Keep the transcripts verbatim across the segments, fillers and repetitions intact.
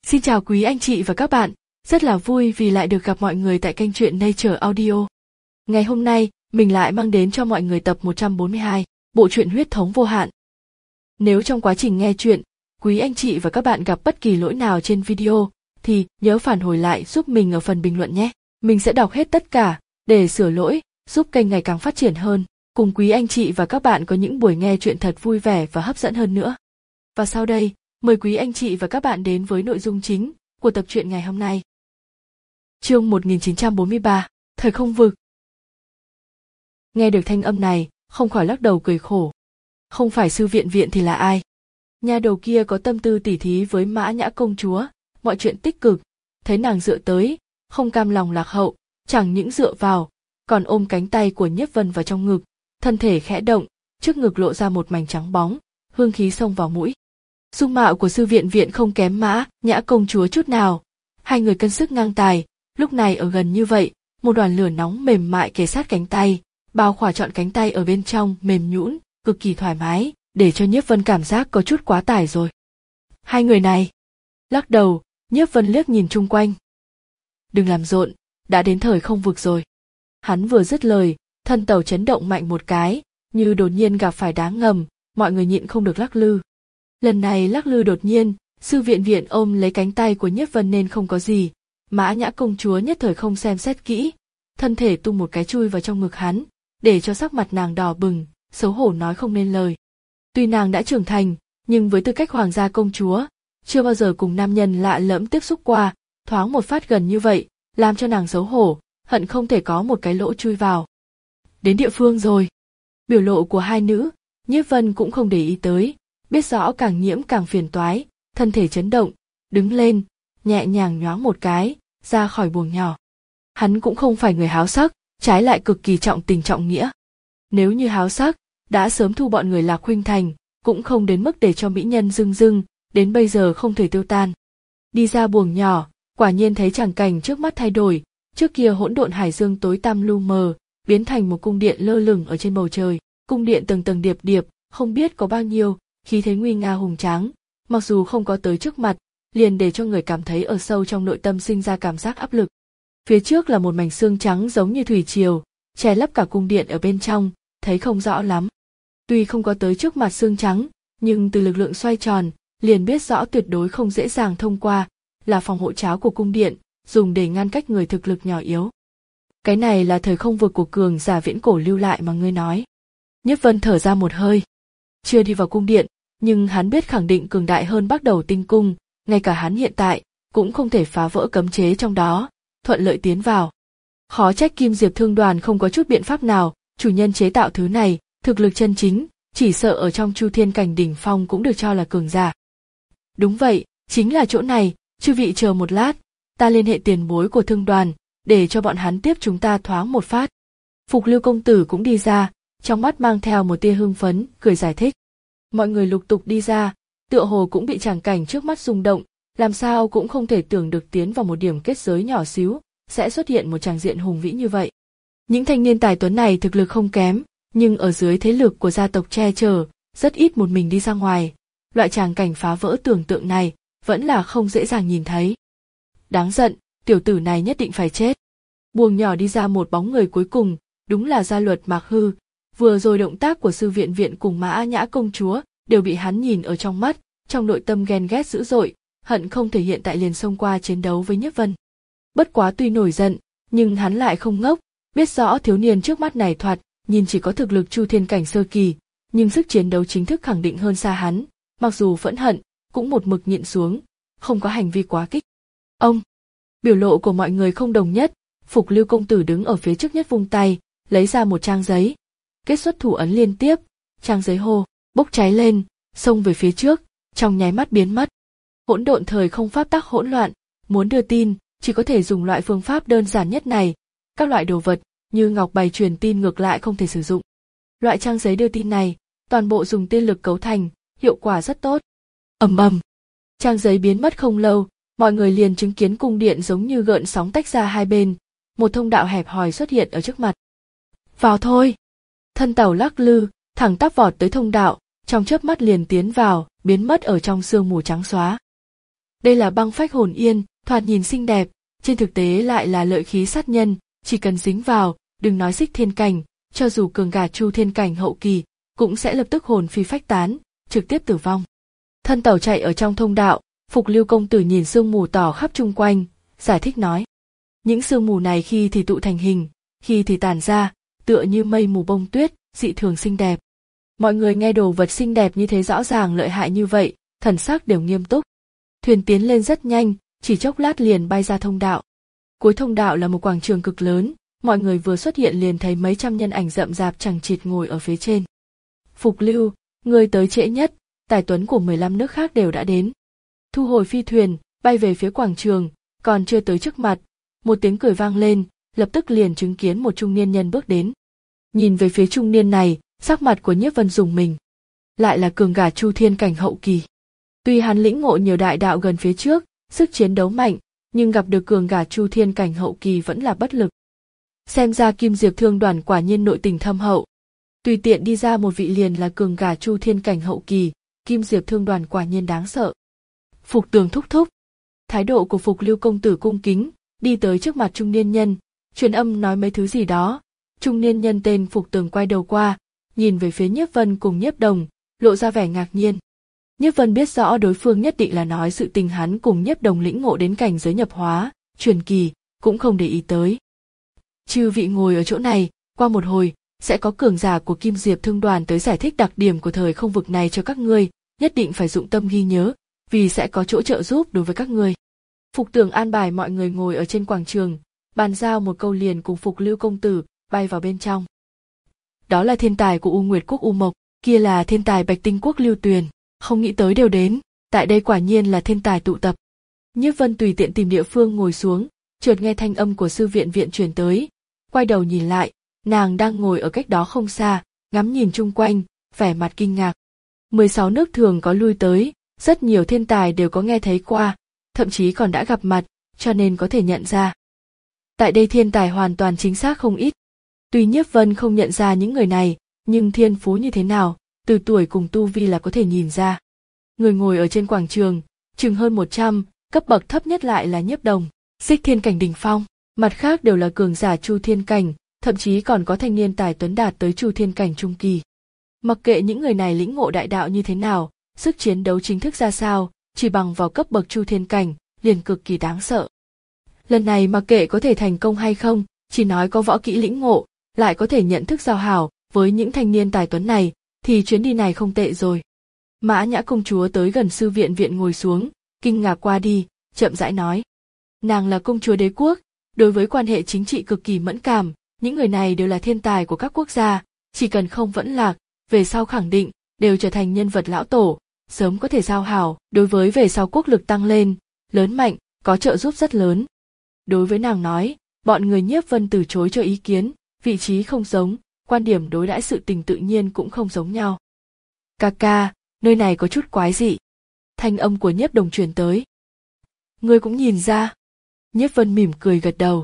Xin chào quý anh chị và các bạn, rất là vui vì lại được gặp mọi người tại kênh truyện Nature Audio. Ngày hôm nay, mình lại mang đến cho mọi người tập một trăm bốn mươi hai, bộ truyện Huyết thống vô hạn. Nếu trong quá trình nghe truyện, quý anh chị và các bạn gặp bất kỳ lỗi nào trên video, thì nhớ phản hồi lại giúp mình ở phần bình luận nhé. Mình sẽ đọc hết tất cả, để sửa lỗi, giúp kênh ngày càng phát triển hơn, cùng quý anh chị và các bạn có những buổi nghe truyện thật vui vẻ và hấp dẫn hơn nữa. Và sau đây, mời quý anh chị và các bạn đến với nội dung chính của tập truyện ngày hôm nay. Chương một nghìn chín trăm bốn mươi ba, Thời không vực. Nghe được thanh âm này, không khỏi lắc đầu cười khổ. Không phải Sư Viện Viện thì là ai? Nhà đầu kia có tâm tư tỉ thí với Mã Nhã công chúa, mọi chuyện tích cực, thấy nàng dựa tới, không cam lòng lạc hậu, chẳng những dựa vào, còn ôm cánh tay của Nhiếp Vân vào trong ngực, thân thể khẽ động, trước ngực lộ ra một mảnh trắng bóng, hương khí xông vào mũi. Dung mạo của Sư Viện Viện không kém Mã Nhã công chúa chút nào, hai người cân sức ngang tài, lúc này ở gần như vậy, một đoàn lửa nóng mềm mại kề sát cánh tay, bao khỏa trọn cánh tay ở bên trong mềm nhũn, cực kỳ thoải mái, để cho Nhiếp Vân cảm giác có chút quá tải rồi. Hai người này, lắc đầu, Nhiếp Vân liếc nhìn chung quanh. Đừng làm rộn, đã đến thời không vực rồi. Hắn vừa dứt lời, thân tàu chấn động mạnh một cái, như đột nhiên gặp phải đá ngầm, mọi người nhịn không được lắc lư. Lần này lắc lư đột nhiên, Sư Viện Viện ôm lấy cánh tay của Nhiếp Vân nên không có gì. Mã Nhã công chúa nhất thời không xem xét kỹ, thân thể tung một cái chui vào trong ngực hắn, để cho sắc mặt nàng đỏ bừng, xấu hổ nói không nên lời. Tuy nàng đã trưởng thành, nhưng với tư cách hoàng gia công chúa, chưa bao giờ cùng nam nhân lạ lẫm tiếp xúc qua, thoáng một phát gần như vậy, làm cho nàng xấu hổ, hận không thể có một cái lỗ chui vào. Đến địa phương rồi. Biểu lộ của hai nữ, Nhiếp Vân cũng không để ý tới, biết rõ càng nhiễm càng phiền toái, thân thể chấn động, đứng lên, nhẹ nhàng nhoáng một cái, ra khỏi buồng nhỏ. Hắn cũng không phải người háo sắc, trái lại cực kỳ trọng tình trọng nghĩa. Nếu như háo sắc, đã sớm thu bọn người Lạc Huynh thành, cũng không đến mức để cho mỹ nhân dưng dưng, đến bây giờ không thể tiêu tan. Đi ra buồng nhỏ, quả nhiên thấy tràng cảnh trước mắt thay đổi, trước kia hỗn độn hải dương tối tăm lu mờ, biến thành một cung điện lơ lửng ở trên bầu trời, cung điện tầng tầng điệp điệp, không biết có bao nhiêu, khí thế nguy nga hùng tráng, mặc dù không có tới trước mặt, liền để cho người cảm thấy ở sâu trong nội tâm sinh ra cảm giác áp lực. Phía trước là một mảnh xương trắng giống như thủy triều, che lấp cả cung điện ở bên trong, thấy không rõ lắm. Tuy không có tới trước mặt xương trắng, nhưng từ lực lượng xoay tròn, liền biết rõ tuyệt đối không dễ dàng thông qua, là phòng hộ cháo của cung điện, dùng để ngăn cách người thực lực nhỏ yếu. Cái này là thời không vực của cường giả viễn cổ lưu lại mà ngươi nói. Nhiếp Vân thở ra một hơi. Chưa đi vào cung điện, nhưng hắn biết khẳng định cường đại hơn Bắc Đầu Tinh Cung, ngay cả hắn hiện tại cũng không thể phá vỡ cấm chế trong đó, thuận lợi tiến vào. Khó trách Kim Diệp Thương Đoàn không có chút biện pháp nào, chủ nhân chế tạo thứ này, thực lực chân chính, chỉ sợ ở trong Chu Thiên cảnh đỉnh phong cũng được cho là cường giả. Đúng vậy, chính là chỗ này, chư vị chờ một lát, ta liên hệ tiền bối của Thương Đoàn, để cho bọn hắn tiếp chúng ta thoáng một phát. Phục Lưu công tử cũng đi ra, trong mắt mang theo một tia hưng phấn, cười giải thích. Mọi người lục tục đi ra, tựa hồ cũng bị tràng cảnh trước mắt rung động, làm sao cũng không thể tưởng được tiến vào một điểm kết giới nhỏ xíu, sẽ xuất hiện một tràng diện hùng vĩ như vậy. Những thanh niên tài tuấn này thực lực không kém, nhưng ở dưới thế lực của gia tộc che chở, rất ít một mình đi ra ngoài. Loại tràng cảnh phá vỡ tưởng tượng này, vẫn là không dễ dàng nhìn thấy. Đáng giận, tiểu tử này nhất định phải chết. Buồng nhỏ đi ra một bóng người cuối cùng, đúng là Gia Luật Mạc Hư. Vừa rồi động tác của Sư Viện Viện cùng Mã Nhã công chúa đều bị hắn nhìn ở trong mắt, trong nội tâm ghen ghét dữ dội, hận không thể hiện tại liền xông qua chiến đấu với Nhiếp Vân. Bất quá tuy nổi giận, nhưng hắn lại không ngốc, biết rõ thiếu niên trước mắt này thoạt nhìn chỉ có thực lực Chu Thiên cảnh sơ kỳ, nhưng sức chiến đấu chính thức khẳng định hơn xa hắn, mặc dù phẫn hận, cũng một mực nhịn xuống, không có hành vi quá kích. Ông, biểu lộ của mọi người không đồng nhất, Phục Lưu công tử đứng ở phía trước nhất vung tay, lấy ra một trang giấy. Kết xuất thủ ấn liên tiếp, trang giấy hô, bốc cháy lên, xông về phía trước, trong nháy mắt biến mất. Hỗn độn thời không pháp tắc hỗn loạn, muốn đưa tin, chỉ có thể dùng loại phương pháp đơn giản nhất này. Các loại đồ vật, như ngọc bày truyền tin ngược lại không thể sử dụng. Loại trang giấy đưa tin này, toàn bộ dùng tiên lực cấu thành, hiệu quả rất tốt. Ầm ầm, trang giấy biến mất không lâu, mọi người liền chứng kiến cung điện giống như gợn sóng tách ra hai bên, một thông đạo hẹp hòi xuất hiện ở trước mặt. Vào thôi. Thân tàu lắc lư, thẳng tắp vọt tới thông đạo, trong chớp mắt liền tiến vào, biến mất ở trong sương mù trắng xóa. Đây là băng phách hồn yên, thoạt nhìn xinh đẹp, trên thực tế lại là lợi khí sát nhân, chỉ cần dính vào, đừng nói xích thiên cảnh, cho dù cường gà chu thiên cảnh hậu kỳ, cũng sẽ lập tức hồn phi phách tán, trực tiếp tử vong. Thân tàu chạy ở trong thông đạo, Phục Lưu công tử nhìn sương mù tỏ khắp chung quanh, giải thích nói. Những sương mù này khi thì tụ thành hình, khi thì tản ra, tựa như mây mù bông tuyết, dị thường xinh đẹp. Mọi người nghe đồ vật xinh đẹp như thế rõ ràng lợi hại như vậy, thần sắc đều nghiêm túc. Thuyền tiến lên rất nhanh, chỉ chốc lát liền bay ra thông đạo. Cuối thông đạo là một quảng trường cực lớn, mọi người vừa xuất hiện liền thấy mấy trăm nhân ảnh rậm rạp chằng chịt ngồi ở phía trên. Phục Lưu, người tới trễ nhất, tài tuấn của mười lăm nước khác đều đã đến. Thu hồi phi thuyền, bay về phía quảng trường, còn chưa tới trước mặt, một tiếng cười vang lên, lập tức liền chứng kiến một trung niên nhân bước đến. Nhìn về phía trung niên này, sắc mặt của Nhiếp Vân rùng mình. Lại là cường gà chu thiên cảnh hậu kỳ. Tuy hắn lĩnh ngộ nhiều đại đạo gần phía trước, sức chiến đấu mạnh, nhưng gặp được cường gà chu thiên cảnh hậu kỳ vẫn là bất lực. Xem ra Kim Diệp Thương đoàn quả nhiên nội tình thâm hậu. Tùy tiện đi ra một vị liền là cường gà chu thiên cảnh hậu kỳ, Kim Diệp Thương đoàn quả nhiên đáng sợ. Phục Tường thúc thúc. Thái độ của Phục Lưu công tử cung kính, đi tới trước mặt trung niên nhân, truyền âm nói mấy thứ gì đó. Trung niên nhân tên Phục Tường quay đầu qua, nhìn về phía Nhiếp Vân cùng Nhiếp Đồng, lộ ra vẻ ngạc nhiên. Nhiếp Vân biết rõ đối phương nhất định là nói sự tình hắn cùng Nhiếp Đồng lĩnh ngộ đến cảnh giới nhập hóa, truyền kỳ, cũng không để ý tới. Chư vị ngồi ở chỗ này, qua một hồi, sẽ có cường giả của Kim Diệp Thương đoàn tới giải thích đặc điểm của thời không vực này cho các ngươi, nhất định phải dụng tâm ghi nhớ, vì sẽ có chỗ trợ giúp đối với các ngươi. Phục Tường an bài mọi người ngồi ở trên quảng trường, bàn giao một câu liền cùng Phục Lưu công tử, bay vào bên trong. Đó là thiên tài của U Nguyệt quốc U Mộc, kia là thiên tài Bạch Tinh quốc Lưu Tuyền, không nghĩ tới đều đến, tại đây quả nhiên là thiên tài tụ tập. Nhiếp Vân tùy tiện tìm địa phương ngồi xuống, chợt nghe thanh âm của sư viện viện truyền tới, quay đầu nhìn lại, nàng đang ngồi ở cách đó không xa, ngắm nhìn chung quanh, vẻ mặt kinh ngạc. mười sáu nước thường có lui tới, rất nhiều thiên tài đều có nghe thấy qua, thậm chí còn đã gặp mặt, cho nên có thể nhận ra. Tại đây thiên tài hoàn toàn chính xác không ít. Tuy Nhiếp Vân không nhận ra những người này, nhưng thiên phú như thế nào, từ tuổi cùng tu vi là có thể nhìn ra. Người ngồi ở trên quảng trường, chừng hơn một trăm, cấp bậc thấp nhất lại là Nhiếp Đồng, xích thiên cảnh đỉnh phong, mặt khác đều là cường giả chu thiên cảnh, thậm chí còn có thanh niên tài tuấn đạt tới chu thiên cảnh trung kỳ. Mặc kệ những người này lĩnh ngộ đại đạo như thế nào, sức chiến đấu chính thức ra sao, chỉ bằng vào cấp bậc chu thiên cảnh, liền cực kỳ đáng sợ. Lần này mặc kệ có thể thành công hay không, chỉ nói có võ kỹ lĩnh ngộ, lại có thể nhận thức giao hảo với những thanh niên tài tuấn này, thì chuyến đi này không tệ rồi. Mã Nhã công chúa tới gần sư viện viện ngồi xuống, kinh ngạc qua đi, chậm rãi nói. Nàng là công chúa đế quốc, đối với quan hệ chính trị cực kỳ mẫn cảm, những người này đều là thiên tài của các quốc gia, chỉ cần không vẫn lạc, về sau khẳng định, đều trở thành nhân vật lão tổ, sớm có thể giao hảo, đối với về sau quốc lực tăng lên, lớn mạnh, có trợ giúp rất lớn. Đối với nàng nói, bọn người Nhiếp Vân từ chối cho ý kiến, vị trí không giống, quan điểm đối đãi sự tình tự nhiên cũng không giống nhau. Ca ca, nơi này có chút quái dị. Thanh âm của Nhiếp Đồng truyền tới. Ngươi cũng nhìn ra. Nhiếp Vân mỉm cười gật đầu.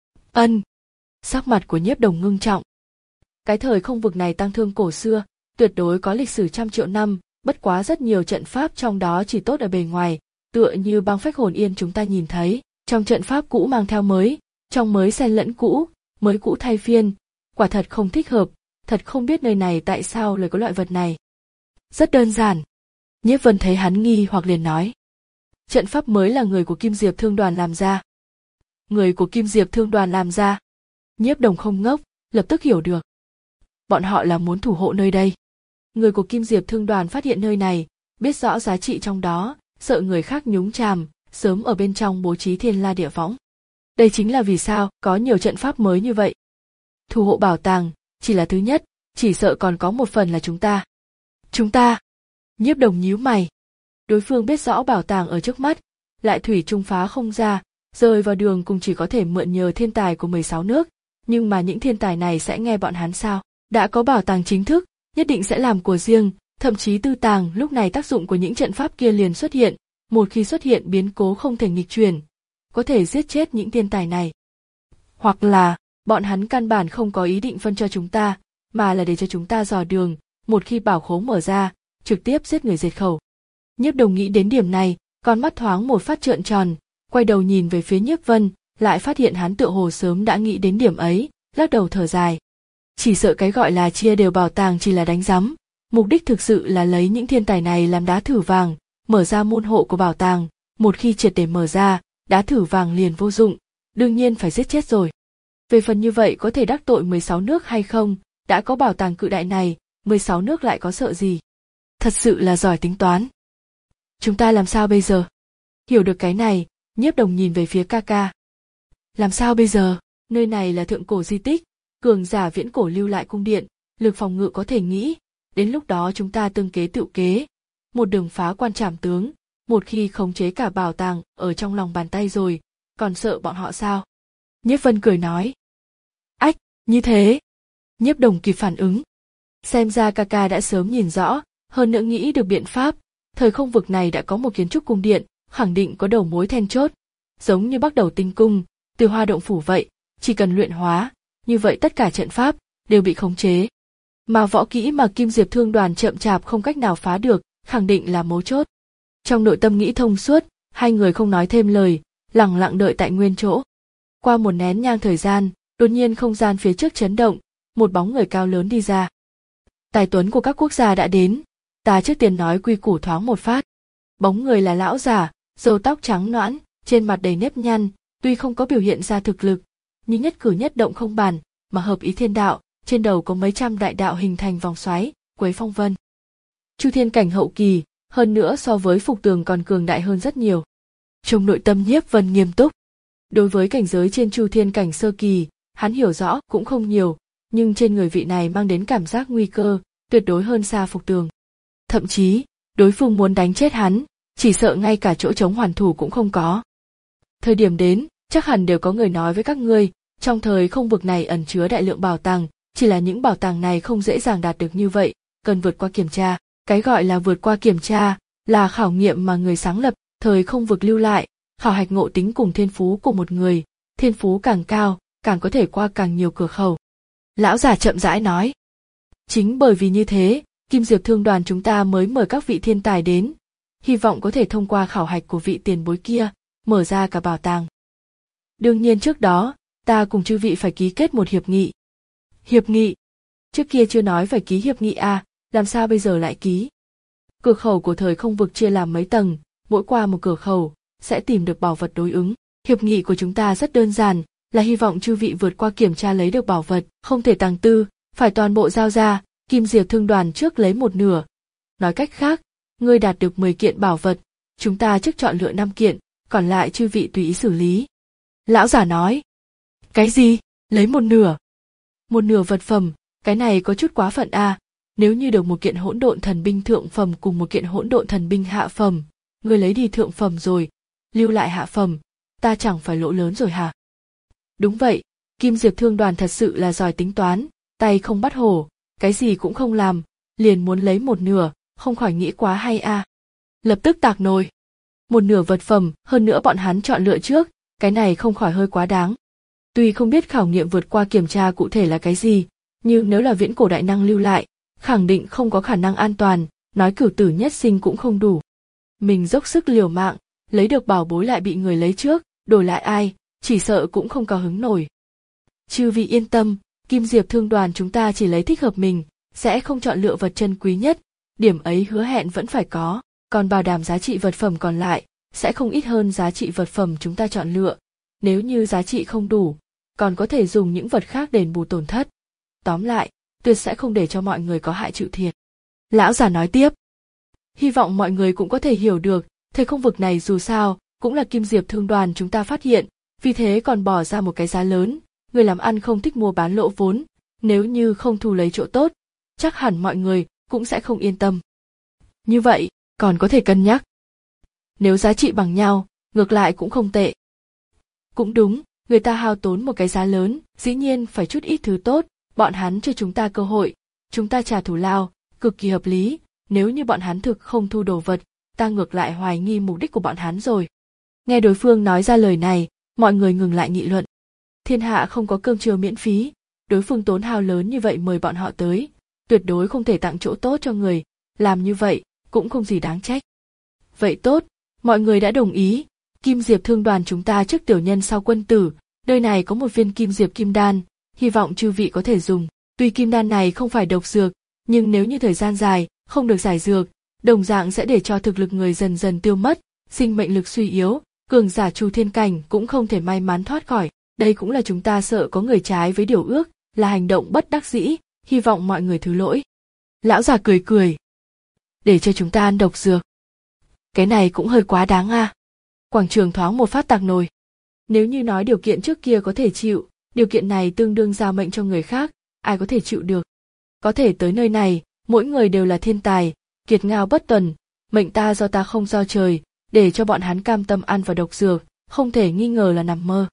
Ân. Sắc mặt của Nhiếp Đồng ngưng trọng. Cái thời không vực này tăng thương cổ xưa, tuyệt đối có lịch sử trăm triệu năm, bất quá rất nhiều trận pháp trong đó chỉ tốt ở bề ngoài, tựa như băng phách hồn yên chúng ta nhìn thấy, trong trận pháp cũ mang theo mới, trong mới xen lẫn cũ, mới cũ thay phiên, quả thật không thích hợp, thật không biết nơi này tại sao lại có loại vật này. Rất đơn giản. Nhiếp Vân thấy hắn nghi hoặc liền nói. Trận pháp mới là người của Kim Diệp Thương đoàn làm ra. Người của Kim Diệp Thương đoàn làm ra. Nhiếp Đồng không ngốc, lập tức hiểu được. Bọn họ là muốn thủ hộ nơi đây. Người của Kim Diệp Thương đoàn phát hiện nơi này, biết rõ giá trị trong đó, sợ người khác nhúng chàm, sớm ở bên trong bố trí thiên la địa võng. Đây chính là vì sao có nhiều trận pháp mới như vậy. Thủ hộ bảo tàng, chỉ là thứ nhất, chỉ sợ còn có một phần là chúng ta. Chúng ta. Nhiếp Đồng nhíu mày. Đối phương biết rõ bảo tàng ở trước mắt, lại thủy chung phá không ra, rơi vào đường cùng chỉ có thể mượn nhờ thiên tài của mười sáu nước, nhưng mà những thiên tài này sẽ nghe bọn hắn sao? Đã có bảo tàng chính thức, nhất định sẽ làm của riêng, thậm chí tư tàng, lúc này tác dụng của những trận pháp kia liền xuất hiện, một khi xuất hiện biến cố không thể nghịch chuyển, có thể giết chết những thiên tài này. Hoặc là, bọn hắn căn bản không có ý định phân cho chúng ta, mà là để cho chúng ta dò đường, một khi bảo khố mở ra, trực tiếp giết người diệt khẩu. Nhiếp Đồng nghĩ đến điểm này, Con mắt thoáng một phát trợn tròn, quay đầu nhìn về phía Nhiếp Vân, lại phát hiện hắn tựa hồ sớm đã nghĩ đến điểm ấy, lắc đầu thở dài. Chỉ sợ cái gọi là chia đều bảo tàng chỉ là đánh rắm, mục đích thực sự là lấy những thiên tài này làm đá thử vàng, mở ra môn hộ của bảo tàng, một khi triệt để mở ra, đá thử vàng liền vô dụng, đương nhiên phải giết chết rồi. Về phần như vậy có thể đắc tội mười sáu nước hay không, đã có bảo tàng cự đại này, mười sáu nước lại có sợ gì. Thật sự là giỏi tính toán. Chúng ta làm sao bây giờ? Hiểu được cái này, Nhiếp Đồng nhìn về phía ca ca. Làm sao bây giờ? Nơi này là thượng cổ di tích, cường giả viễn cổ lưu lại cung điện, lực phòng ngự có thể nghĩ, đến lúc đó chúng ta tương kế tự kế, một đường phá quan trảm tướng, một khi khống chế cả bảo tàng ở trong lòng bàn tay rồi, còn sợ bọn họ sao? Nhiếp Vân cười nói. Ách, như thế. Nhiếp Đồng kịp phản ứng. Xem ra ca ca đã sớm nhìn rõ, hơn nữa nghĩ được biện pháp, thời không vực này đã có một kiến trúc cung điện, khẳng định có đầu mối then chốt, giống như Bắc Đầu Tinh Cung, Từ Hoa Động Phủ vậy, chỉ cần luyện hóa, như vậy tất cả trận pháp đều bị khống chế. Mà võ kỹ mà Kim Diệp Thương Đoàn chậm chạp không cách nào phá được, khẳng định là mấu chốt. Trong nội tâm nghĩ thông suốt, hai người không nói thêm lời, lặng lặng đợi tại nguyên chỗ. Qua một nén nhang thời gian, đột nhiên không gian phía trước chấn động, một bóng người cao lớn đi ra. Tài tuấn của các quốc gia đã đến, ta trước tiên nói quy củ thoáng một phát. Bóng người là lão giả, râu tóc trắng nõn, trên mặt đầy nếp nhăn, tuy không có biểu hiện ra thực lực, nhưng nhất cử nhất động không bàn, mà hợp ý thiên đạo, trên đầu có mấy trăm đại đạo hình thành vòng xoáy, quấy phong vân. Chu thiên cảnh hậu kỳ, hơn nữa so với Phục Tường còn cường đại hơn rất nhiều. Trong nội tâm Nhiếp Vân nghiêm túc. Đối với cảnh giới trên Chu thiên cảnh sơ kỳ, hắn hiểu rõ cũng không nhiều, nhưng trên người vị này mang đến cảm giác nguy cơ, tuyệt đối hơn xa Phục Tường. Thậm chí, đối phương muốn đánh chết hắn, chỉ sợ ngay cả chỗ chống hoàn thủ cũng không có. Thời điểm đến, chắc hẳn đều có người nói với các ngươi, trong thời không vực này ẩn chứa đại lượng bảo tàng, chỉ là những bảo tàng này không dễ dàng đạt được như vậy, cần vượt qua kiểm tra. Cái gọi là vượt qua kiểm tra, là khảo nghiệm mà người sáng lập thời không vực lưu lại, khảo hạch ngộ tính cùng thiên phú của một người, thiên phú càng cao, càng có thể qua càng nhiều cửa khẩu. Lão già chậm rãi nói. Chính bởi vì như thế, Kim Diệp Thương Đoàn chúng ta mới mời các vị thiên tài đến, hy vọng có thể thông qua khảo hạch của vị tiền bối kia, mở ra cả bảo tàng. Đương nhiên trước đó, ta cùng chư vị phải ký kết một hiệp nghị. Hiệp nghị? Trước kia chưa nói phải ký hiệp nghị à, làm sao bây giờ lại ký? Cửa khẩu của thời không vực chia làm mấy tầng, mỗi qua một cửa khẩu, sẽ tìm được bảo vật đối ứng. Hiệp nghị của chúng ta rất đơn giản, là hy vọng chư vị vượt qua kiểm tra lấy được bảo vật, không thể tàng tư, phải toàn bộ giao ra, Kim Diệp Thương Đoàn trước lấy một nửa. Nói cách khác, ngươi đạt được mười kiện bảo vật, chúng ta trước chọn lựa năm kiện, còn lại chư vị tùy ý xử lý. Lão giả nói. Cái gì? Lấy một nửa? Một nửa vật phẩm, cái này có chút quá phận à, nếu như được một kiện hỗn độn thần binh thượng phẩm cùng một kiện hỗn độn thần binh hạ phẩm, ngươi lấy đi thượng phẩm rồi, lưu lại hạ phẩm, ta chẳng phải lỗ lớn rồi hả? Đúng vậy, Kim Diệp Thương Đoàn thật sự là giỏi tính toán, tay không bắt hổ, cái gì cũng không làm, liền muốn lấy một nửa, không khỏi nghĩ quá hay à. Lập tức tạc nồi. Một nửa vật phẩm, hơn nữa bọn hắn chọn lựa trước, cái này không khỏi hơi quá đáng. Tuy không biết khảo nghiệm vượt qua kiểm tra cụ thể là cái gì, nhưng nếu là viễn cổ đại năng lưu lại, khẳng định không có khả năng an toàn, nói cửu tử nhất sinh cũng không đủ. Mình dốc sức liều mạng, lấy được bảo bối lại bị người lấy trước, đổi lại ai, chỉ sợ cũng không cao hứng nổi. Chư vị yên tâm, Kim Diệp Thương Đoàn chúng ta chỉ lấy thích hợp mình, sẽ không chọn lựa vật chân quý nhất, điểm ấy hứa hẹn vẫn phải có, còn bảo đảm giá trị vật phẩm còn lại, sẽ không ít hơn giá trị vật phẩm chúng ta chọn lựa, nếu như giá trị không đủ, còn có thể dùng những vật khác đền bù tổn thất. Tóm lại, tuyệt sẽ không để cho mọi người có hại chịu thiệt. Lão già nói tiếp. Hy vọng mọi người cũng có thể hiểu được, thời không vực này dù sao, cũng là Kim Diệp Thương Đoàn chúng ta phát hiện, vì thế còn bỏ ra một cái giá lớn, người làm ăn không thích mua bán lỗ vốn, nếu như không thu lấy chỗ tốt, chắc hẳn mọi người cũng sẽ không yên tâm. Như vậy, còn có thể cân nhắc. Nếu giá trị bằng nhau, ngược lại cũng không tệ. Cũng đúng, người ta hao tốn một cái giá lớn, dĩ nhiên phải chút ít thứ tốt, bọn hắn cho chúng ta cơ hội, chúng ta trả thù lao, cực kỳ hợp lý, nếu như bọn hắn thực không thu đồ vật, ta ngược lại hoài nghi mục đích của bọn hắn rồi. Nghe đối phương nói ra lời này, mọi người ngừng lại nghị luận. Thiên hạ không có cơm trưa miễn phí, đối phương tốn hao lớn như vậy mời bọn họ tới, tuyệt đối không thể tặng chỗ tốt cho người, làm như vậy cũng không gì đáng trách. Vậy tốt, Mọi người đã đồng ý, Kim Diệp Thương đoàn chúng ta trước tiểu nhân sau quân tử, nơi này có một viên Kim Diệp Kim Đan, hy vọng chư vị có thể dùng. Tuy kim đan này không phải độc dược, nhưng nếu như thời gian dài, không được giải dược, đồng dạng sẽ để cho thực lực người dần dần tiêu mất, sinh mệnh lực suy yếu, cường giả Chu Thiên cảnh cũng không thể may mắn thoát khỏi. Đây cũng là chúng ta sợ có người trái với điều ước, là hành động bất đắc dĩ, hy vọng mọi người thứ lỗi. Lão già cười cười. Để cho chúng ta ăn độc dược. Cái này cũng hơi quá đáng à. Quảng trường thoáng một phát tạc nồi. Nếu như nói điều kiện trước kia có thể chịu, điều kiện này tương đương giao mệnh cho người khác, ai có thể chịu được. Có thể tới nơi này, mỗi người đều là thiên tài, kiệt ngao bất tuần, mệnh ta do ta không do trời, để cho bọn hắn cam tâm ăn vào độc dược, không thể nghi ngờ là nằm mơ.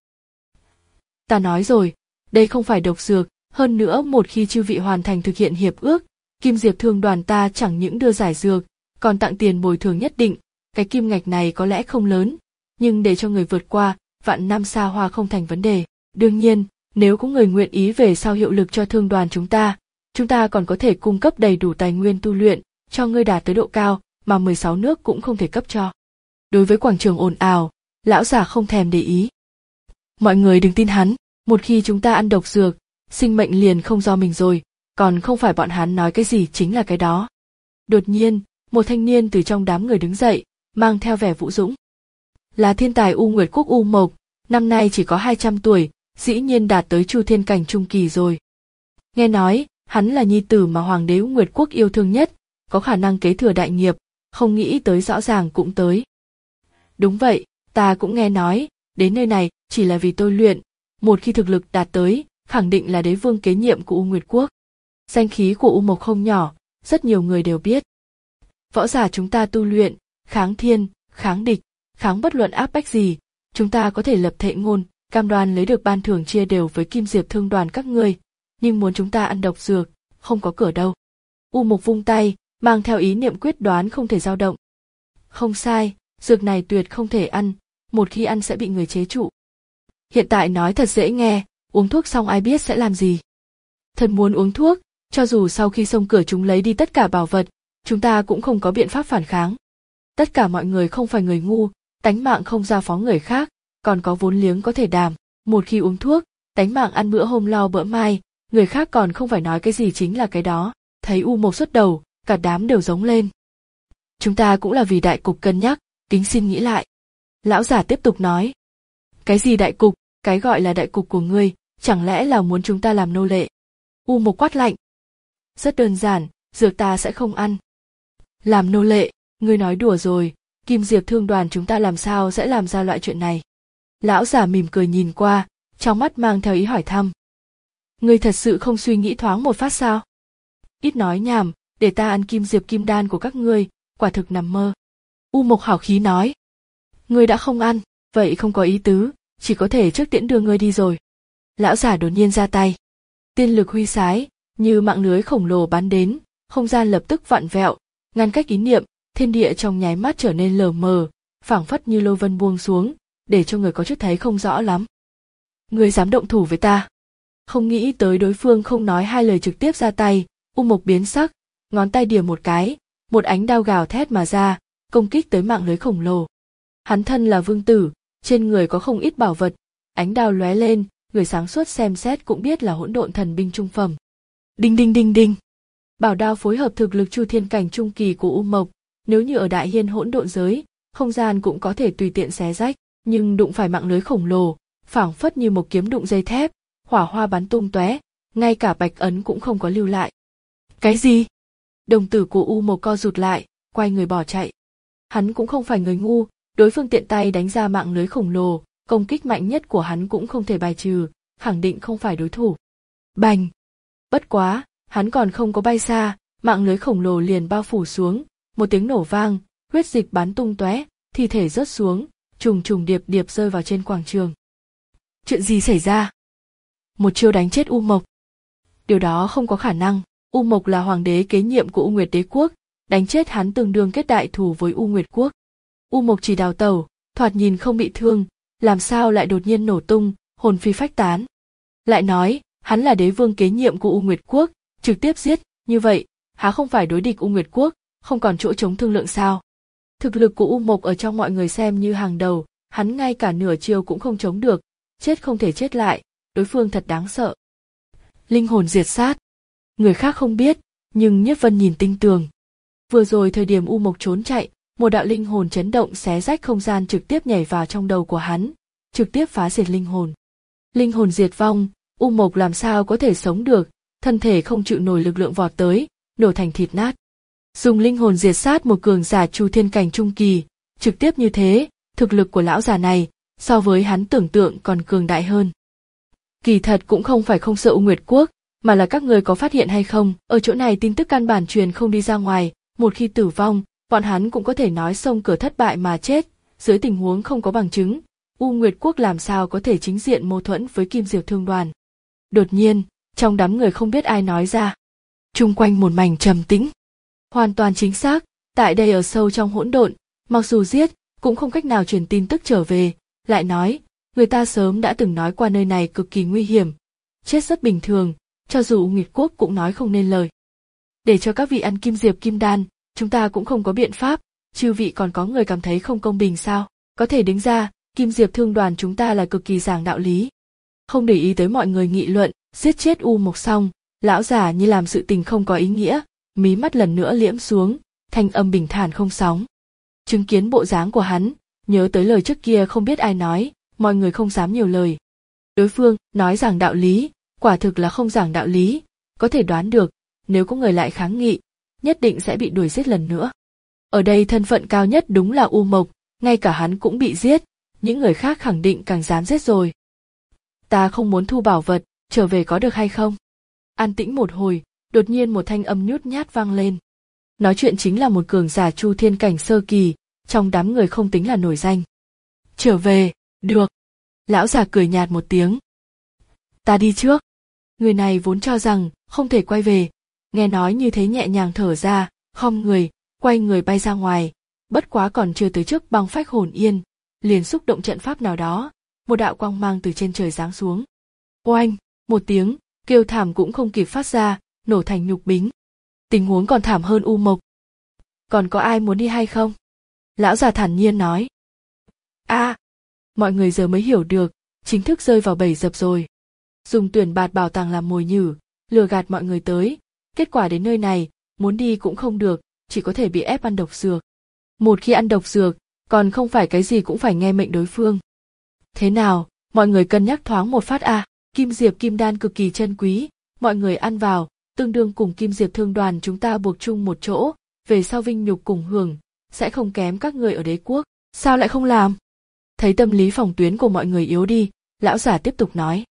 Ta nói rồi, đây không phải độc dược, hơn nữa một khi chư vị hoàn thành thực hiện hiệp ước, Kim Diệp Thương đoàn ta chẳng những đưa giải dược, còn tặng tiền bồi thường nhất định, cái kim ngạch này có lẽ không lớn, nhưng để cho người vượt qua, vạn năm xa hoa không thành vấn đề. Đương nhiên, nếu có người nguyện ý về sau hiệu lực cho thương đoàn chúng ta, chúng ta còn có thể cung cấp đầy đủ tài nguyên tu luyện, cho ngươi đạt tới độ cao mà mười sáu nước cũng không thể cấp cho. Đối với quảng trường ồn ào, lão già không thèm để ý. Mọi người đừng tin hắn, một khi chúng ta ăn độc dược, sinh mệnh liền không do mình rồi, còn không phải bọn hắn nói cái gì chính là cái đó. Đột nhiên, một thanh niên từ trong đám người đứng dậy, mang theo vẻ vũ dũng. Là thiên tài U Nguyệt Quốc U Mộc, năm nay chỉ có hai trăm tuổi, dĩ nhiên đạt tới Chu Thiên cảnh trung kỳ rồi. Nghe nói, hắn là nhi tử mà Hoàng đế U Nguyệt Quốc yêu thương nhất, có khả năng kế thừa đại nghiệp, không nghĩ tới rõ ràng cũng tới. Đúng vậy, ta cũng nghe nói, đến nơi này chỉ là vì tôi luyện, một khi thực lực đạt tới, khẳng định là đế vương kế nhiệm của U Nguyệt Quốc. Danh khí của U Mộc không nhỏ, rất nhiều người đều biết. Võ giả chúng ta tu luyện, kháng thiên, kháng địch, kháng bất luận áp bách gì, chúng ta có thể lập thệ ngôn, cam đoan lấy được ban thưởng chia đều với Kim Diệp Thương đoàn các ngươi, nhưng muốn chúng ta ăn độc dược, không có cửa đâu. U Mộc vung tay, mang theo ý niệm quyết đoán không thể dao động. Không sai, dược này tuyệt không thể ăn, một khi ăn sẽ bị người chế trụ. Hiện tại nói thật dễ nghe, uống thuốc xong ai biết sẽ làm gì. Thật muốn uống thuốc, cho dù sau khi xông cửa chúng lấy đi tất cả bảo vật, chúng ta cũng không có biện pháp phản kháng. Tất cả mọi người không phải người ngu, tánh mạng không giao phó người khác, còn có vốn liếng có thể đảm. Một khi uống thuốc, tánh mạng ăn bữa hôm lo bữa mai, người khác còn không phải nói cái gì chính là cái đó. Thấy U Mộc xuất đầu, cả đám đều giống lên. Chúng ta cũng là vì đại cục cân nhắc, kính xin nghĩ lại. Lão giả tiếp tục nói. Cái gì đại cục, cái gọi là đại cục của ngươi, chẳng lẽ là muốn chúng ta làm nô lệ? U Mộc quát lạnh. Rất đơn giản, dược ta sẽ không ăn. Làm nô lệ, ngươi nói đùa rồi, Kim Diệp Thương đoàn chúng ta làm sao sẽ làm ra loại chuyện này? Lão giả mỉm cười nhìn qua, trong mắt mang theo ý hỏi thăm. Ngươi thật sự không suy nghĩ thoáng một phát sao? Ít nói nhảm, để ta ăn Kim Diệp Kim Đan của các ngươi, quả thực nằm mơ. U Mộc hào khí nói. Ngươi đã không ăn, vậy không có ý tứ, chỉ có thể trước tiễn đưa ngươi đi rồi. Lão giả đột nhiên ra tay. Tiên lực huy sái, như mạng lưới khổng lồ bắn đến, không gian lập tức vặn vẹo, ngăn cách ý niệm, thiên địa trong nháy mắt trở nên lờ mờ, phảng phất như lôi vân buông xuống, để cho người có chút thấy không rõ lắm. Ngươi dám động thủ với ta? Không nghĩ tới đối phương không nói hai lời trực tiếp ra tay, U Mộc biến sắc, ngón tay đìa một cái, một ánh đao gào thét mà ra, công kích tới mạng lưới khổng lồ. Hắn thân là vương tử, trên người có không ít bảo vật, ánh đao lóe lên, người sáng suốt xem xét cũng biết là hỗn độn thần binh trung phẩm. Đinh đinh đinh đinh. Bảo đao phối hợp thực lực Chu Thiên cảnh trung kỳ của U Mộc, nếu như ở đại hiên hỗn độn giới, không gian cũng có thể tùy tiện xé rách, nhưng đụng phải mạng lưới khổng lồ, phảng phất như một kiếm đụng dây thép, hỏa hoa bắn tung tóe, ngay cả bạch ấn cũng không có lưu lại. Cái gì? Đồng tử của U Mộc co rụt lại, quay người bỏ chạy. Hắn cũng không phải người ngu, đối phương tiện tay đánh ra mạng lưới khổng lồ, công kích mạnh nhất của hắn cũng không thể bài trừ, khẳng định không phải đối thủ. Bành! Bất quá, hắn còn không có bay xa, mạng lưới khổng lồ liền bao phủ xuống, một tiếng nổ vang, huyết dịch bắn tung tóe, thi thể rớt xuống, trùng trùng điệp điệp rơi vào trên quảng trường. Chuyện gì xảy ra? Một chiêu đánh chết U Mộc. Điều đó không có khả năng, U Mộc là hoàng đế kế nhiệm của U Nguyệt Đế Quốc, đánh chết hắn tương đương kết đại thù với U Nguyệt Quốc. U Mộc chỉ đào tẩu, thoạt nhìn không bị thương, làm sao lại đột nhiên nổ tung, hồn phi phách tán. Lại nói, hắn là đế vương kế nhiệm của U Nguyệt Quốc, trực tiếp giết, như vậy, há không phải đối địch U Nguyệt Quốc, không còn chỗ chống thương lượng sao? Thực lực của U Mộc ở trong mọi người xem như hàng đầu, hắn ngay cả nửa chiêu cũng không chống được, chết không thể chết lại, đối phương thật đáng sợ. Linh hồn diệt sát. Người khác không biết, nhưng Nhiếp Vân nhìn tinh tường. Vừa rồi thời điểm U Mộc trốn chạy, một đạo linh hồn chấn động xé rách không gian trực tiếp nhảy vào trong đầu của hắn, trực tiếp phá diệt linh hồn. Linh hồn diệt vong, U Mộc làm sao có thể sống được, thân thể không chịu nổi lực lượng vọt tới, nổ thành thịt nát. Dùng linh hồn diệt sát một cường giả Chu Thiên cảnh trung kỳ, trực tiếp như thế, thực lực của lão già này, so với hắn tưởng tượng còn cường đại hơn. Kỳ thật cũng không phải không sợ U Nguyệt Quốc, mà là các người có phát hiện hay không, ở chỗ này tin tức căn bản truyền không đi ra ngoài, một khi tử vong, bọn hắn cũng có thể nói xông cửa thất bại mà chết, dưới tình huống không có bằng chứng, U Nguyệt Quốc làm sao có thể chính diện mâu thuẫn với Kim Diệp Thương đoàn. Đột nhiên, trong đám người không biết ai nói ra. Chung quanh một mảnh trầm tĩnh. Hoàn toàn chính xác, tại đây ở sâu trong hỗn độn, mặc dù giết, cũng không cách nào truyền tin tức trở về, lại nói, người ta sớm đã từng nói qua nơi này cực kỳ nguy hiểm, chết rất bình thường, cho dù U Nguyệt Quốc cũng nói không nên lời. Để cho các vị ăn Kim Diệp Kim Đan, chúng ta cũng không có biện pháp, chư vị còn có người cảm thấy không công bình sao, có thể đứng ra, Kim Diệp Thương đoàn chúng ta là cực kỳ giảng đạo lý. Không để ý tới mọi người nghị luận, giết chết U Mộc xong, lão già như làm sự tình không có ý nghĩa, mí mắt lần nữa liễm xuống, thanh âm bình thản không sóng. Chứng kiến bộ dáng của hắn, nhớ tới lời trước kia không biết ai nói, mọi người không dám nhiều lời. Đối phương nói giảng đạo lý, quả thực là không giảng đạo lý, có thể đoán được, nếu có người lại kháng nghị, nhất định sẽ bị đuổi giết lần nữa. Ở đây thân phận cao nhất đúng là U Mộc, ngay cả hắn cũng bị giết, những người khác khẳng định càng dám giết rồi. Ta không muốn thu bảo vật, trở về có được hay không? An tĩnh một hồi, đột nhiên một thanh âm nhút nhát vang lên. Nói chuyện chính là một cường giả Chu Thiên cảnh sơ kỳ, trong đám người không tính là nổi danh. Trở về, được. Lão già cười nhạt một tiếng. Ta đi trước. Người này vốn cho rằng không thể quay về, nghe nói như thế nhẹ nhàng thở ra, khom người, quay người bay ra ngoài, bất quá còn chưa tới trước băng phách hồn yên, liền xúc động trận pháp nào đó, một đạo quang mang từ trên trời giáng xuống. Oanh, một tiếng, kêu thảm cũng không kịp phát ra, nổ thành nhục bính. Tình huống còn thảm hơn U Mộc. Còn có ai muốn đi hay không? Lão già thản nhiên nói. A, à, mọi người giờ mới hiểu được, chính thức rơi vào bẫy dập rồi. Dùng tuyển bạt bảo tàng làm mồi nhử, lừa gạt mọi người tới, kết quả đến nơi này, muốn đi cũng không được, chỉ có thể bị ép ăn độc dược. Một khi ăn độc dược, còn không phải cái gì cũng phải nghe mệnh đối phương. Thế nào, mọi người cân nhắc thoáng một phát à, Kim Diệp Kim Đan cực kỳ chân quý, mọi người ăn vào, tương đương cùng Kim Diệp Thương đoàn chúng ta buộc chung một chỗ, về sau vinh nhục cùng hưởng, sẽ không kém các người ở đế quốc, sao lại không làm? Thấy tâm lý phòng tuyến của mọi người yếu đi, lão giả tiếp tục nói.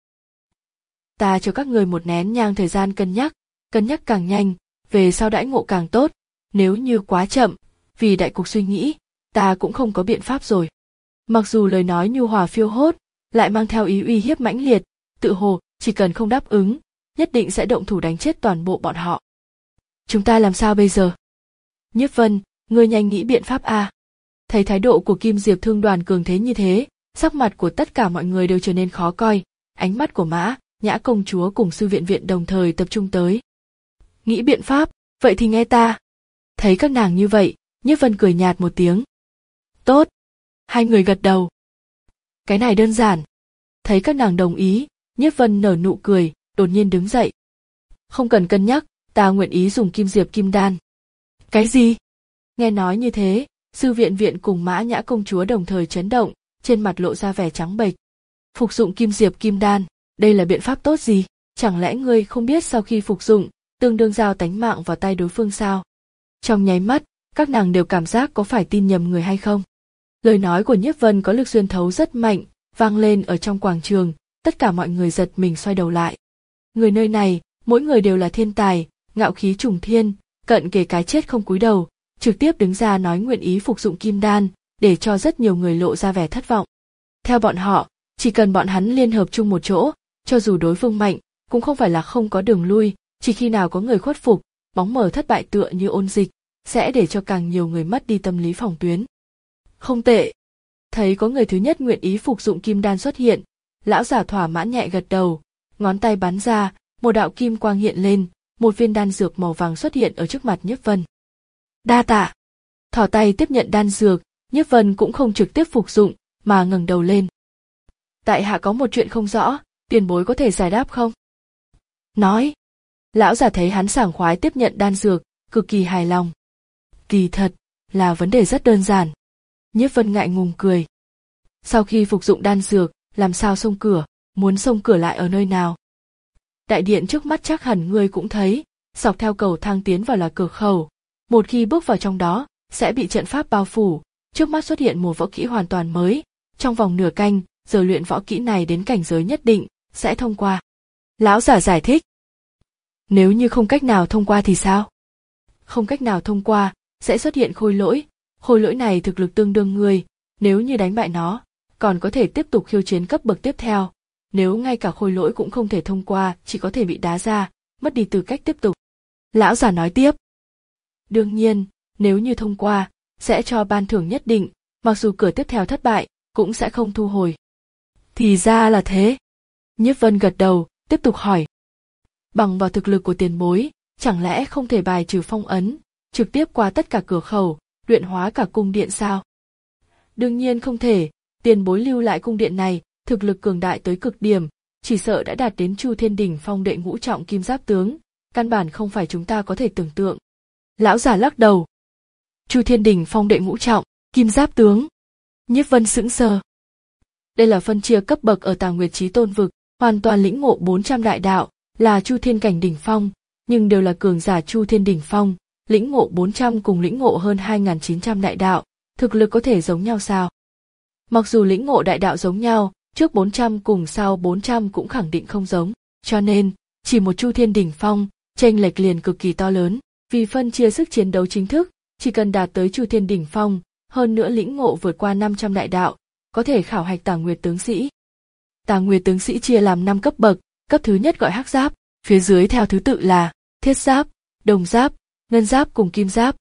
Ta cho các người một nén nhang thời gian cân nhắc, cân nhắc càng nhanh, về sau đãi ngộ càng tốt, nếu như quá chậm, vì đại cục suy nghĩ, ta cũng không có biện pháp rồi. Mặc dù lời nói nhu hòa phiêu hốt, lại mang theo ý uy hiếp mãnh liệt, tự hồ, chỉ cần không đáp ứng, nhất định sẽ động thủ đánh chết toàn bộ bọn họ. Chúng ta làm sao bây giờ? Nhiếp Vân, ngươi nhanh nghĩ biện pháp a. Thấy thái độ của Kim Diệp Thương đoàn cường thế như thế, sắc mặt của tất cả mọi người đều trở nên khó coi, ánh mắt của Mã, Nhã công chúa cùng sư viện viện đồng thời tập trung tới. Nghĩ biện pháp, vậy thì nghe ta. Thấy các nàng như vậy, Nhiếp Vân cười nhạt một tiếng. Tốt. Hai người gật đầu. Cái này đơn giản. Thấy các nàng đồng ý, Nhiếp Vân nở nụ cười, đột nhiên đứng dậy. Không cần cân nhắc, ta nguyện ý dùng Kim Diệp Kim Đan. Cái gì? Nghe nói như thế, sư viện viện cùng Mã Nhã công chúa đồng thời chấn động, trên mặt lộ ra vẻ trắng bệch. Phục dụng Kim Diệp Kim Đan, đây là biện pháp tốt gì? Chẳng lẽ ngươi không biết sau khi phục dụng, tương đương giao tánh mạng vào tay đối phương sao? Trong nháy mắt, các nàng đều cảm giác có phải tin nhầm người hay không. Lời nói của Nhiếp Vân có lực xuyên thấu rất mạnh, vang lên ở trong quảng trường, tất cả mọi người giật mình xoay đầu lại. Người nơi này, mỗi người đều là thiên tài, ngạo khí trùng thiên, cận kề cái chết không cúi đầu, trực tiếp đứng ra nói nguyện ý phục dụng kim đan, để cho rất nhiều người lộ ra vẻ thất vọng. Theo bọn họ, chỉ cần bọn hắn liên hợp chung một chỗ, cho dù đối phương mạnh, cũng không phải là không có đường lui, chỉ khi nào có người khuất phục, bóng mờ thất bại tựa như ôn dịch, sẽ để cho càng nhiều người mất đi tâm lý phòng tuyến. Không tệ. Thấy có người thứ nhất nguyện ý phục dụng kim đan xuất hiện, lão giả thỏa mãn nhẹ gật đầu, ngón tay bắn ra, một đạo kim quang hiện lên, một viên đan dược màu vàng xuất hiện ở trước mặt Nhiếp Vân. Đa tạ. thò tay tiếp nhận đan dược, Nhiếp Vân cũng không trực tiếp phục dụng, mà ngẩng đầu lên. Tại hạ có một chuyện không rõ, tiền bối có thể giải đáp không? Nói. Lão giả thấy hắn sảng khoái tiếp nhận đan dược, cực kỳ hài lòng. Kỳ thật, là vấn đề rất đơn giản. Nhiếp Vân ngại ngùng cười. Sau khi phục dụng đan dược, làm sao xông cửa, muốn xông cửa lại ở nơi nào? Đại điện trước mắt chắc hẳn ngươi cũng thấy, dọc theo cầu thang tiến vào là cửa khẩu. Một khi bước vào trong đó, sẽ bị trận pháp bao phủ. Trước mắt xuất hiện một võ kỹ hoàn toàn mới. Trong vòng nửa canh, giờ luyện võ kỹ này đến cảnh giới nhất định, sẽ thông qua. Lão giả giải thích. Nếu như không cách nào thông qua thì sao? Không cách nào thông qua, sẽ xuất hiện khôi lỗi. Khôi lỗi này thực lực tương đương ngươi, nếu như đánh bại nó, còn có thể tiếp tục khiêu chiến cấp bậc tiếp theo. Nếu ngay cả khôi lỗi cũng không thể thông qua, chỉ có thể bị đá ra, mất đi tư cách tiếp tục. Lão giả nói tiếp. Đương nhiên, nếu như thông qua, sẽ cho ban thưởng nhất định, mặc dù cửa tiếp theo thất bại, cũng sẽ không thu hồi. Thì ra là thế. Nhiếp Vân gật đầu, tiếp tục hỏi. Bằng vào thực lực của tiền bối, chẳng lẽ không thể bài trừ phong ấn, trực tiếp qua tất cả cửa khẩu, luyện hóa cả cung điện sao? Đương nhiên không thể, tiền bối lưu lại cung điện này, thực lực cường đại tới cực điểm, chỉ sợ đã đạt đến Chu Thiên đỉnh phong đệ ngũ trọng kim giáp tướng, căn bản không phải chúng ta có thể tưởng tượng. Lão giả lắc đầu. Chu Thiên đỉnh phong đệ ngũ trọng, kim giáp tướng. Nhiếp Vân sững sờ. Đây là phân chia cấp bậc ở Tà Nguyệt Chí Tôn vực, hoàn toàn lĩnh ngộ bốn trăm đại đạo, là Chu Thiên cảnh đỉnh phong, nhưng đều là cường giả Chu Thiên đỉnh phong, lĩnh ngộ bốn trăm cùng lĩnh ngộ hơn hai nghìn chín trăm đại đạo, thực lực có thể giống nhau sao? Mặc dù lĩnh ngộ đại đạo giống nhau, trước bốn trăm cùng sau bốn trăm cũng khẳng định không giống, cho nên, chỉ một Chu Thiên đỉnh phong, chênh lệch liền cực kỳ to lớn, vì phân chia sức chiến đấu chính thức, chỉ cần đạt tới Chu Thiên đỉnh phong, hơn nữa lĩnh ngộ vượt qua năm trăm đại đạo, có thể khảo hạch Tà Nguyệt tướng sĩ. Tà Nguyệt tướng sĩ chia làm năm cấp bậc, cấp thứ nhất gọi hắc giáp, phía dưới theo thứ tự là thiết giáp, đồng giáp, ngân giáp cùng kim giáp.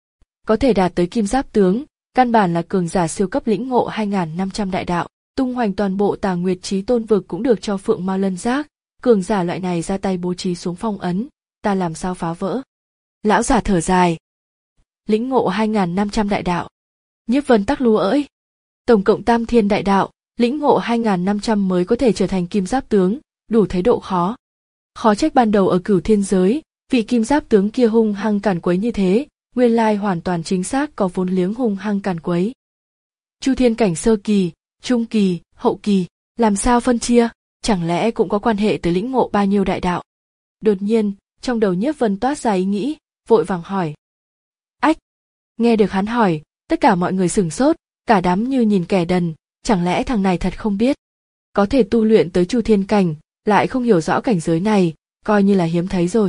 Có thể đạt tới kim giáp tướng, căn bản là cường giả siêu cấp lĩnh ngộ hai nghìn năm trăm đại đạo, tung hoành toàn bộ Tà Nguyệt Chí Tôn vực cũng được cho Phượng Mao Lân Giác, cường giả loại này ra tay bố trí xuống phong ấn, ta làm sao phá vỡ? Lão giả thở dài. Lĩnh ngộ hai nghìn năm trăm đại đạo. Nhiếp Vân tắc lúa ỡi. Tổng cộng tam thiên đại đạo, lĩnh ngộ hai nghìn năm trăm mới có thể trở thành kim giáp tướng, đủ thấy độ khó. Khó trách ban đầu ở Cửu Thiên giới, vị kim giáp tướng kia hung hăng càn quấy như thế, nguyên lai hoàn toàn chính xác có vốn liếng hung hăng càn quấy. Chu Thiên cảnh sơ kỳ, trung kỳ, hậu kỳ, làm sao phân chia, chẳng lẽ cũng có quan hệ tới lĩnh ngộ bao nhiêu đại đạo? Đột nhiên, trong đầu Nhiếp Vân toát ra ý nghĩ, vội vàng hỏi. Ách! Nghe được hắn hỏi, tất cả mọi người sửng sốt, cả đám như nhìn kẻ đần, chẳng lẽ thằng này thật không biết? Có thể tu luyện tới Chu Thiên cảnh, lại không hiểu rõ cảnh giới này, coi như là hiếm thấy rồi.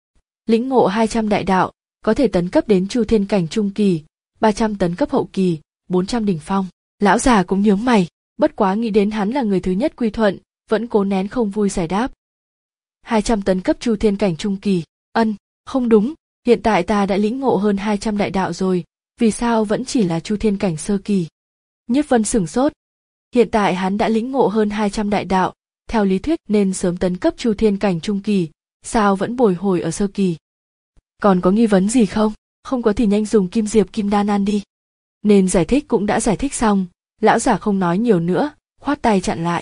Lĩnh ngộ hai trăm đại đạo, có thể tấn cấp đến Chu Thiên cảnh trung kỳ, ba trăm tấn cấp hậu kỳ, bốn trăm đỉnh phong. Lão già cũng nhướng mày, bất quá nghĩ đến hắn là người thứ nhất quy thuận, vẫn cố nén không vui giải đáp. hai trăm tấn cấp Chu Thiên cảnh trung kỳ, ân, không đúng, hiện tại ta đã lĩnh ngộ hơn hai trăm đại đạo rồi, vì sao vẫn chỉ là Chu Thiên cảnh sơ kỳ? Nhiếp Vân sửng sốt. Hiện tại hắn đã lĩnh ngộ hơn hai trăm đại đạo, theo lý thuyết nên sớm tấn cấp Chu Thiên cảnh trung kỳ, sao vẫn bồi hồi ở sơ kỳ? Còn có nghi vấn gì không? Không có thì nhanh dùng Kim Diệp Kim Đan ăn đi. Nên giải thích cũng đã giải thích xong, lão giả không nói nhiều nữa, khoát tay chặn lại.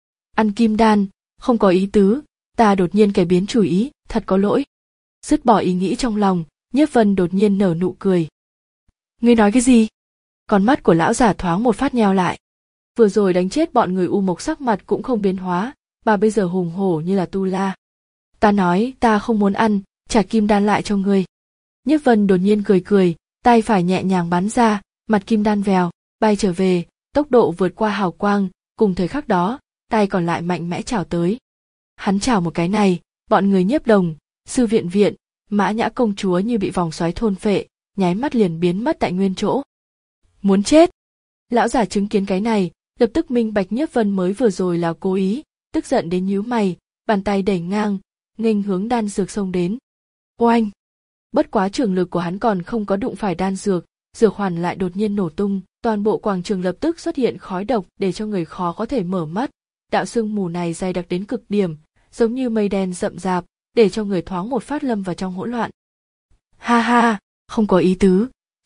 Ăn Kim Đan, không có ý tứ, ta đột nhiên cải biến chủ ý, thật có lỗi. Dứt bỏ ý nghĩ trong lòng, Nhiếp Vân đột nhiên nở nụ cười. Ngươi nói cái gì? Con mắt của lão giả thoáng một phát nheo lại. Vừa rồi đánh chết bọn người U Mộc sắc mặt cũng không biến hóa, bà bây giờ hùng hổ như là tu la. Ta nói ta không muốn ăn, trả Kim Đan lại cho ngươi. Nhiếp Vân đột nhiên cười cười, tay phải nhẹ nhàng bắn ra, mặt Kim Đan vèo, bay trở về, tốc độ vượt qua hào quang, cùng thời khắc đó, tay còn lại mạnh mẽ chảo tới. Hắn chảo một cái này, bọn người Nhiếp Đồng, Sư Viện Viện, Mã Nhã công chúa như bị vòng xoáy thôn phệ, nháy mắt liền biến mất tại nguyên chỗ. Muốn chết! Lão giả chứng kiến cái này, lập tức minh bạch Nhiếp Vân mới vừa rồi là cố ý, tức giận đến nhíu mày, bàn tay đẩy ngang, nghênh hướng đan dược xông đến. Oanh! Bất quá trường lực của hắn còn không có đụng phải đan dược, dược hoàn lại đột nhiên nổ tung, toàn bộ quảng trường lập tức xuất hiện khói độc để cho người khó có thể mở mắt. Đạo sương mù này dày đặc đến cực điểm, giống như mây đen rậm rạp, để cho người thoáng một phát lâm vào trong hỗn loạn. Ha ha, không có ý tứ,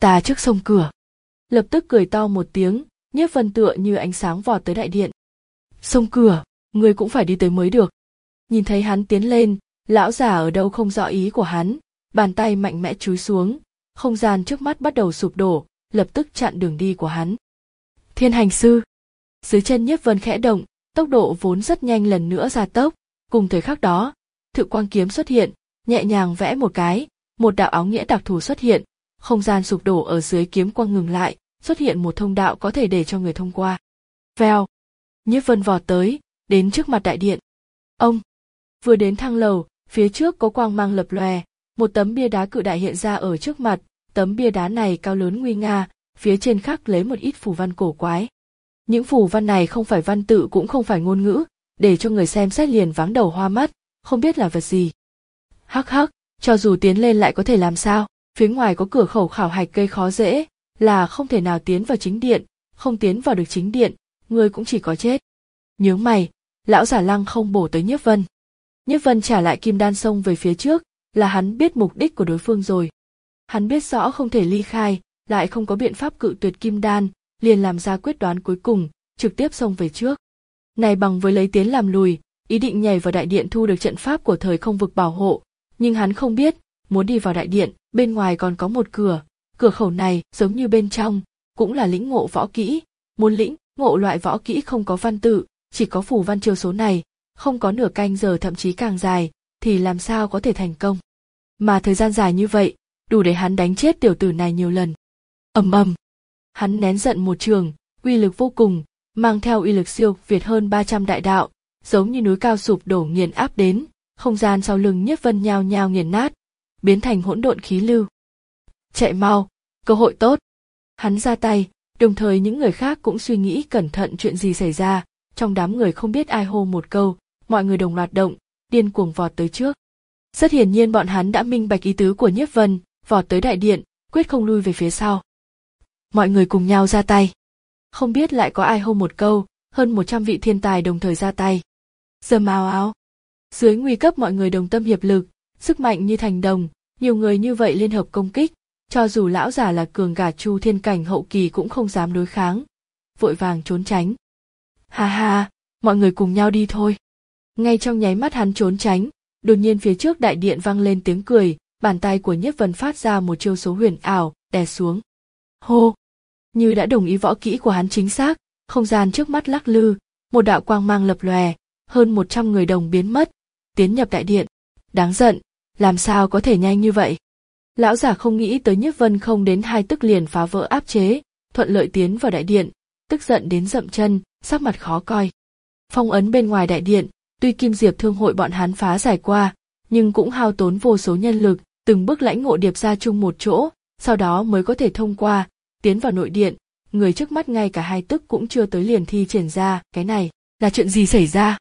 Ta trước sông cửa. Lập tức cười to một tiếng, Nhiếp Vân tựa như ánh sáng vọt tới đại điện. Sông cửa, ngươi cũng phải đi tới mới được. Nhìn thấy hắn tiến lên, lão già ở đâu không rõ ý của hắn, bàn tay mạnh mẽ chúi xuống, không gian trước mắt bắt đầu sụp đổ, lập tức chặn đường đi của hắn. Thiên hành sư. Dưới chân Nhiếp Vân khẽ động, tốc độ vốn rất nhanh lần nữa gia tốc, cùng thời khắc đó, Thự Quang kiếm xuất hiện, nhẹ nhàng vẽ một cái, một đạo áo nghĩa đặc thù xuất hiện, không gian sụp đổ ở dưới kiếm quang ngừng lại, xuất hiện một thông đạo có thể để cho người thông qua. Vèo, Nhiếp Vân vọt tới, đến trước mặt đại điện. Ông, vừa đến thang lầu, phía trước có quang mang lập lòe, một tấm bia đá cự đại hiện ra ở trước mặt, tấm bia đá này cao lớn nguy nga, phía trên khắc lấy một ít phù văn cổ quái. Những phù văn này không phải văn tự cũng không phải ngôn ngữ, để cho người xem xét liền váng đầu hoa mắt, không biết là vật gì. Hắc hắc, cho dù tiến lên lại có thể làm sao, phía ngoài có cửa khẩu khảo hạch gây khó dễ, là không thể nào tiến vào chính điện, không tiến vào được chính điện, người cũng chỉ có chết. Nhướng mày, lão giả Lăng không bổ tới Nhiếp Vân. Nhiếp Vân trả lại kim đan xông về phía trước, là hắn biết mục đích của đối phương rồi. Hắn biết rõ không thể ly khai, lại không có biện pháp cự tuyệt kim đan, liền làm ra quyết đoán cuối cùng, trực tiếp xông về trước. Này bằng với lấy tiến làm lùi, ý định nhảy vào đại điện thu được trận pháp của thời không vực bảo hộ, nhưng hắn không biết, muốn đi vào đại điện, bên ngoài còn có một cửa, cửa khẩu này giống như bên trong, cũng là lĩnh ngộ võ kỹ, muốn lĩnh ngộ loại võ kỹ không có văn tự, chỉ có phù văn chiêu số này, không có nửa canh giờ thậm chí càng dài, thì làm sao có thể thành công. Mà thời gian dài như vậy, đủ để hắn đánh chết tiểu tử này nhiều lần. Ầm ầm, hắn nén giận một trường, uy lực vô cùng, mang theo uy lực siêu việt hơn ba trăm đại đạo, giống như núi cao sụp đổ nghiền áp đến, không gian sau lưng Nhiếp Vân nhao nhao nghiền nát, biến thành hỗn độn khí lưu. Chạy mau, cơ hội tốt. Hắn ra tay, đồng thời những người khác cũng suy nghĩ cẩn thận chuyện gì xảy ra, trong đám người không biết ai hô một câu, mọi người đồng loạt động, điên cuồng vọt tới trước. Rất hiển nhiên bọn hắn đã minh bạch ý tứ của Nhiếp Vân, vọt tới đại điện, quyết không lui về phía sau. Mọi người cùng nhau ra tay. Không biết lại có ai hô một câu, hơn một trăm vị thiên tài đồng thời ra tay. Dầm ào ào. Dưới nguy cấp mọi người đồng tâm hiệp lực, sức mạnh như thành đồng, nhiều người như vậy liên hợp công kích, cho dù lão giả là cường gà chu thiên cảnh hậu kỳ cũng không dám đối kháng, vội vàng trốn tránh. Ha ha, mọi người cùng nhau đi thôi. Ngay trong nháy mắt hắn trốn tránh, đột nhiên phía trước đại điện vang lên tiếng cười, bàn tay của Nhiếp Vân phát ra một chiêu số huyền ảo, đè xuống. Hô! Như đã đồng ý võ kỹ của hắn chính xác, không gian trước mắt lắc lư, một đạo quang mang lập lòe, hơn một trăm người đồng biến mất, tiến nhập đại điện. Đáng giận, làm sao có thể nhanh như vậy? Lão giả không nghĩ tới Nhiếp Vân không đến hai tức liền phá vỡ áp chế, thuận lợi tiến vào đại điện, tức giận đến dậm chân, sắc mặt khó coi. Phong ấn bên ngoài đại điện, tuy Kim Diệp Thương hội bọn hắn phá giải qua, nhưng cũng hao tốn vô số nhân lực, từng bước lãnh ngộ điệp ra chung một chỗ, sau đó mới có thể thông qua, tiến vào nội điện. Người trước mắt ngay cả hai tức cũng chưa tới liền thi triển ra, cái này là chuyện gì xảy ra?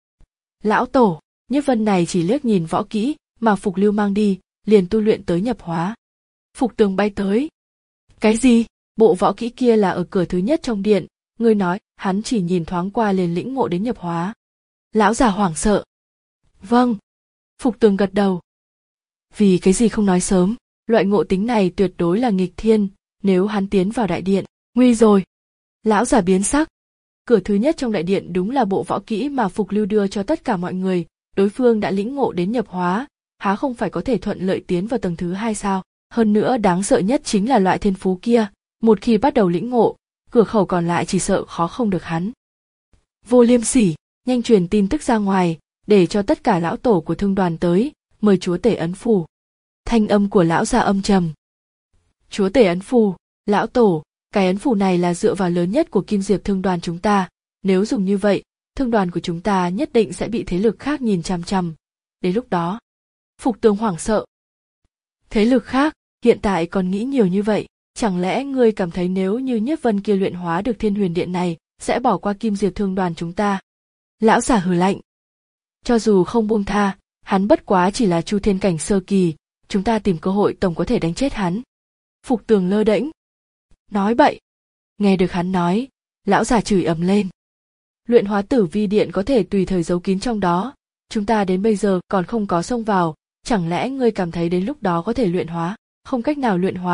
Lão tổ, Nhiếp Vân này chỉ liếc nhìn võ kỹ mà Phục Lưu mang đi, liền tu luyện tới nhập hóa. Phục Tường bay tới. Cái gì? Bộ võ kỹ kia là ở cửa thứ nhất trong điện, ngươi nói, hắn chỉ nhìn thoáng qua liền lĩnh ngộ đến nhập hóa. Lão già hoảng sợ. Vâng. Phục Tường gật đầu. Vì cái gì không nói sớm, loại ngộ tính này tuyệt đối là nghịch thiên, nếu hắn tiến vào đại điện, nguy rồi. Lão già biến sắc. Cửa thứ nhất trong đại điện đúng là bộ võ kỹ mà Phục Lưu đưa cho tất cả mọi người, đối phương đã lĩnh ngộ đến nhập hóa, há không phải có thể thuận lợi tiến vào tầng thứ hai sao? Hơn nữa đáng sợ nhất chính là loại thiên phú kia, một khi bắt đầu lĩnh ngộ, cửa khẩu còn lại chỉ sợ khó không được hắn. Vô Liêm Sỉ, nhanh truyền tin tức ra ngoài, để cho tất cả lão tổ của thương đoàn tới, mời chúa tể ấn phù. Thanh âm của lão già âm trầm. Chúa tể ấn phù, lão tổ, cái ấn phù này là dựa vào lớn nhất của Kim Diệp thương đoàn chúng ta, nếu dùng như vậy, thương đoàn của chúng ta nhất định sẽ bị thế lực khác nhìn chằm chằm. Đến lúc đó, Phục Tường hoảng sợ. Thế lực khác, hiện tại còn nghĩ nhiều như vậy, chẳng lẽ ngươi cảm thấy nếu như Nhiếp Vân kia luyện hóa được Thiên Huyền Điện này, sẽ bỏ qua Kim Diệp thương đoàn chúng ta? Lão giả hừ lạnh. Cho dù không buông tha, hắn bất quá chỉ là Chu Thiên cảnh sơ kỳ, chúng ta tìm cơ hội tổng có thể đánh chết hắn. Phục Tường lơ đễnh. Nói bậy. Nghe được hắn nói, lão già chửi ầm lên. Luyện hóa Tử Vi Điện có thể tùy thời giấu kín trong đó, chúng ta đến bây giờ còn không có xông vào, chẳng lẽ ngươi cảm thấy đến lúc đó có thể luyện hóa? Không cách nào luyện hóa,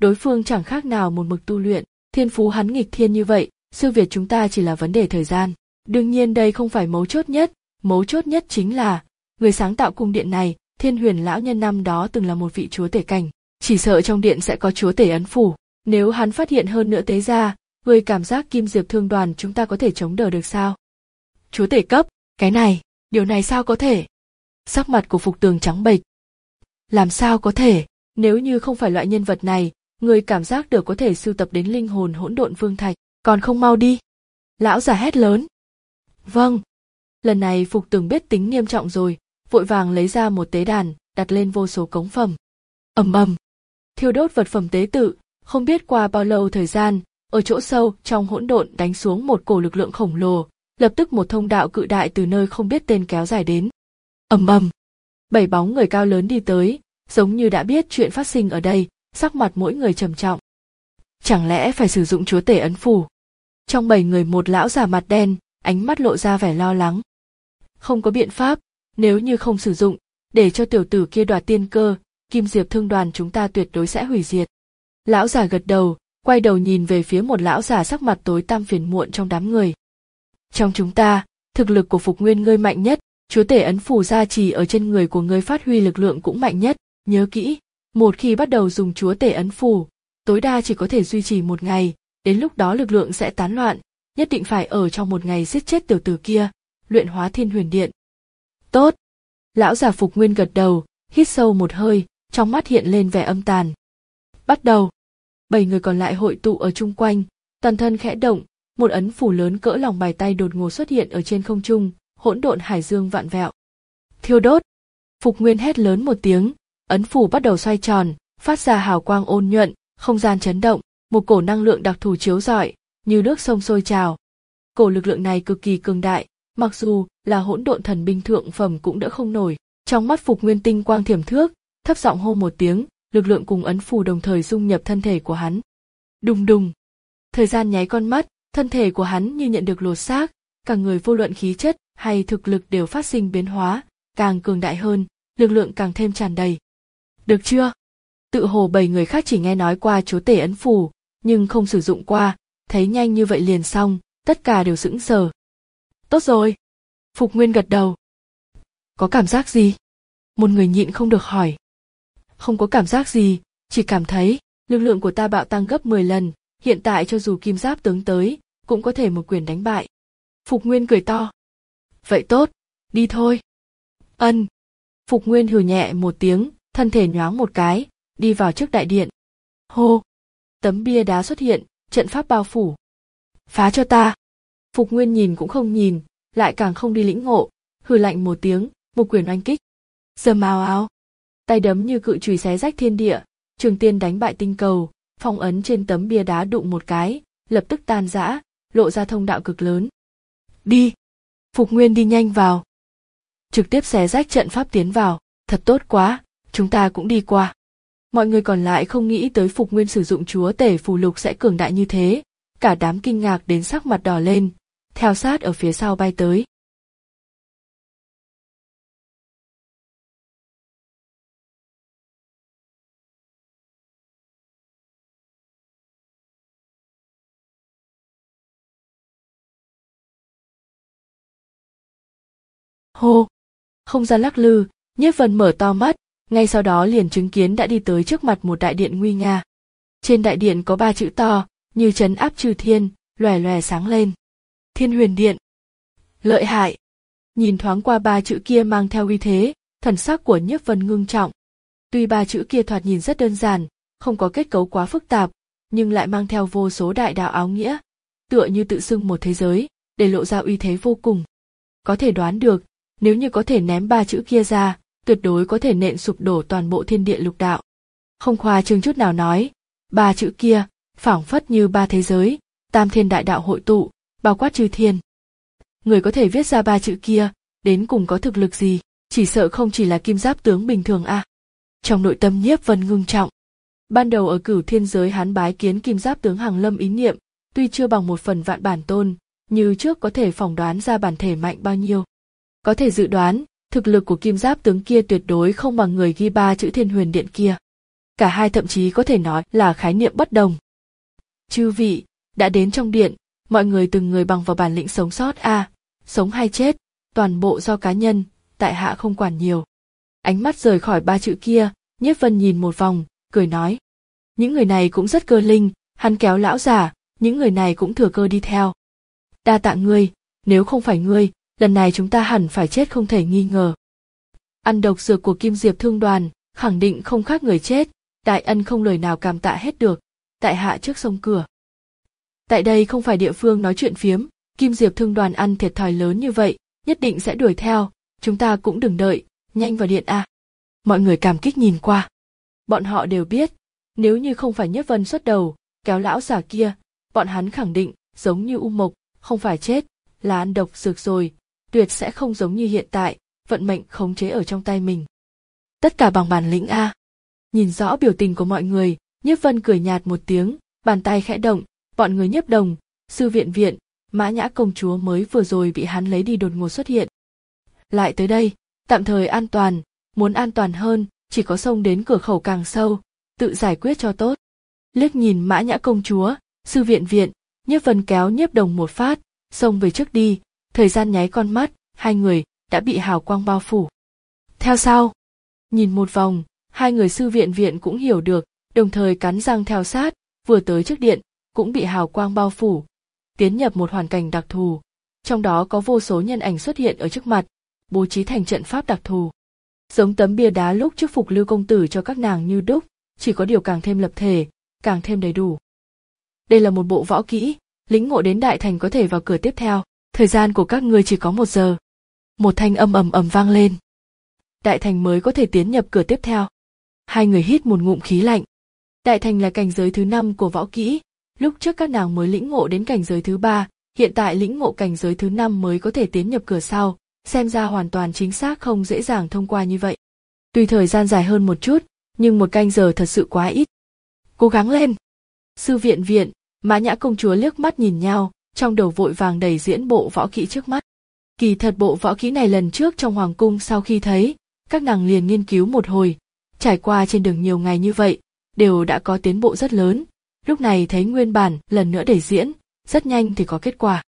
đối phương chẳng khác nào một mực tu luyện, thiên phú hắn nghịch thiên như vậy, siêu việt chúng ta chỉ là vấn đề thời gian. Đương nhiên đây không phải mấu chốt nhất, mấu chốt nhất chính là, người sáng tạo cung điện này, Thiên Huyền lão nhân năm đó từng là một vị chúa tể cảnh, chỉ sợ trong điện sẽ có chúa tể ấn phủ, nếu hắn phát hiện hơn nữa tế ra, người cảm giác Kim Diệp Thương đoàn chúng ta có thể chống đỡ được sao? Chúa tể cấp, cái này, điều này sao có thể? Sắc mặt của Phục Tường trắng bệch. Làm sao có thể, nếu như không phải loại nhân vật này, người cảm giác được có thể sưu tập đến linh hồn hỗn độn vương thạch, còn không mau đi. Lão già hét lớn. Vâng. Lần này Phục Tường biết tính nghiêm trọng rồi, vội vàng lấy ra một tế đàn, đặt lên vô số cống phẩm. Ầm ầm. Thiêu đốt vật phẩm tế tự, không biết qua bao lâu thời gian, ở chỗ sâu trong hỗn độn đánh xuống một cổ lực lượng khổng lồ, lập tức một thông đạo cự đại từ nơi không biết tên kéo dài đến. Ầm ầm. Bảy bóng người cao lớn đi tới, giống như đã biết chuyện phát sinh ở đây, sắc mặt mỗi người trầm trọng. Chẳng lẽ phải sử dụng chúa tể ấn phủ? Trong bảy người một lão già mặt đen, ánh mắt lộ ra vẻ lo lắng. Không có biện pháp, nếu như không sử dụng, để cho tiểu tử kia đoạt tiên cơ, Kim Diệp Thương đoàn chúng ta tuyệt đối sẽ hủy diệt. Lão già gật đầu, quay đầu nhìn về phía một lão già sắc mặt tối tăm phiền muộn trong đám người. Trong chúng ta, thực lực của Phục Nguyên ngươi mạnh nhất, chúa tể ấn phủ gia trì ở trên người của ngươi phát huy lực lượng cũng mạnh nhất, nhớ kỹ, một khi bắt đầu dùng chúa tể ấn phủ, tối đa chỉ có thể duy trì một ngày, đến lúc đó lực lượng sẽ tán loạn, nhất định phải ở trong một ngày giết chết tiểu tử kia, luyện hóa Thiên Huyền Điện. Tốt. Lão già Phục Nguyên gật đầu, hít sâu một hơi, trong mắt hiện lên vẻ âm tàn. Bắt đầu. Bảy người còn lại hội tụ ở chung quanh, toàn thân khẽ động, một ấn phủ lớn cỡ lòng bàn tay đột ngột xuất hiện ở trên không trung, hỗn độn hải dương vạn vẹo. Thiêu đốt. Phục Nguyên hét lớn một tiếng, ấn phủ bắt đầu xoay tròn, phát ra hào quang ôn nhuận, không gian chấn động, một cổ năng lượng đặc thù chiếu rọi, như nước sông sôi trào. Cổ lực lượng này cực kỳ cường đại, mặc dù là hỗn độn thần binh thượng phẩm cũng đỡ không nổi. Trong mắt Phục Nguyên tinh quang thiểm thước, thấp giọng hô một tiếng, lực lượng cùng ấn phù đồng thời dung nhập thân thể của hắn. Đùng đùng. Thời gian nháy con mắt, thân thể của hắn như nhận được lột xác, cả người vô luận khí chất hay thực lực đều phát sinh biến hóa, càng cường đại hơn, lực lượng càng thêm tràn đầy. Được chưa? Tự hồ bảy người khác chỉ nghe nói qua chúa tể ấn phù, nhưng không sử dụng qua, thấy nhanh như vậy liền xong, tất cả đều sững sờ. Tốt rồi. Phục Nguyên gật đầu. Có cảm giác gì? Một người nhịn không được hỏi. Không có cảm giác gì, chỉ cảm thấy lực lượng của ta bạo tăng gấp mười lần, hiện tại cho dù Kim Giáp tướng tới, cũng có thể một quyền đánh bại. Phục Nguyên cười to. Vậy tốt, đi thôi. Ân. Phục Nguyên hừ nhẹ một tiếng, thân thể nhoáng một cái, đi vào trước đại điện. Hô. Tấm bia đá xuất hiện, trận pháp bao phủ. Phá cho ta. Phục Nguyên nhìn cũng không nhìn, lại càng không đi lĩnh ngộ, hừ lạnh một tiếng, một quyền oanh kích. Dầm ào ào. Tay đấm như cự chùy xé rách thiên địa, trường tiên đánh bại tinh cầu, phong ấn trên tấm bia đá đụng một cái, lập tức tan rã, lộ ra thông đạo cực lớn. Đi. Phục Nguyên đi nhanh vào. Trực tiếp xé rách trận pháp tiến vào, thật tốt quá, chúng ta cũng đi qua. Mọi người còn lại không nghĩ tới Phục Nguyên sử dụng chúa tể phù lục sẽ cường đại như thế, cả đám kinh ngạc đến sắc mặt đỏ lên, theo sát ở phía sau bay tới. Hô! Không gian lắc lư, Nhiếp Vân mở to mắt, ngay sau đó liền chứng kiến đã đi tới trước mặt một đại điện nguy nga. Trên đại điện có ba chữ to, như trấn áp chư thiên, lòe lòe sáng lên. Thiên Huyền Điện. Lợi hại. Nhìn thoáng qua ba chữ kia mang theo uy thế, thần sắc của Nhiếp Vân ngưng trọng. Tuy ba chữ kia thoạt nhìn rất đơn giản, không có kết cấu quá phức tạp, nhưng lại mang theo vô số đại đạo áo nghĩa, tựa như tự xưng một thế giới, để lộ ra uy thế vô cùng. Có thể đoán được, nếu như có thể ném ba chữ kia ra, tuyệt đối có thể nện sụp đổ toàn bộ thiên địa lục đạo. Không khoa trương chút nào nói, ba chữ kia, phảng phất như ba thế giới, tam thiên đại đạo hội tụ, bao quát chư thiên. Người có thể viết ra ba chữ kia, đến cùng có thực lực gì, chỉ sợ không chỉ là Kim Giáp tướng bình thường a. À. Trong nội tâm Nhiếp Vân ngưng trọng. Ban đầu ở Cửu Thiên giới hắn bái kiến Kim Giáp tướng hàng lâm ý niệm, tuy chưa bằng một phần vạn bản tôn, như trước có thể phỏng đoán ra bản thể mạnh bao nhiêu. Có thể dự đoán, thực lực của Kim Giáp tướng kia tuyệt đối không bằng người ghi ba chữ Thiên Huyền Điện kia. cả hai thậm chí có thể nói là khái niệm bất đồng. Chư vị, đã đến trong điện, mọi người từng người bằng vào bản lĩnh sống sót a, à, sống hay chết, toàn bộ do cá nhân, tại hạ không quản nhiều. Ánh mắt rời khỏi ba chữ kia, Nhiếp Vân nhìn một vòng, cười nói. Những người này cũng rất cơ linh, hắn kéo lão giả, những người này cũng thừa cơ đi theo. Đa tạ ngươi, nếu không phải ngươi, lần này chúng ta hẳn phải chết không thể nghi ngờ. Ăn độc dược của Kim Diệp Thương Đoàn, khẳng định không khác người chết, đại ân không lời nào cảm tạ hết được, tại hạ trước sông cửa. Tại đây không phải địa phương nói chuyện phiếm, Kim Diệp Thương Đoàn ăn thiệt thòi lớn như vậy, nhất định sẽ đuổi theo, chúng ta cũng đừng đợi, nhanh vào điện a. Mọi người cảm kích nhìn qua. Bọn họ đều biết, nếu như không phải Nhiếp Vân xuất đầu, kéo lão giả kia, bọn hắn khẳng định, giống như U Mộc, không phải chết, là ăn độc dược rồi, tuyệt sẽ không giống như hiện tại, vận mệnh khống chế ở trong tay mình. Tất cả bằng bản lĩnh a. Nhìn rõ biểu tình của mọi người, Nhiếp Vân cười nhạt một tiếng, bàn tay khẽ động, bọn người Nhiếp Đồng, Sư Viện Viện, Mã Nhã công chúa mới vừa rồi bị hắn lấy đi đột ngột xuất hiện. Lại tới đây, tạm thời an toàn, muốn an toàn hơn, chỉ có xông đến cửa khẩu càng sâu, tự giải quyết cho tốt. Liếc nhìn Mã Nhã công chúa, Sư Viện Viện, Nhiếp Vân kéo Nhiếp Đồng một phát, xông về trước đi, thời gian nháy con mắt, hai người đã bị hào quang bao phủ. Theo sau, nhìn một vòng, hai người Sư Viện Viện cũng hiểu được, đồng thời cắn răng theo sát, vừa tới trước điện, cũng bị hào quang bao phủ, tiến nhập một hoàn cảnh đặc thù, trong đó có vô số nhân ảnh xuất hiện ở trước mặt, bố trí thành trận pháp đặc thù. Giống tấm bia đá lúc trước phục Lưu công tử cho các nàng như đúc, chỉ có điều càng thêm lập thể, càng thêm đầy đủ. Đây là một bộ võ kỹ, lĩnh ngộ đến đại thành có thể vào cửa tiếp theo, thời gian của các ngươi chỉ có một giờ. Một thanh âm ầm ầm vang lên. Đại thành mới có thể tiến nhập cửa tiếp theo. Hai người hít một ngụm khí lạnh. Đại thành là cảnh giới thứ năm của võ kỹ, lúc trước các nàng mới lĩnh ngộ đến cảnh giới thứ ba, hiện tại lĩnh ngộ cảnh giới thứ năm mới có thể tiến nhập cửa sau, xem ra hoàn toàn chính xác không dễ dàng thông qua như vậy. Tuy thời gian dài hơn một chút, nhưng một canh giờ thật sự quá ít. Cố gắng lên. Sư Viện Viện, Mã Nhã công chúa liếc mắt nhìn nhau, trong đầu vội vàng đầy diễn bộ võ kỹ trước mắt. Kỳ thật bộ võ kỹ này lần trước trong hoàng cung sau khi thấy, các nàng liền nghiên cứu một hồi, trải qua trên đường nhiều ngày như vậy, đều đã có tiến bộ rất lớn. Lúc này thấy nguyên bản lần nữa để diễn, rất nhanh thì có kết quả.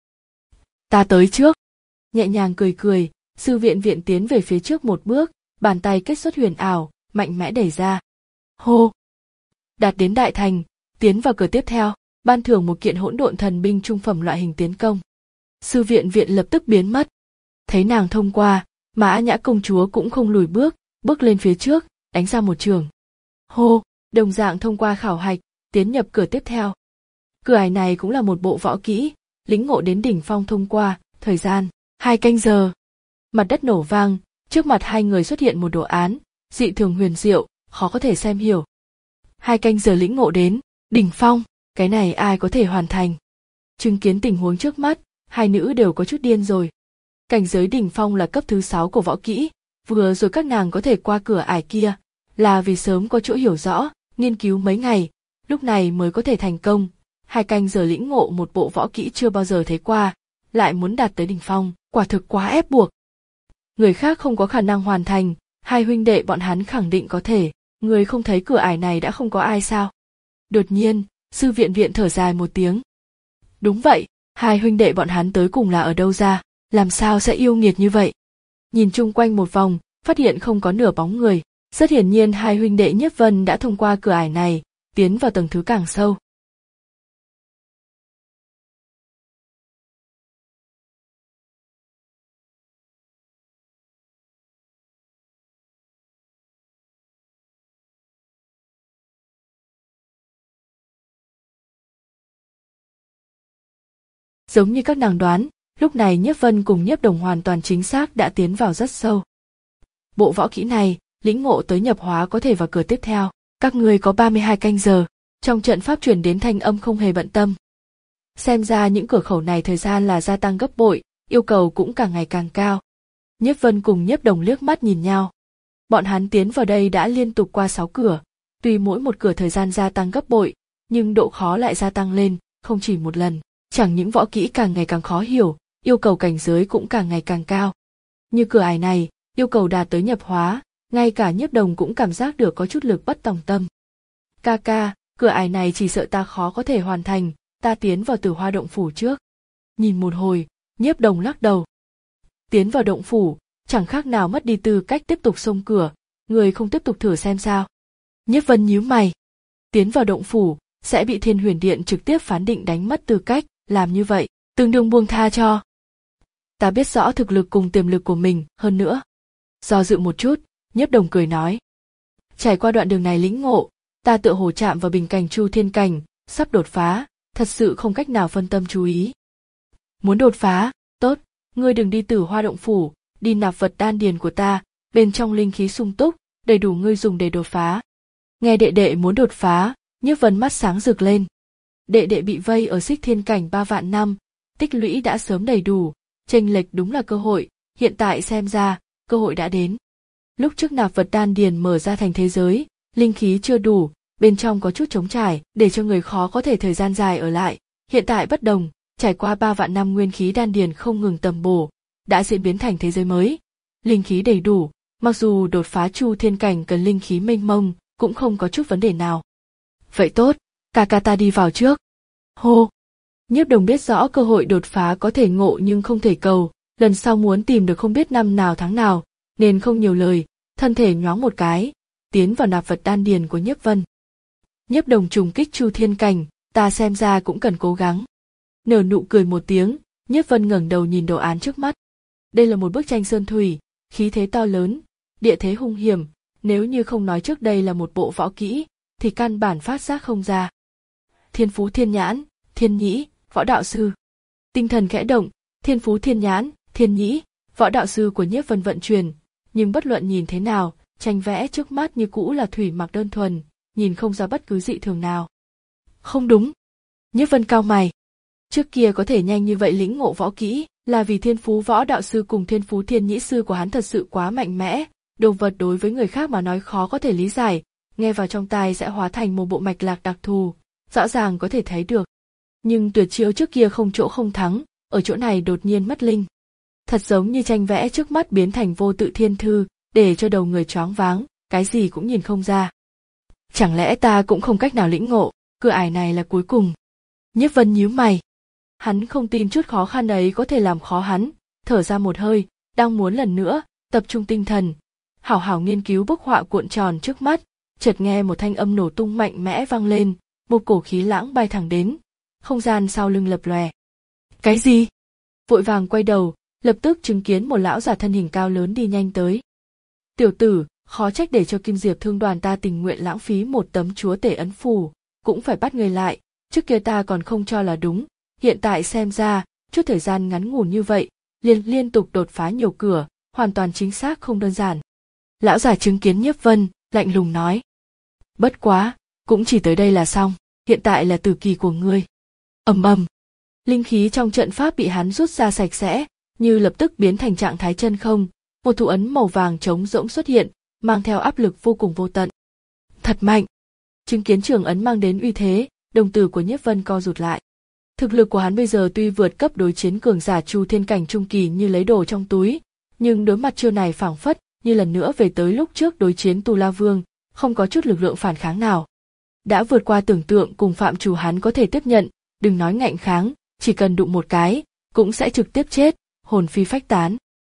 Ta tới trước. Nhẹ nhàng cười cười, Sư Viện Viện tiến về phía trước một bước, bàn tay kết xuất huyền ảo, mạnh mẽ đẩy ra. Hô! Đạt đến đại thành, tiến vào cửa tiếp theo, ban thưởng một kiện hỗn độn thần binh trung phẩm loại hình tiến công. Sư Viện Viện lập tức biến mất. Thấy nàng thông qua, Mã Nhã công chúa cũng không lùi bước, bước lên phía trước, đánh ra một trường. Hô! Đồng dạng thông qua khảo hạch, tiến nhập cửa tiếp theo. Cửa ải này cũng là một bộ võ kỹ, lĩnh ngộ đến đỉnh phong thông qua, thời gian hai canh giờ. Mặt đất nổ vang, trước mặt hai người xuất hiện một đồ án, dị thường huyền diệu, khó có thể xem hiểu. Hai canh giờ lĩnh ngộ đến đỉnh phong, cái này ai có thể hoàn thành? Chứng kiến tình huống trước mắt, hai nữ đều có chút điên rồi. Cảnh giới đỉnh phong là cấp thứ sáu của võ kỹ, vừa rồi các nàng có thể qua cửa ải kia, là vì sớm có chỗ hiểu rõ, nghiên cứu mấy ngày, lúc này mới có thể thành công. Hai canh giờ lĩnh ngộ một bộ võ kỹ chưa bao giờ thấy qua, lại muốn đạt tới đỉnh phong, quả thực quá ép buộc. Người khác không có khả năng hoàn thành, hai huynh đệ bọn hắn khẳng định có thể, người không thấy cửa ải này đã không có ai sao? Đột nhiên, Sư Viện Viện thở dài một tiếng. Đúng vậy, hai huynh đệ bọn hắn tới cùng là ở đâu ra, làm sao sẽ yêu nghiệt như vậy? Nhìn chung quanh một vòng, phát hiện không có nửa bóng người, rất hiển nhiên hai huynh đệ Nhiếp Vân đã thông qua cửa ải này, tiến vào tầng thứ càng sâu. Giống như các nàng đoán, lúc này Nhiếp Vân cùng Nhiếp Đồng hoàn toàn chính xác đã tiến vào rất sâu. Bộ võ kỹ này, lĩnh ngộ tới nhập hóa có thể vào cửa tiếp theo, các ngươi có ba mươi hai canh giờ, trong trận pháp truyền đến thanh âm không hề bận tâm. Xem ra những cửa khẩu này thời gian là gia tăng gấp bội, yêu cầu cũng càng ngày càng cao. Nhiếp Vân cùng Nhiếp Đồng liếc mắt nhìn nhau. Bọn hắn tiến vào đây đã liên tục qua sáu cửa, tuy mỗi một cửa thời gian gia tăng gấp bội, nhưng độ khó lại gia tăng lên, không chỉ một lần. Chẳng những võ kỹ càng ngày càng khó hiểu, yêu cầu cảnh giới cũng càng ngày càng cao. Như cửa ải này, yêu cầu đạt tới nhập hóa, ngay cả Nhiếp Đồng cũng cảm giác được có chút lực bất tòng tâm. Ca ca, cửa ải này chỉ sợ ta khó có thể hoàn thành, ta tiến vào Tử Hoa động phủ trước. Nhìn một hồi, Nhiếp Đồng lắc đầu. Tiến vào động phủ, chẳng khác nào mất đi tư cách tiếp tục xông cửa, người không tiếp tục thử xem sao. Nhiếp Vân nhíu mày. Tiến vào động phủ, sẽ bị Thiên Huyền Điện trực tiếp phán định đánh mất tư cách, làm như vậy, tương đương buông tha cho. Ta biết rõ thực lực cùng tiềm lực của mình, hơn nữa. Do dự một chút, Nhiếp Đồng cười nói. Trải qua đoạn đường này lĩnh ngộ, ta tựa hồ chạm vào bình cảnh Chu Thiên cảnh, sắp đột phá, thật sự không cách nào phân tâm chú ý. Muốn đột phá, tốt, ngươi đừng đi Tử Hoa động phủ, đi nạp vật đan điền của ta, bên trong linh khí sung túc, đầy đủ ngươi dùng để đột phá. Nghe đệ đệ muốn đột phá, Nhiếp Vân mắt sáng rực lên. Đệ đệ bị vây ở Xích Thiên cảnh ba vạn năm, tích lũy đã sớm đầy đủ, chênh lệch đúng là cơ hội, hiện tại xem ra, cơ hội đã đến. Lúc trước nạp vật đan điền mở ra thành thế giới, linh khí chưa đủ, bên trong có chút trống trải, để cho người khó có thể thời gian dài ở lại. Hiện tại bất đồng, trải qua ba vạn năm nguyên khí đan điền không ngừng tầm bổ, đã diễn biến thành thế giới mới. Linh khí đầy đủ, mặc dù đột phá Chu Thiên cảnh cần linh khí mênh mông, cũng không có chút vấn đề nào. Vậy tốt, ca ca ta đi vào trước. Hô! Nhiếp Đồng biết rõ cơ hội đột phá có thể ngộ nhưng không thể cầu, lần sau muốn tìm được không biết năm nào tháng nào, nên không nhiều lời, thân thể nhoáng một cái, tiến vào nạp vật đan điền của Nhiếp Vân. Nhiếp Đồng trùng kích Chu Thiên cảnh, ta xem ra cũng cần cố gắng. Nở nụ cười một tiếng, Nhiếp Vân ngẩng đầu nhìn đồ án trước mắt. Đây là một bức tranh sơn thủy, khí thế to lớn, địa thế hung hiểm, nếu như không nói trước đây là một bộ võ kỹ, thì căn bản phát giác không ra. Thiên phú thiên nhãn, thiên nhĩ, võ đạo sư. Tinh thần khẽ động, thiên phú thiên nhãn, thiên nhĩ, võ đạo sư của Nhiếp Vân vận chuyển, nhưng bất luận nhìn thế nào, tranh vẽ trước mắt như cũ là thủy mặc đơn thuần, nhìn không ra bất cứ dị thường nào. Không đúng. Nhiếp Vân cau mày. Trước kia có thể nhanh như vậy lĩnh ngộ võ kỹ, là vì thiên phú võ đạo sư cùng thiên phú thiên nhĩ sư của hắn thật sự quá mạnh mẽ, đồ vật đối với người khác mà nói khó có thể lý giải, nghe vào trong tai sẽ hóa thành một bộ mạch lạc đặc thù, rõ ràng có thể thấy được. Nhưng tuyệt chiêu trước kia không chỗ không thắng, ở chỗ này đột nhiên mất linh. Thật giống như tranh vẽ trước mắt biến thành vô tự thiên thư, để cho đầu người choáng váng, cái gì cũng nhìn không ra. Chẳng lẽ ta cũng không cách nào lĩnh ngộ, cửa ải này là cuối cùng. Nhiếp Vân nhíu mày. Hắn không tin chút khó khăn ấy có thể làm khó hắn, thở ra một hơi, đang muốn lần nữa, tập trung tinh thần, hảo hảo nghiên cứu bức họa cuộn tròn trước mắt, chợt nghe một thanh âm nổ tung mạnh mẽ vang lên, một cổ khí lãng bay thẳng đến, không gian sau lưng lập lòe. Cái gì? Vội vàng quay đầu, lập tức chứng kiến một lão già thân hình cao lớn đi nhanh tới. Tiểu tử, khó trách để cho Kim Diệp Thương đoàn ta tình nguyện lãng phí một tấm chúa tể ấn phù, cũng phải bắt người lại, trước kia ta còn không cho là đúng, hiện tại xem ra, chút thời gian ngắn ngủn như vậy, liên liên tục đột phá nhiều cửa, hoàn toàn chính xác không đơn giản. Lão già chứng kiến Nhiếp Vân, lạnh lùng nói. Bất quá, cũng chỉ tới đây là xong, hiện tại là tử kỳ của ngươi. Ầm ầm, linh khí trong trận pháp bị hắn rút ra sạch sẽ, như lập tức biến thành trạng thái chân không, một thủ ấn màu vàng trống rỗng xuất hiện, mang theo áp lực vô cùng vô tận. Thật mạnh. Chứng kiến trường ấn mang đến uy thế, đồng tử của Nhiếp Vân co rụt lại. Thực lực của hắn bây giờ tuy vượt cấp đối chiến cường giả Chu Thiên cảnh trung kỳ như lấy đồ trong túi, nhưng đối mặt chiêu này phảng phất như lần nữa về tới lúc trước đối chiến Tu La Vương, không có chút lực lượng phản kháng nào. Đã vượt qua tưởng tượng cùng phạm chủ hắn có thể tiếp nhận, đừng nói ngạnh kháng, chỉ cần đụng một cái, cũng sẽ trực tiếp chết, hồn phi phách tán.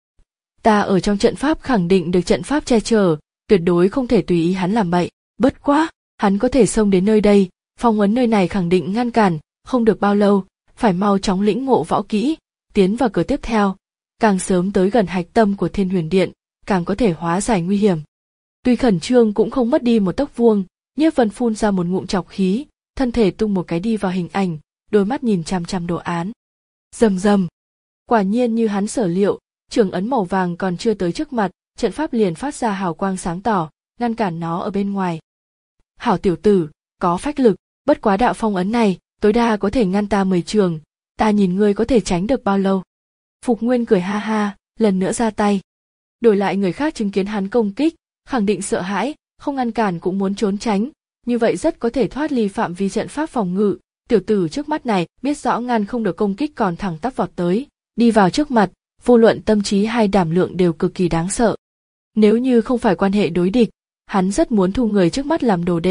Ta ở trong trận pháp khẳng định được trận pháp che chở, tuyệt đối không thể tùy ý hắn làm bậy, bất quá, hắn có thể xông đến nơi đây, phong ấn nơi này khẳng định ngăn cản, không được bao lâu, phải mau chóng lĩnh ngộ võ kỹ, tiến vào cửa tiếp theo, càng sớm tới gần hạch tâm của Thiên Huyền Điện, càng có thể hóa giải nguy hiểm. Tuy khẩn trương cũng không mất đi một tấc vuông, Nhiếp Vân phun ra một ngụm trọc khí, thân thể tung một cái đi vào hình ảnh, đôi mắt nhìn chằm chằm đồ án. Rầm rầm. Quả nhiên như hắn sở liệu, trường ấn màu vàng còn chưa tới trước mặt, trận pháp liền phát ra hào quang sáng tỏ, ngăn cản nó ở bên ngoài. Hảo tiểu tử, có phách lực, bất quá đạo phong ấn này, tối đa có thể ngăn ta mười trường, ta nhìn ngươi có thể tránh được bao lâu. Phục Nguyên cười ha ha, lần nữa ra tay. Đổi lại người khác chứng kiến hắn công kích, khẳng định sợ hãi, không ngăn cản cũng muốn trốn tránh, như vậy rất có thể thoát ly phạm vi trận pháp phòng ngự. Tiểu tử trước mắt này biết rõ ngăn không được công kích còn thẳng tắp vọt tới, đi vào trước mặt, vô luận tâm trí hay đảm lượng đều cực kỳ đáng sợ. Nếu như không phải quan hệ đối địch, hắn rất muốn thu người trước mắt làm đồ đệ,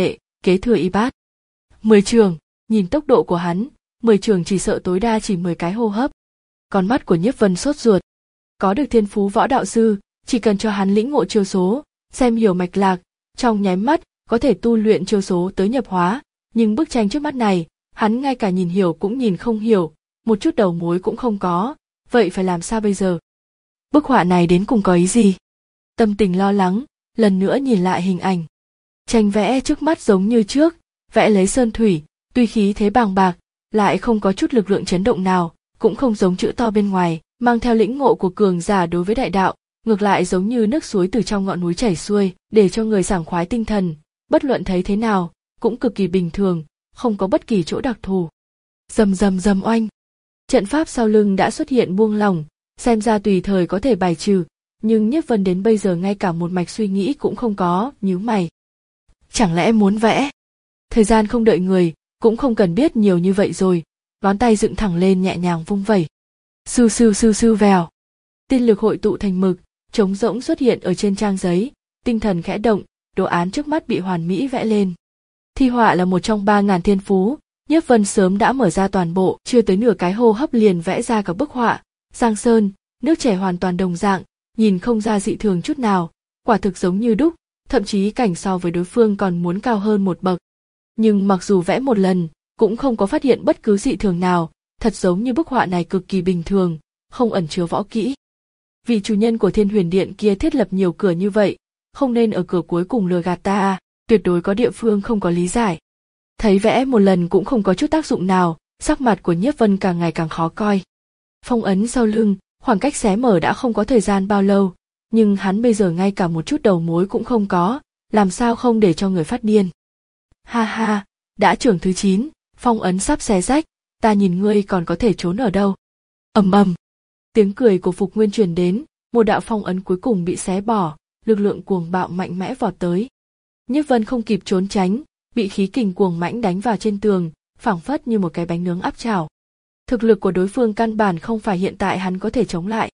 kế thừa y bát. Mười trường, nhìn tốc độ của hắn, mười trường chỉ sợ tối đa chỉ mười cái hô hấp. Con mắt của Nhiếp Vân sốt ruột. Có được thiên phú võ đạo sư, chỉ cần cho hắn lĩnh ngộ chiêu số, xem hiểu mạch lạc, trong nháy mắt có thể tu luyện chiêu số tới nhập hóa, nhưng bức tranh trước mắt này, hắn ngay cả nhìn hiểu cũng nhìn không hiểu, một chút đầu mối cũng không có, vậy phải làm sao bây giờ? Bức họa này đến cùng có ý gì? Tâm tình lo lắng, lần nữa nhìn lại hình ảnh. Tranh vẽ trước mắt giống như trước, vẽ lấy sơn thủy, tuy khí thế bàng bạc, lại không có chút lực lượng chấn động nào, cũng không giống chữ to bên ngoài, mang theo lĩnh ngộ của cường giả đối với đại đạo, ngược lại giống như nước suối từ trong ngọn núi chảy xuôi, để cho người sảng khoái tinh thần, bất luận thấy thế nào, cũng cực kỳ bình thường, không có bất kỳ chỗ đặc thù. Rầm rầm rầm oanh. Trận pháp sau lưng đã xuất hiện buông lỏng, xem ra tùy thời có thể bài trừ, nhưng Nhiếp Vân đến bây giờ ngay cả một mạch suy nghĩ cũng không có, nhíu mày. Chẳng lẽ muốn vẽ? Thời gian không đợi người, cũng không cần biết nhiều như vậy rồi, ngón tay dựng thẳng lên nhẹ nhàng vung vẩy. Sưu sưu sưu sưu vèo. Tiên lực hội tụ thành mực, trống rỗng xuất hiện ở trên trang giấy, tinh thần khẽ động, đồ án trước mắt bị hoàn mỹ vẽ lên. Thi họa là một trong ba ngàn thiên phú, Nhiếp Vân sớm đã mở ra toàn bộ, chưa tới nửa cái hô hấp liền vẽ ra cả bức họa. Giang sơn, nước chảy hoàn toàn đồng dạng, nhìn không ra dị thường chút nào, quả thực giống như đúc, thậm chí cảnh so với đối phương còn muốn cao hơn một bậc. Nhưng mặc dù vẽ một lần, cũng không có phát hiện bất cứ dị thường nào, thật giống như bức họa này cực kỳ bình thường, không ẩn chứa võ kỹ. Vị chủ nhân của Thiên Huyền Điện kia thiết lập nhiều cửa như vậy, không nên ở cửa cuối cùng lừa gạt ta, tuyệt đối có địa phương không có lý giải. Thấy vẽ một lần cũng không có chút tác dụng nào, sắc mặt của Nhiếp Vân càng ngày càng khó coi. Phong ấn sau lưng, khoảng cách xé mở đã không có thời gian bao lâu, nhưng hắn bây giờ ngay cả một chút đầu mối cũng không có, làm sao không để cho người phát điên. Ha ha, đã trưởng thứ chín, phong ấn sắp xé rách, ta nhìn ngươi còn có thể trốn ở đâu. Ầm ầm, tiếng cười của Phục Nguyên truyền đến, một đạo phong ấn cuối cùng bị xé bỏ, lực lượng cuồng bạo mạnh mẽ vọt tới. Nhiếp Vân không kịp trốn tránh, bị khí kình cuồng mãnh đánh vào trên tường, phảng phất như một cái bánh nướng áp chảo. Thực lực của đối phương căn bản không phải hiện tại hắn có thể chống lại.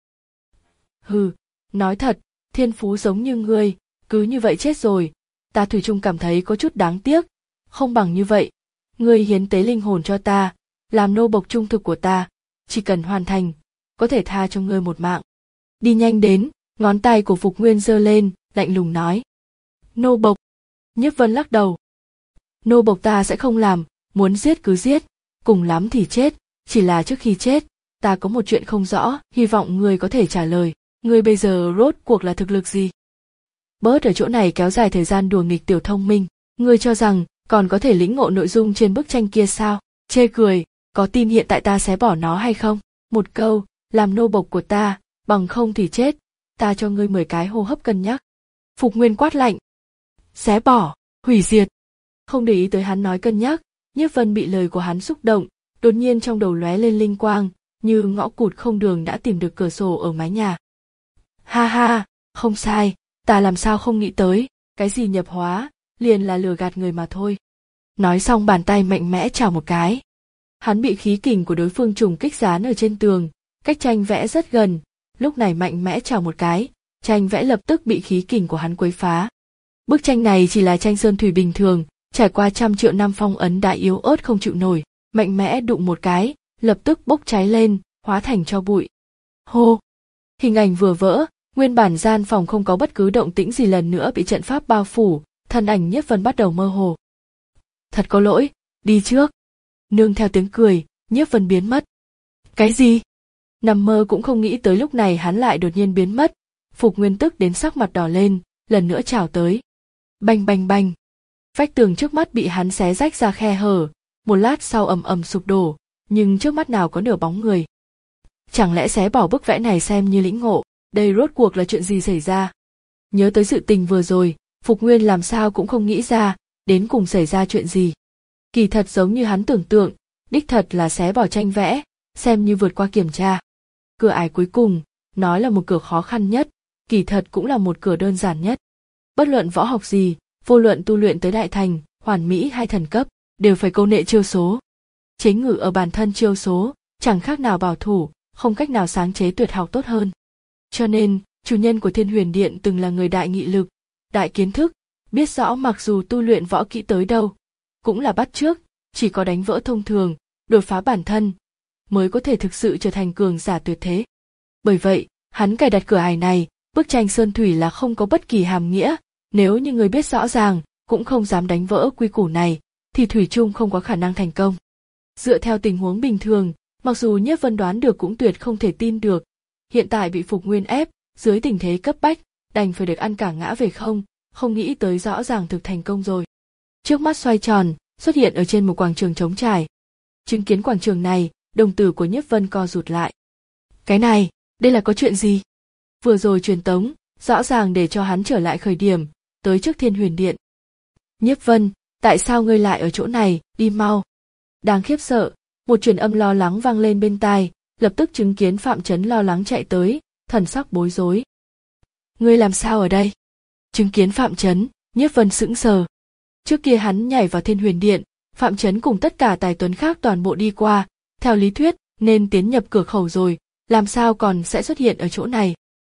Hừ, nói thật, thiên phú giống như ngươi, cứ như vậy chết rồi, ta thủy chung cảm thấy có chút đáng tiếc, không bằng như vậy, ngươi hiến tế linh hồn cho ta, làm nô bộc trung thực của ta, chỉ cần hoàn thành, có thể tha cho ngươi một mạng. Đi nhanh đến, ngón tay của Phục Nguyên giơ lên, lạnh lùng nói. Nô bộc. Nhiếp Vân lắc đầu. Nô bộc ta sẽ không làm, muốn giết cứ giết, cùng lắm thì chết, chỉ là trước khi chết, ta có một chuyện không rõ, hy vọng ngươi có thể trả lời, ngươi bây giờ rốt cuộc là thực lực gì? Bớt ở chỗ này kéo dài thời gian đùa nghịch tiểu thông minh, ngươi cho rằng còn có thể lĩnh ngộ nội dung trên bức tranh kia sao? Chê cười, có tin hiện tại ta xé bỏ nó hay không? Một câu, làm nô bộc của ta, bằng không thì chết, ta cho ngươi mười cái hô hấp cân nhắc. Phục Nguyên quát lạnh. Xé bỏ, hủy diệt. Không để ý tới hắn nói cân nhắc, Nhiếp Vân bị lời của hắn xúc động, đột nhiên trong đầu lóe lên linh quang, như ngõ cụt không đường đã tìm được cửa sổ ở mái nhà. Ha ha, không sai, ta làm sao không nghĩ tới, cái gì nhập hóa, liền là lừa gạt người mà thôi. Nói xong bàn tay mạnh mẽ chảo một cái. Hắn bị khí kình của đối phương trùng kích dán ở trên tường, cách tranh vẽ rất gần, lúc này mạnh mẽ chảo một cái, tranh vẽ lập tức bị khí kình của hắn quấy phá. Bức tranh này chỉ là tranh sơn thủy bình thường, trải qua trăm triệu năm phong ấn đã yếu ớt không chịu nổi, mạnh mẽ đụng một cái, lập tức bốc cháy lên, hóa thành tro bụi. Hô! Hình ảnh vừa vỡ, nguyên bản gian phòng không có bất cứ động tĩnh gì lần nữa bị trận pháp bao phủ, thân ảnh Nhiếp Vân bắt đầu mơ hồ. Thật có lỗi, đi trước. Nương theo tiếng cười, Nhiếp Vân biến mất. Cái gì? Nằm mơ cũng không nghĩ tới lúc này hắn lại đột nhiên biến mất. Phục Nguyên tức đến sắc mặt đỏ lên, lần nữa chào tới. Bành bành bành. Vách tường trước mắt bị hắn xé rách ra khe hở, một lát sau ầm ầm sụp đổ, nhưng trước mắt nào có nửa bóng người. Chẳng lẽ xé bỏ bức vẽ này xem như lĩnh ngộ, đây rốt cuộc là chuyện gì xảy ra? Nhớ tới sự tình vừa rồi, Phục Nguyên làm sao cũng không nghĩ ra, đến cùng xảy ra chuyện gì. Kỳ thật giống như hắn tưởng tượng, đích thật là xé bỏ tranh vẽ, xem như vượt qua kiểm tra. Cửa ải cuối cùng, nói là một cửa khó khăn nhất, kỳ thật cũng là một cửa đơn giản nhất. Bất luận võ học gì, vô luận tu luyện tới đại thành, hoàn mỹ hay thần cấp, đều phải câu nệ chiêu số. Chế ngự ở bản thân chiêu số, chẳng khác nào bảo thủ, không cách nào sáng chế tuyệt học tốt hơn. Cho nên, chủ nhân của Thiên Huyền Điện từng là người đại nghị lực, đại kiến thức, biết rõ mặc dù tu luyện võ kỹ tới đâu, cũng là bắt chước, chỉ có đánh vỡ thông thường, đột phá bản thân, mới có thể thực sự trở thành cường giả tuyệt thế. Bởi vậy, hắn cài đặt cửa ải này, bức tranh sơn thủy là không có bất kỳ hàm nghĩa, nếu như người biết rõ ràng, cũng không dám đánh vỡ quy củ này, thì thủy chung không có khả năng thành công. Dựa theo tình huống bình thường, mặc dù Nhiếp Vân đoán được cũng tuyệt không thể tin được, hiện tại bị Phục Nguyên ép, dưới tình thế cấp bách, đành phải được ăn cả ngã về không, không nghĩ tới rõ ràng thực thành công rồi. Trước mắt xoay tròn, xuất hiện ở trên một quảng trường trống trải. Chứng kiến quảng trường này, đồng tử của Nhiếp Vân co rụt lại. Cái này, đây là có chuyện gì? Vừa rồi truyền tống, rõ ràng để cho hắn trở lại khởi điểm, tới trước Thiên Huyền Điện. Nhiếp Vân, tại sao ngươi lại ở chỗ này, đi mau. Đang khiếp sợ, một truyền âm lo lắng vang lên bên tai, lập tức chứng kiến Phạm Chấn lo lắng chạy tới, thần sắc bối rối. Ngươi làm sao ở đây? Chứng kiến Phạm Chấn, Nhiếp Vân sững sờ. Trước kia hắn nhảy vào Thiên Huyền Điện, Phạm Chấn cùng tất cả tài tuấn khác toàn bộ đi qua, theo lý thuyết nên tiến nhập cửa khẩu rồi, làm sao còn sẽ xuất hiện ở chỗ này?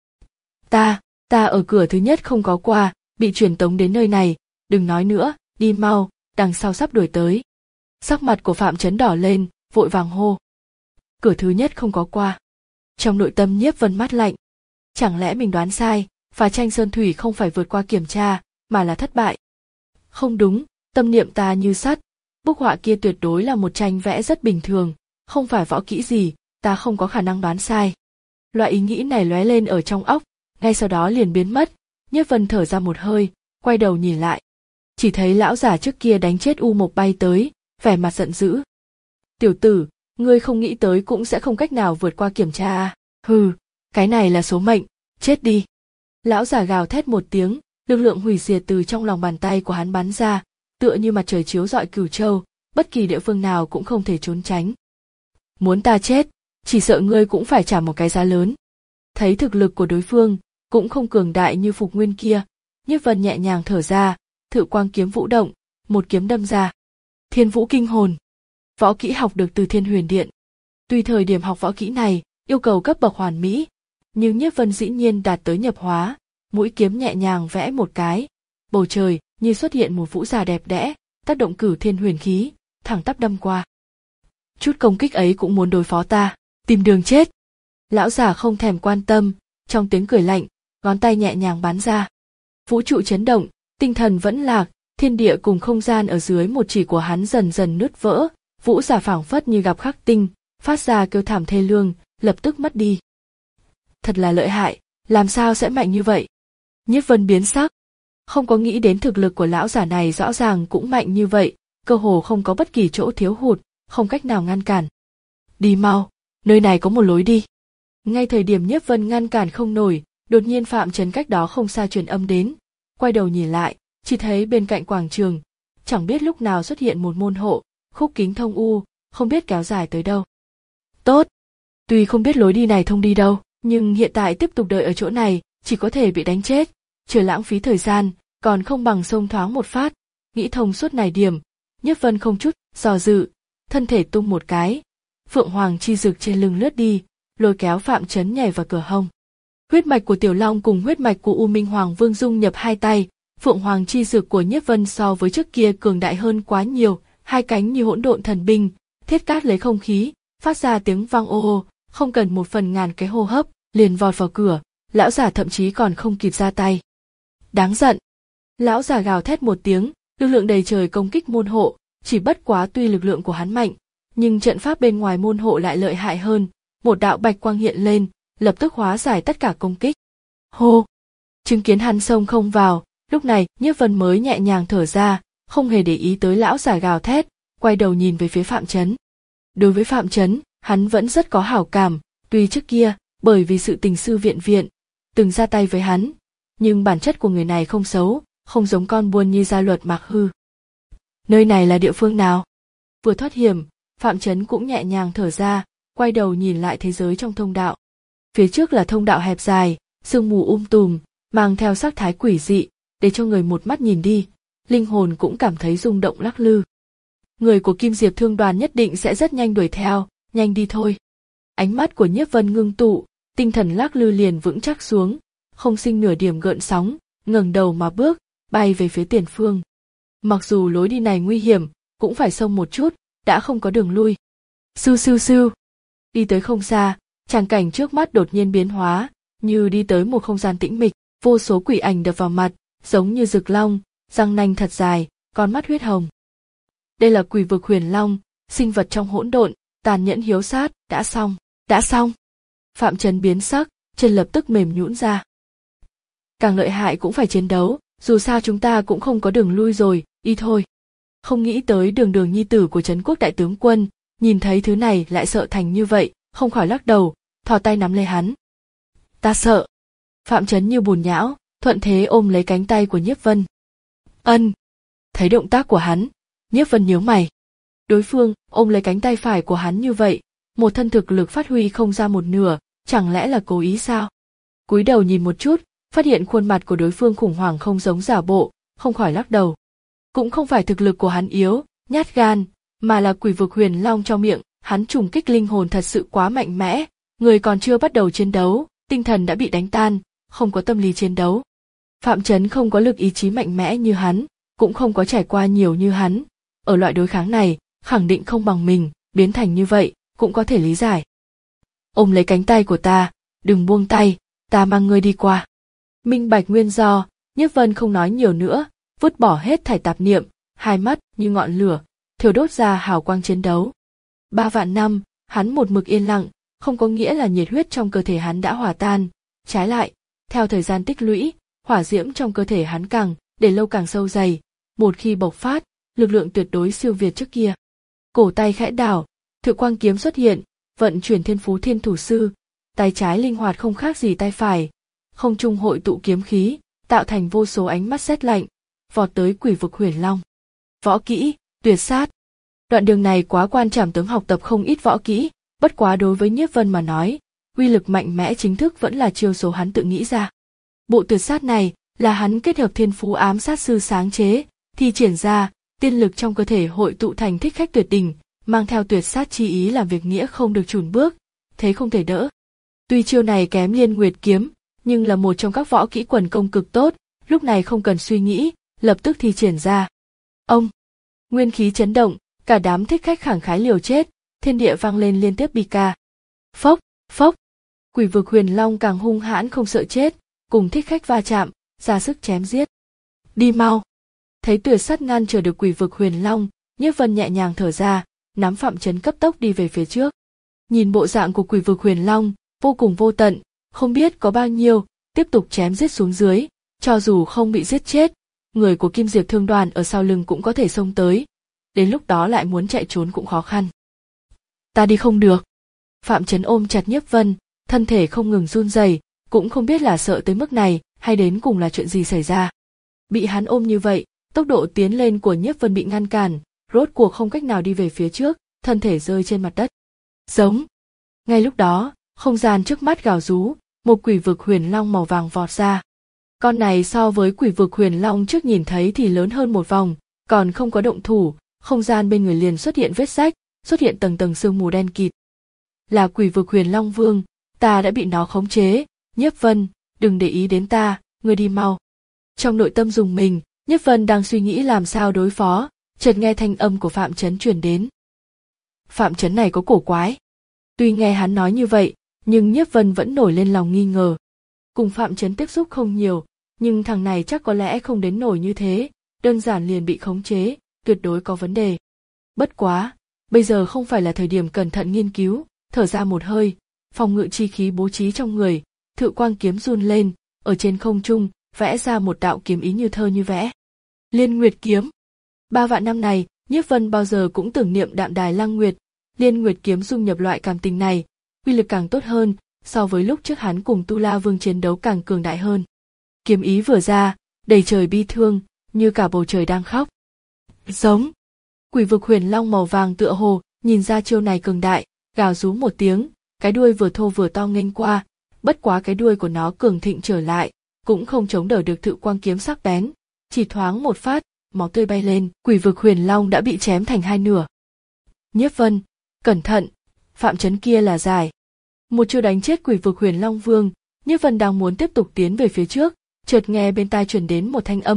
Ta, ta ở cửa thứ nhất không có qua, bị truyền tống đến nơi này, đừng nói nữa, đi mau, đằng sau sắp đuổi tới. Sắc mặt của Phạm Chấn đỏ lên, vội vàng hô. Cửa thứ nhất không có qua. Trong nội tâm Nhiếp Vân mắt lạnh. Chẳng lẽ mình đoán sai, phá tranh sơn thủy không phải vượt qua kiểm tra, mà là thất bại? Không đúng, tâm niệm ta như sắt, bức họa kia tuyệt đối là một tranh vẽ rất bình thường, không phải võ kỹ gì, ta không có khả năng đoán sai. Loại ý nghĩ này lóe lên ở trong óc, ngay sau đó liền biến mất. Nhiếp Vân thở ra một hơi, quay đầu nhìn lại. Chỉ thấy lão giả trước kia đánh chết U Mộc bay tới, vẻ mặt giận dữ. Tiểu tử, ngươi không nghĩ tới cũng sẽ không cách nào vượt qua kiểm tra à? Hừ, cái này là số mệnh, chết đi. Lão giả gào thét một tiếng, lực lượng hủy diệt từ trong lòng bàn tay của hắn bắn ra, tựa như mặt trời chiếu rọi cửu châu, bất kỳ địa phương nào cũng không thể trốn tránh. Muốn ta chết, chỉ sợ ngươi cũng phải trả một cái giá lớn. Thấy thực lực của đối phương, cũng không cường đại như Phục Nguyên kia, Nhiếp Vân nhẹ nhàng thở ra, Thự Quang kiếm vũ động, một kiếm đâm ra. Thiên Vũ Kinh Hồn, võ kỹ học được từ Thiên Huyền Điện. Tuy thời điểm học võ kỹ này yêu cầu cấp bậc hoàn mỹ, nhưng Nhiếp Vân dĩ nhiên đạt tới nhập hóa, mũi kiếm nhẹ nhàng vẽ một cái, bầu trời như xuất hiện một vũ giả đẹp đẽ, tác động cửu thiên huyền khí, thẳng tắp đâm qua. Chút công kích ấy cũng muốn đối phó ta, tìm đường chết. Lão giả không thèm quan tâm, trong tiếng cười lạnh, ngón tay nhẹ nhàng bắn ra. Vũ trụ chấn động, tinh thần vẫn lạc, thiên địa cùng không gian ở dưới một chỉ của hắn dần dần nứt vỡ, vũ giả phảng phất như gặp khắc tinh, phát ra kêu thảm thê lương, lập tức mất đi. Thật là lợi hại, làm sao sẽ mạnh như vậy? Nhiếp Vân biến sắc, không có nghĩ đến thực lực của lão giả này rõ ràng cũng mạnh như vậy, cơ hồ không có bất kỳ chỗ thiếu hụt, không cách nào ngăn cản. Đi mau, nơi này có một lối đi. Ngay thời điểm Nhiếp Vân ngăn cản không nổi, đột nhiên Phạm Chấn cách đó không xa truyền âm đến, quay đầu nhìn lại, chỉ thấy bên cạnh quảng trường, chẳng biết lúc nào xuất hiện một môn hộ, khúc kính thông u, không biết kéo dài tới đâu. Tốt, tuy không biết lối đi này thông đi đâu, nhưng hiện tại tiếp tục đợi ở chỗ này, chỉ có thể bị đánh chết, chờ lãng phí thời gian, còn không bằng xông thoáng một phát, nghĩ thông suốt này điểm, Nhiếp Vân không chút dò dự, thân thể tung một cái, Phượng Hoàng chi dực trên lưng lướt đi, lôi kéo Phạm Chấn nhảy vào cửa hông. Huyết mạch của Tiểu Long cùng huyết mạch của U Minh Hoàng Vương dung nhập hai tay, Phượng Hoàng chi dực của Nhiếp Vân so với trước kia cường đại hơn quá nhiều, hai cánh như hỗn độn thần binh, thiết cát lấy không khí, phát ra tiếng vang ô ô, không cần một phần ngàn cái hô hấp, liền vọt vào cửa, lão giả thậm chí còn không kịp ra tay. Đáng giận! Lão giả gào thét một tiếng, lực lượng đầy trời công kích môn hộ, chỉ bất quá tuy lực lượng của hắn mạnh, nhưng trận pháp bên ngoài môn hộ lại lợi hại hơn, một đạo bạch quang hiện lên, lập tức hóa giải tất cả công kích. Hô! Chứng kiến hắn xông không vào, lúc này Nhiếp Vân mới nhẹ nhàng thở ra, không hề để ý tới lão giả gào thét, quay đầu nhìn về phía Phạm Chấn. Đối với Phạm Chấn, hắn vẫn rất có hảo cảm, tuy trước kia, bởi vì sự tình sư viện viện, từng ra tay với hắn, nhưng bản chất của người này không xấu, không giống con buôn như gia luật Mạc Hư. Nơi này là địa phương nào? Vừa thoát hiểm, Phạm Chấn cũng nhẹ nhàng thở ra, quay đầu nhìn lại thế giới trong thông đạo. Phía trước là thông đạo hẹp dài, sương mù um tùm, mang theo sắc thái quỷ dị, để cho người một mắt nhìn đi, linh hồn cũng cảm thấy rung động lắc lư. Người của Kim Diệp Thương đoàn nhất định sẽ rất nhanh đuổi theo, nhanh đi thôi. Ánh mắt của Nhiếp Vân ngưng tụ, tinh thần lắc lư liền vững chắc xuống, không sinh nửa điểm gợn sóng, ngẩng đầu mà bước, bay về phía tiền phương. Mặc dù lối đi này nguy hiểm, cũng phải xông một chút, đã không có đường lui. Sưu sưu sưu. Đi tới không xa, tràng cảnh trước mắt đột nhiên biến hóa, như đi tới một không gian tĩnh mịch, vô số quỷ ảnh đập vào mặt, giống như rực long, răng nanh thật dài, con mắt huyết hồng. Đây là quỷ vực Huyền Long, sinh vật trong hỗn độn, tàn nhẫn hiếu sát, đã xong, đã xong. Phạm Trấn biến sắc, chân lập tức mềm nhũn ra. Càng lợi hại cũng phải chiến đấu, dù sao chúng ta cũng không có đường lui rồi, đi thôi. Không nghĩ tới Đường Đường nhi tử của Trấn Quốc đại tướng quân, nhìn thấy thứ này lại sợ thành như vậy, không khỏi lắc đầu, thò tay nắm lấy hắn. Ta sợ. Phạm Trấn như bùn nhão, thuận thế ôm lấy cánh tay của Nhiếp Vân. Ân. Thấy động tác của hắn, Nhiếp Vân nhíu mày. Đối phương ôm lấy cánh tay phải của hắn như vậy, một thân thực lực phát huy không ra một nửa, chẳng lẽ là cố ý sao? Cúi đầu nhìn một chút, phát hiện khuôn mặt của đối phương khủng hoảng không giống giả bộ, không khỏi lắc đầu. Cũng không phải thực lực của hắn yếu, nhát gan, mà là quỷ vực Huyền Long trong miệng, hắn trùng kích linh hồn thật sự quá mạnh mẽ, người còn chưa bắt đầu chiến đấu, tinh thần đã bị đánh tan, không có tâm lý chiến đấu. Phạm Trấn không có lực ý chí mạnh mẽ như hắn, cũng không có trải qua nhiều như hắn, ở loại đối kháng này, khẳng định không bằng mình, biến thành như vậy, cũng có thể lý giải. Ôm lấy cánh tay của ta, đừng buông tay, ta mang ngươi đi qua. Minh bạch nguyên do, Nhiếp Vân không nói nhiều nữa, vứt bỏ hết thảy tạp niệm, hai mắt như ngọn lửa, thiêu đốt ra hào quang chiến đấu. Ba vạn năm, hắn một mực yên lặng, không có nghĩa là nhiệt huyết trong cơ thể hắn đã hòa tan, trái lại, theo thời gian tích lũy, hỏa diễm trong cơ thể hắn càng để lâu càng sâu dày, một khi bộc phát, lực lượng tuyệt đối siêu việt trước kia. Cổ tay khẽ đảo, Thự Quang kiếm xuất hiện, vận chuyển Thiên Phú Thiên Thủ Sư, tay trái linh hoạt không khác gì tay phải, không trung hội tụ kiếm khí, tạo thành vô số ánh mắt sét lạnh, vọt tới quỷ vực Huyền Long. Võ kỹ, tuyệt sát. Đoạn đường này quá quan trảm tướng học tập không ít võ kỹ, bất quá đối với Nhiếp Vân mà nói, uy lực mạnh mẽ chính thức vẫn là chiêu số hắn tự nghĩ ra. Bộ tuyệt sát này là hắn kết hợp Thiên Phú ám sát sư sáng chế, thi triển ra, tiên lực trong cơ thể hội tụ thành thích khách tuyệt đỉnh, mang theo tuyệt sát chi ý làm việc nghĩa không được chùn bước, thế không thể đỡ. Tuy chiêu này kém Liên Nguyệt kiếm, nhưng là một trong các võ kỹ quần công cực tốt, lúc này không cần suy nghĩ, lập tức thi triển ra. Ông, nguyên khí chấn động, cả đám thích khách khẳng khái liều chết, thiên địa vang lên liên tiếp bi ca. Phốc, phốc, quỷ vực Huyền Long càng hung hãn không sợ chết, cùng thích khách va chạm, ra sức chém giết. Đi mau. Thấy tuyệt sát ngăn trở được quỷ vực Huyền Long, Nhiếp Vân nhẹ nhàng thở ra, nắm Phạm Trấn cấp tốc đi về phía trước. Nhìn bộ dạng của quỷ vực Huyền Long, vô cùng vô tận, không biết có bao nhiêu, tiếp tục chém giết xuống dưới, cho dù không bị giết chết, người của Kim Diệp Thương đoàn ở sau lưng cũng có thể xông tới, đến lúc đó lại muốn chạy trốn cũng khó khăn. Ta đi không được. Phạm Trấn ôm chặt Nhiếp Vân, thân thể không ngừng run rẩy, cũng không biết là sợ tới mức này hay đến cùng là chuyện gì xảy ra. Bị hắn ôm như vậy, tốc độ tiến lên của Nhiếp Vân bị ngăn cản, rốt cuộc không cách nào đi về phía trước, thân thể rơi trên mặt đất. Giống. Ngay lúc đó, không gian trước mắt gào rú, một quỷ vực Huyền Long màu vàng vọt ra. Con này so với quỷ vực Huyền Long trước nhìn thấy thì lớn hơn một vòng, còn không có động thủ, không gian bên người liền xuất hiện vết rách, xuất hiện tầng tầng sương mù đen kịt. Là quỷ vực Huyền Long Vương, ta đã bị nó khống chế, Nhiếp Vân, đừng để ý đến ta, ngươi đi mau. Trong nội tâm dùng mình, Nhiếp Vân đang suy nghĩ làm sao đối phó, chợt nghe thanh âm của Phạm Trấn truyền đến. Phạm Trấn này có cổ quái. Tuy nghe hắn nói như vậy, nhưng Nhiếp Vân vẫn nổi lên lòng nghi ngờ. Cùng Phạm Trấn tiếp xúc không nhiều, nhưng thằng này chắc có lẽ không đến nổi như thế, đơn giản liền bị khống chế, tuyệt đối có vấn đề. Bất quá, bây giờ không phải là thời điểm cẩn thận nghiên cứu, thở ra một hơi, phòng ngự chi khí bố trí trong người, Thự Quang kiếm run lên, ở trên không trung, vẽ ra một đạo kiếm ý như thơ như vẽ. Liên Nguyệt kiếm. Ba vạn năm này, Nhiếp Vân bao giờ cũng tưởng niệm Đạm Đài Lăng Nguyệt, Liên Nguyệt kiếm dung nhập loại cảm tình này, uy lực càng tốt hơn, so với lúc trước hắn cùng Tu La Vương chiến đấu càng cường đại hơn. Kiếm ý vừa ra, đầy trời bi thương, như cả bầu trời đang khóc. Giống. Quỷ vực Huyền Long màu vàng tựa hồ, nhìn ra chiêu này cường đại, gào rú một tiếng, cái đuôi vừa thô vừa to nghênh qua, bất quá cái đuôi của nó cường thịnh trở lại, cũng không chống đỡ được Thự Quang kiếm sắc bén, chỉ thoáng một phát, máu tươi bay lên, quỷ vực Huyền Long đã bị chém thành hai nửa. Nhiếp Vân, cẩn thận, Phạm Trấn kia là giải. Một chiêu đánh chết quỷ vực Huyền Long Vương, Nhiếp Vân đang muốn tiếp tục tiến về phía trước, chợt nghe bên tai truyền đến một thanh âm,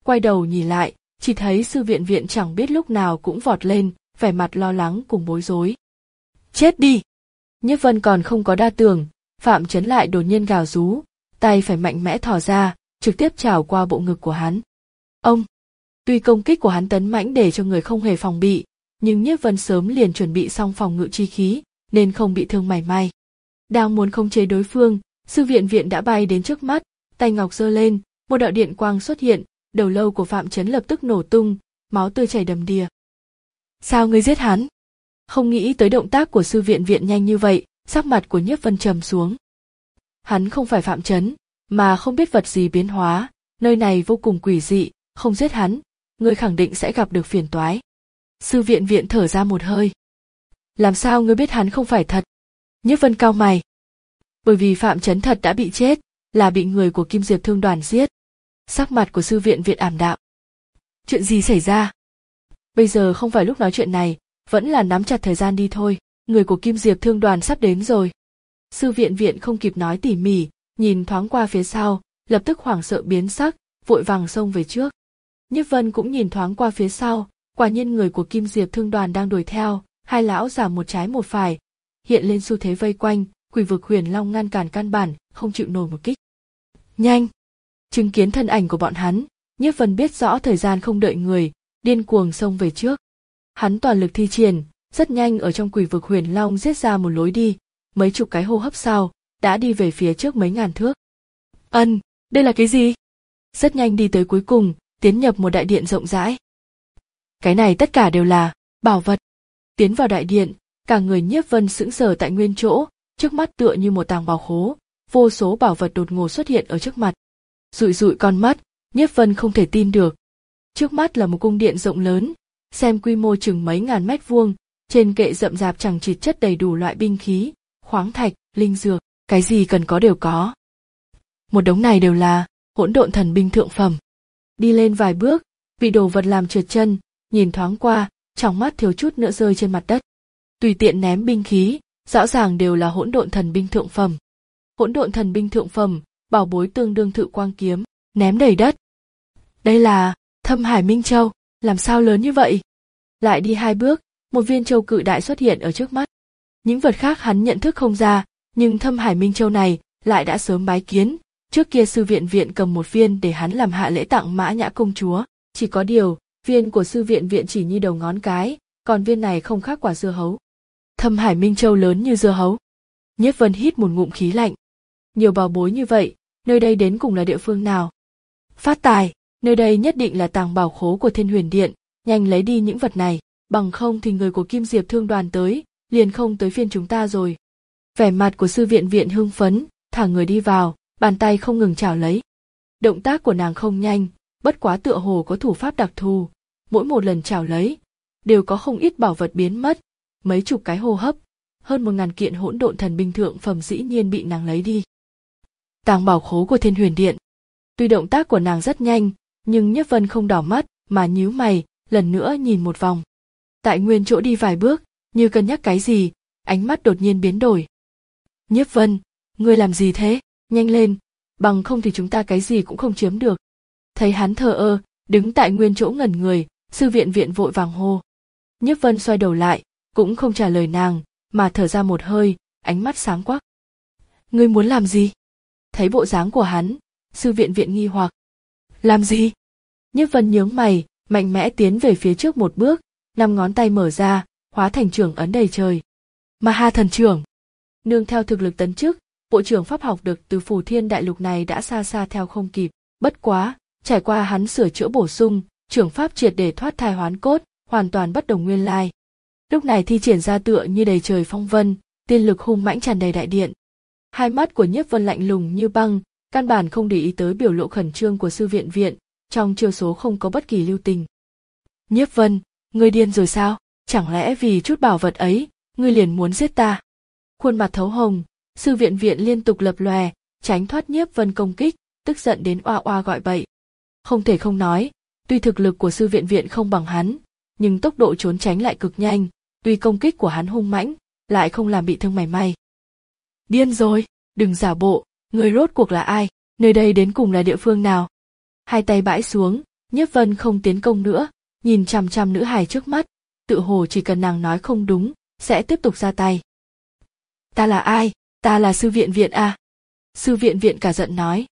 Quay đầu nhìn lại, chỉ thấy Sư Viện Viện chẳng biết lúc nào cũng vọt lên, vẻ mặt lo lắng cùng bối rối. Chết đi! Nhiếp Vân còn không có đa tưởng, Phạm Chấn lại đột nhiên gào rú, tay phải mạnh mẽ thò ra, trực tiếp chảo qua bộ ngực của hắn. Ông! Tuy công kích của hắn tấn mãnh để cho người không hề phòng bị, nhưng Nhiếp Vân sớm liền chuẩn bị xong phòng ngự chi khí, nên không bị thương mảy may. Đang muốn khống chế đối phương, Sư Viện Viện đã bay đến trước mắt, tay ngọc giơ lên, một đạo điện quang xuất hiện, đầu lâu của Phạm Chấn lập tức nổ tung, máu tươi chảy đầm đìa. Sao ngươi giết hắn? Không nghĩ tới động tác của Sư Viện Viện nhanh như vậy, sắc mặt của Nhiếp Vân trầm xuống. Hắn không phải Phạm Chấn, mà không biết vật gì biến hóa, nơi này vô cùng quỷ dị, không giết hắn, ngươi khẳng định sẽ gặp được phiền toái. Sư Viện Viện thở ra một hơi. Làm sao ngươi biết hắn không phải thật? Nhiếp Vân cau mày. Bởi vì Phạm Chấn thật đã bị chết, là bị người của Kim Diệp Thương Đoàn giết. Sắc mặt của Sư Viện Viện ảm đạm. Chuyện gì xảy ra? Bây giờ không phải lúc nói chuyện này, vẫn là nắm chặt thời gian đi thôi, người của Kim Diệp Thương Đoàn sắp đến rồi. Sư Viện Viện không kịp nói tỉ mỉ, nhìn thoáng qua phía sau, lập tức hoảng sợ biến sắc, vội vàng xông về trước. Nhiếp Vân cũng nhìn thoáng qua phía sau, quả nhiên người của Kim Diệp Thương Đoàn đang đuổi theo, hai lão già một trái một phải, hiện lên xu thế vây quanh, Quỷ Vực Huyền Long ngăn cản căn bản, không chịu nổi một kích. Nhanh! Chứng kiến thân ảnh của bọn hắn, Nhiếp Vân biết rõ thời gian không đợi người, điên cuồng xông về trước. Hắn toàn lực thi triển, rất nhanh ở trong Quỷ Vực Huyền Long giết ra một lối đi, mấy chục cái hô hấp sau, đã đi về phía trước mấy ngàn thước. Ân, đây là cái gì? Rất nhanh đi tới cuối cùng, tiến nhập một đại điện rộng rãi. Cái này tất cả đều là bảo vật. Tiến vào đại điện, cả người Nhiếp Vân sững sờ tại nguyên chỗ, trước mắt tựa như một tàng bảo khố, vô số bảo vật đột ngột xuất hiện ở trước mặt. Dụi dụi con mắt, Nhiếp Vân không thể tin được. Trước mắt là một cung điện rộng lớn, xem quy mô chừng mấy ngàn mét vuông, trên kệ rậm rạp chằng chịt chất đầy đủ loại binh khí, khoáng thạch, linh dược, cái gì cần có đều có. Một đống này đều là hỗn độn thần binh thượng phẩm. Đi lên vài bước, bị đồ vật làm trượt chân, nhìn thoáng qua, trong mắt thiếu chút nữa rơi trên mặt đất. Tùy tiện ném binh khí, rõ ràng đều là hỗn độn thần binh thượng phẩm. Hỗn độn thần binh thượng phẩm, bảo bối tương đương Thự Quang kiếm, ném đầy đất. Đây là Thâm Hải Minh Châu, làm sao lớn như vậy? Lại đi hai bước, một viên châu cự đại xuất hiện ở trước mắt. Những vật khác hắn nhận thức không ra, nhưng Thâm Hải Minh Châu này lại đã sớm bái kiến. Trước kia Sư Viện Viện cầm một viên để hắn làm hạ lễ tặng Mã Nhã công chúa, chỉ có điều, viên của Sư Viện Viện chỉ như đầu ngón cái, còn viên này không khác quả dưa hấu. Thâm Hải Minh Châu lớn như dưa hấu. Nhiếp Vân hít một ngụm khí lạnh. Nhiều bảo bối như vậy, nơi đây đến cùng là địa phương nào? Phát tài, nơi đây nhất định là tàng bảo khố của Thiên Huyền Điện, nhanh lấy đi những vật này, bằng không thì người của Kim Diệp Thương Đoàn tới, liền không tới phiên chúng ta rồi. Vẻ mặt của Sư Viện Viện hưng phấn, thả người đi vào, bàn tay không ngừng chảo lấy. Động tác của nàng không nhanh, bất quá tựa hồ có thủ pháp đặc thù, mỗi một lần chảo lấy, đều có không ít bảo vật biến mất, mấy chục cái hô hấp, hơn một ngàn kiện hỗn độn thần binh thượng phẩm dĩ nhiên bị nàng lấy đi. Tàng bảo khố của Thiên Huyền Điện. Tuy động tác của nàng rất nhanh, nhưng Nhiếp Vân không đỏ mắt, mà nhíu mày, lần nữa nhìn một vòng. Tại nguyên chỗ đi vài bước, như cân nhắc cái gì, ánh mắt đột nhiên biến đổi. Nhiếp Vân, ngươi làm gì thế? Nhanh lên, bằng không thì chúng ta cái gì cũng không chiếm được. Thấy hắn thờ ơ, đứng tại nguyên chỗ ngẩn người, Sư Viện Viện vội vàng hô. Nhiếp Vân xoay đầu lại, cũng không trả lời nàng, mà thở ra một hơi, ánh mắt sáng quắc. Ngươi muốn làm gì? Thấy bộ dáng của hắn, Sư Viện Viện nghi hoặc. Làm gì? Nhiếp Vân nhướng mày, mạnh mẽ tiến về phía trước một bước, năm ngón tay mở ra, hóa thành trưởng ấn đầy trời. Ma Ha Thần Trưởng. Nương theo thực lực tấn chức, bộ trưởng pháp học được từ Phù Thiên Đại Lục này đã xa xa theo không kịp, bất quá, trải qua hắn sửa chữa bổ sung, trưởng pháp triệt để thoát thai hoán cốt, hoàn toàn bất đồng nguyên lai. Lúc này thi triển ra tựa như đầy trời phong vân, tiên lực hung mãnh tràn đầy đại điện. Hai mắt của Nhiếp Vân lạnh lùng như băng, căn bản không để ý tới biểu lộ khẩn trương của Sư Viện Viện, trong chiêu số không có bất kỳ lưu tình. Nhiếp Vân, ngươi điên rồi sao? Chẳng lẽ vì chút bảo vật ấy, ngươi liền muốn giết ta? Khuôn mặt thấu hồng, Sư Viện Viện liên tục lập lòe, tránh thoát Nhiếp Vân công kích, tức giận đến oa oa gọi bậy. Không thể không nói, tuy thực lực của Sư Viện Viện không bằng hắn, nhưng tốc độ trốn tránh lại cực nhanh, tuy công kích của hắn hung mãnh, lại không làm bị thương mảy may. Điên rồi, đừng giả bộ, người rốt cuộc là ai, nơi đây đến cùng là địa phương nào? Hai tay bãi xuống, Nhiếp Vân không tiến công nữa, nhìn chằm chằm nữ hài trước mắt, tự hồ chỉ cần nàng nói không đúng, sẽ tiếp tục ra tay. Ta là ai? Ta là Sư Viện Viện à? Sư Viện Viện cả giận nói.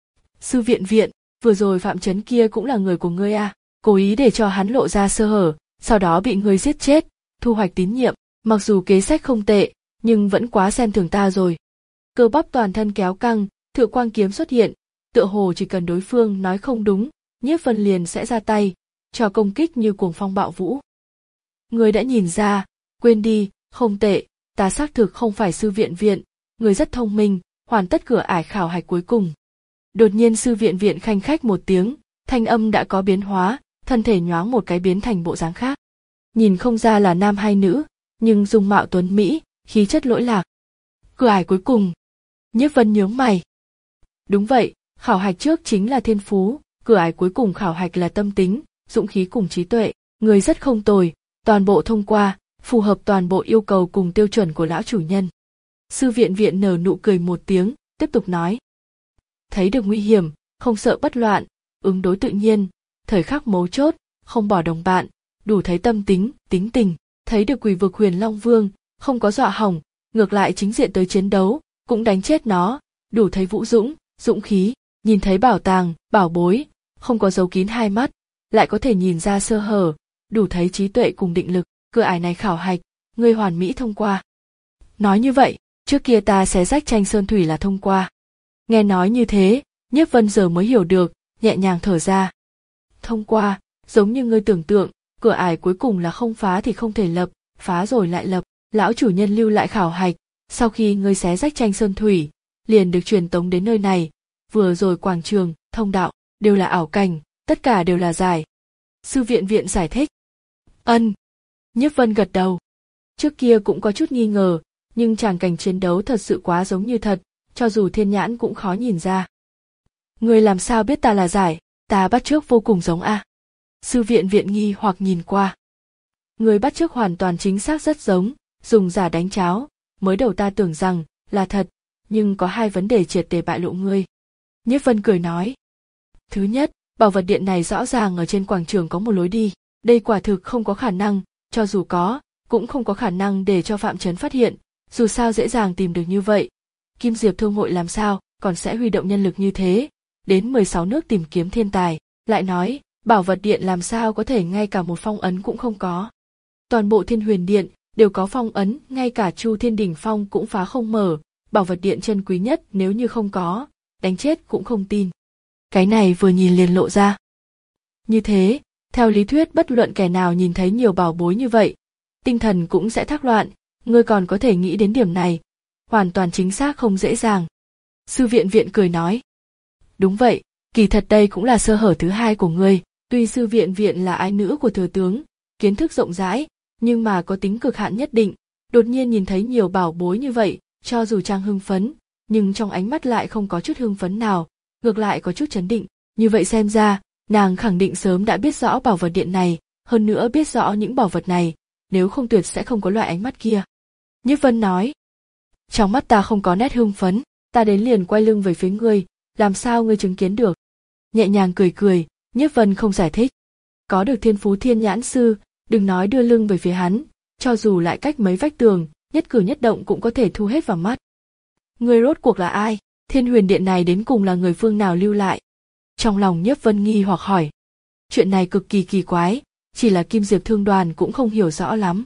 Sư Viện Viện, vừa rồi Phạm Chấn kia cũng là người của ngươi à? Cố ý để cho hắn lộ ra sơ hở, sau đó bị ngươi giết chết, thu hoạch tín nhiệm, mặc dù kế sách không tệ, nhưng vẫn quá xem thường ta rồi. Cơ bắp toàn thân kéo căng, Thượng Quang kiếm xuất hiện, tựa hồ chỉ cần đối phương nói không đúng, Nhiếp Vân liền sẽ ra tay, cho công kích như cuồng phong bạo vũ. Ngươi đã nhìn ra, quên đi, không tệ, ta xác thực không phải Sư Viện Viện, người rất thông minh, hoàn tất cửa ải khảo hạch cuối cùng. Đột nhiên Sư Viện Viện khanh khách một tiếng, thanh âm đã có biến hóa, thân thể nhoáng một cái biến thành bộ dáng khác. Nhìn không ra là nam hay nữ, nhưng dung mạo tuấn mỹ, khí chất lỗi lạc. Cửa ải cuối cùng. Nhiếp Vân nhướng mày. Đúng vậy, khảo hạch trước chính là thiên phú, cửa ải cuối cùng khảo hạch là tâm tính, dũng khí cùng trí tuệ. Người rất không tồi, toàn bộ thông qua, phù hợp toàn bộ yêu cầu cùng tiêu chuẩn của lão chủ nhân. Sư Viện Viện nở nụ cười một tiếng, tiếp tục nói. Thấy được nguy hiểm, không sợ bất loạn, ứng đối tự nhiên, thời khắc mấu chốt, không bỏ đồng bạn, đủ thấy tâm tính, tính tình, thấy được quỷ vực Huyền Long Vương, không có dọa hỏng, ngược lại chính diện tới chiến đấu, cũng đánh chết nó, đủ thấy vũ dũng, dũng khí, nhìn thấy bảo tàng, bảo bối, không có giấu kín hai mắt, lại có thể nhìn ra sơ hở, đủ thấy trí tuệ cùng định lực, cửa ải này khảo hạch, ngươi hoàn mỹ thông qua. Nói như vậy, trước kia ta xé rách tranh sơn thủy là thông qua. Nghe nói như thế, Nhiếp Vân giờ mới hiểu được, nhẹ nhàng thở ra. Thông qua, giống như ngươi tưởng tượng, cửa ải cuối cùng là không phá thì không thể lập, phá rồi lại lập, lão chủ nhân lưu lại khảo hạch, sau khi ngươi xé rách tranh sơn thủy, liền được truyền tống đến nơi này, vừa rồi quảng trường, thông đạo, đều là ảo cảnh, tất cả đều là giải. Sư Viện Viện giải thích. Ân. Nhiếp Vân gật đầu. Trước kia cũng có chút nghi ngờ, nhưng tràng cảnh chiến đấu thật sự quá giống như thật, cho dù thiên nhãn cũng khó nhìn ra. Ngươi làm sao biết ta là giải, ta bắt chước vô cùng giống a. Sư Viện Viện nghi hoặc nhìn qua. Ngươi bắt chước hoàn toàn chính xác rất giống, dùng giả đánh cháo, mới đầu ta tưởng rằng là thật, nhưng có hai vấn đề triệt để bại lộ ngươi. Nhiếp Vân cười nói. Thứ nhất, bảo vật điện này rõ ràng ở trên quảng trường có một lối đi, đây quả thực không có khả năng, cho dù có, cũng không có khả năng để cho Phạm Chấn phát hiện, dù sao dễ dàng tìm được như vậy. Kim Diệp Thương hội làm sao, còn sẽ huy động nhân lực như thế, đến mười sáu nước tìm kiếm thiên tài, lại nói, bảo vật điện làm sao có thể ngay cả một phong ấn cũng không có. Toàn bộ Thiên Huyền Điện đều có phong ấn, ngay cả Chu Thiên Đỉnh Phong cũng phá không mở, bảo vật điện chân quý nhất nếu như không có, đánh chết cũng không tin. Cái này vừa nhìn liền lộ ra. Như thế, theo lý thuyết bất luận kẻ nào nhìn thấy nhiều bảo bối như vậy, tinh thần cũng sẽ thác loạn, ngươi còn có thể nghĩ đến điểm này, hoàn toàn chính xác không dễ dàng. Sư Viện Viện cười nói. Đúng vậy, kỳ thật đây cũng là sơ hở thứ hai của ngươi, tuy Sư Viện Viện là ái nữ của thừa tướng, kiến thức rộng rãi, nhưng mà có tính cực hạn nhất định, đột nhiên nhìn thấy nhiều bảo bối như vậy, cho dù trang hưng phấn, nhưng trong ánh mắt lại không có chút hưng phấn nào, ngược lại có chút chấn định, như vậy xem ra, nàng khẳng định sớm đã biết rõ bảo vật điện này, hơn nữa biết rõ những bảo vật này, nếu không tuyệt sẽ không có loại ánh mắt kia. Nhiếp Vân nói, trong mắt ta không có nét hưng phấn, ta đến liền quay lưng về phía ngươi, làm sao ngươi chứng kiến được? Nhẹ nhàng cười cười, Nhiếp Vân không giải thích. Có được thiên phú thiên nhãn sư, đừng nói đưa lưng về phía hắn, cho dù lại cách mấy vách tường, nhất cử nhất động cũng có thể thu hết vào mắt. Ngươi rốt cuộc là ai? Thiên Huyền Điện này đến cùng là người phương nào lưu lại? Trong lòng Nhiếp Vân nghi hoặc hỏi. Chuyện này cực kỳ kỳ quái, chỉ là Kim Diệp Thương đoàn cũng không hiểu rõ lắm.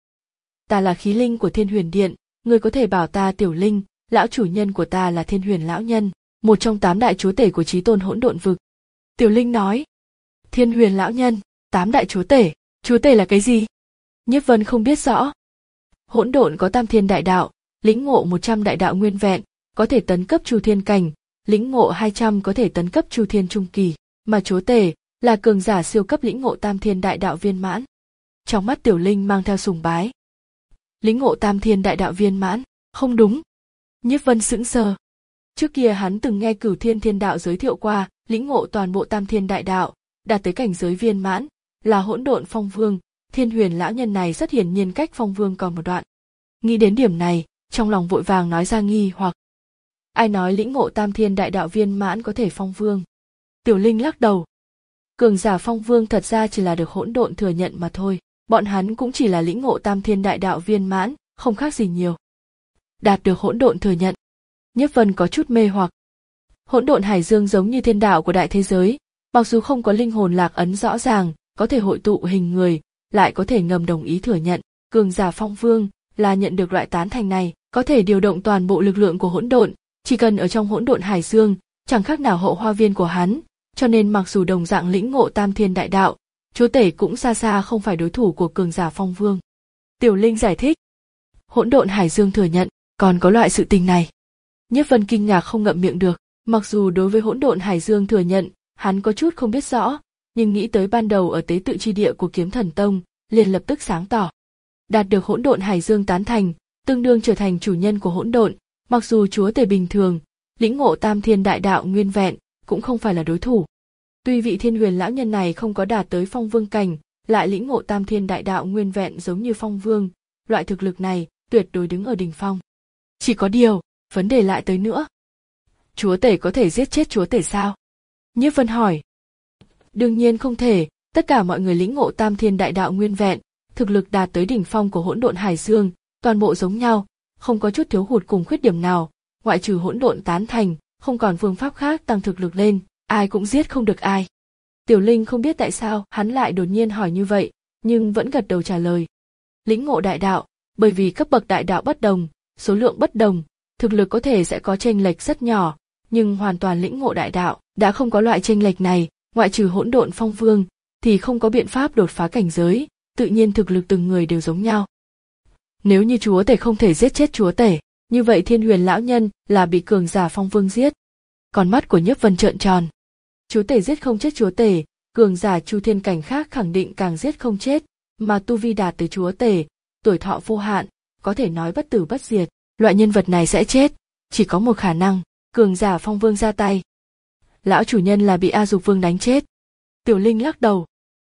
Ta là khí linh của Thiên Huyền Điện, ngươi có thể bảo ta Tiểu Linh, lão chủ nhân của ta là Thiên Huyền lão nhân, một trong tám đại chúa tể của Chí Tôn Hỗn Độn vực. Tiểu Linh nói. Thiên Huyền lão nhân, tám đại chúa tể, chúa tể là cái gì? Nhiếp Vân không biết rõ. Hỗn Độn có tam thiên đại đạo, lĩnh ngộ một trăm đại đạo nguyên vẹn, có thể tấn cấp Chu Thiên cảnh, lĩnh ngộ hai trăm có thể tấn cấp Chu Thiên trung kỳ, mà chúa tể là cường giả siêu cấp lĩnh ngộ tam thiên đại đạo viên mãn. Trong mắt Tiểu Linh mang theo sùng bái. Lĩnh ngộ tam thiên đại đạo viên mãn, không đúng. Nhiếp Vân sững sờ. Trước kia hắn từng nghe Cửu Thiên Thiên Đạo giới thiệu qua, lĩnh ngộ toàn bộ tam thiên đại đạo, đạt tới cảnh giới viên mãn, là Hỗn Độn Phong Vương. Thiên Huyền lão nhân này rất hiển nhiên cách Phong Vương còn một đoạn. Nghĩ đến điểm này, trong lòng vội vàng nói ra nghi hoặc. Ai nói lĩnh ngộ tam thiên đại đạo viên mãn có thể Phong Vương? Tiểu Linh lắc đầu. Cường giả phong vương thật ra chỉ là được hỗn độn thừa nhận mà thôi, bọn hắn cũng chỉ là lĩnh ngộ tam thiên đại đạo viên mãn, không khác gì nhiều. Đạt được hỗn độn thừa nhận. Nhiếp Vân có chút mê hoặc. Hỗn độn hải dương giống như thiên đạo của đại thế giới, mặc dù không có linh hồn lạc ấn rõ ràng, có thể hội tụ hình người, lại có thể ngầm đồng ý thừa nhận, cường giả phong vương là nhận được loại tán thành này, có thể điều động toàn bộ lực lượng của hỗn độn, chỉ cần ở trong hỗn độn hải dương, chẳng khác nào hậu hoa viên của hắn, cho nên mặc dù đồng dạng lĩnh ngộ tam thiên đại đạo, chúa tể cũng xa xa không phải đối thủ của cường giả phong vương. Tiểu Linh giải thích. Hỗn độn hải dương thừa nhận, còn có loại sự tình này. Nhiếp Vân kinh ngạc không ngậm miệng được, mặc dù đối với hỗn độn hải dương thừa nhận, hắn có chút không biết rõ, nhưng nghĩ tới ban đầu ở tế tự chi địa của Kiếm Thần Tông, liền lập tức sáng tỏ. Đạt được hỗn độn hải dương tán thành, tương đương trở thành chủ nhân của hỗn độn, mặc dù chúa tể bình thường, lĩnh ngộ tam thiên đại đạo nguyên vẹn, cũng không phải là đối thủ. Tuy vị Thiên Huyền lão nhân này không có đạt tới phong vương cảnh, lại lĩnh ngộ tam thiên đại đạo nguyên vẹn giống như phong vương, loại thực lực này tuyệt đối đứng ở đỉnh phong. Chỉ có điều, vấn đề lại tới nữa. Chúa tể có thể giết chết chúa tể sao? Nhiếp Vân hỏi. Đương nhiên không thể, tất cả mọi người lĩnh ngộ tam thiên đại đạo nguyên vẹn, thực lực đạt tới đỉnh phong của hỗn độn hải dương, toàn bộ giống nhau, không có chút thiếu hụt cùng khuyết điểm nào, ngoại trừ hỗn độn tán thành, không còn phương pháp khác tăng thực lực lên, ai cũng giết không được ai. Tiểu Linh không biết tại sao hắn lại đột nhiên hỏi như vậy, nhưng vẫn gật đầu trả lời. Lĩnh ngộ đại đạo, bởi vì cấp bậc đại đạo bất đồng, số lượng bất đồng, thực lực có thể sẽ có chênh lệch rất nhỏ, nhưng hoàn toàn lĩnh ngộ đại đạo, đã không có loại chênh lệch này, ngoại trừ hỗn độn phong vương, thì không có biện pháp đột phá cảnh giới, tự nhiên thực lực từng người đều giống nhau. Nếu như chúa tể không thể giết chết chúa tể, như vậy Thiên Huyền lão nhân là bị cường giả phong vương giết. Con mắt của Nhiếp Vân trợn tròn. Chúa tể giết không chết chúa tể, cường giả chu thiên cảnh khác khẳng định càng giết không chết, mà tu vi đạt tới chúa tể, tuổi thọ vô hạn, có thể nói bất tử bất diệt, loại nhân vật này sẽ chết, chỉ có một khả năng, cường giả phong vương ra tay. Lão chủ nhân là bị A Dục Vương đánh chết. Tiểu Linh lắc đầu.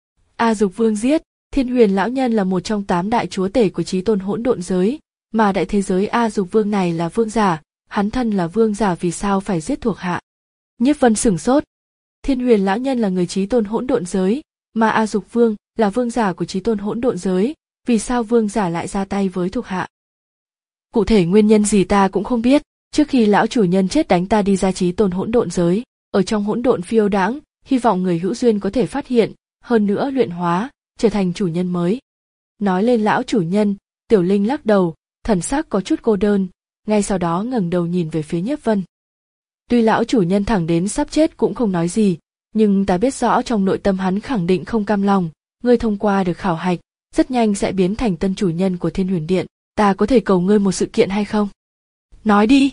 A Dục Vương giết, Thiên Huyền lão nhân là một trong tám đại chúa tể của chí tôn hỗn độn giới, mà đại thế giới A Dục Vương này là vương giả, hắn thân là vương giả vì sao phải giết thuộc hạ? Nhiếp Vân sửng sốt. Thiên Huyền lão nhân là người chí tôn hỗn độn giới, mà A Dục Vương là vương giả của chí tôn hỗn độn giới, vì sao vương giả lại ra tay với thuộc hạ? Cụ thể nguyên nhân gì ta cũng không biết, trước khi lão chủ nhân chết đánh ta đi ra chí tôn hỗn độn giới, ở trong hỗn độn phiêu đãng, hy vọng người hữu duyên có thể phát hiện, hơn nữa luyện hóa, trở thành chủ nhân mới. Nói lên lão chủ nhân, Tiểu Linh lắc đầu, thần sắc có chút cô đơn, ngay sau đó ngẩng đầu nhìn về phía Nhiếp Vân. Tuy lão chủ nhân thẳng đến sắp chết cũng không nói gì, nhưng ta biết rõ trong nội tâm hắn khẳng định không cam lòng, ngươi thông qua được khảo hạch, rất nhanh sẽ biến thành tân chủ nhân của Thiên Huyền Điện, ta có thể cầu ngươi một sự kiện hay không? Nói đi.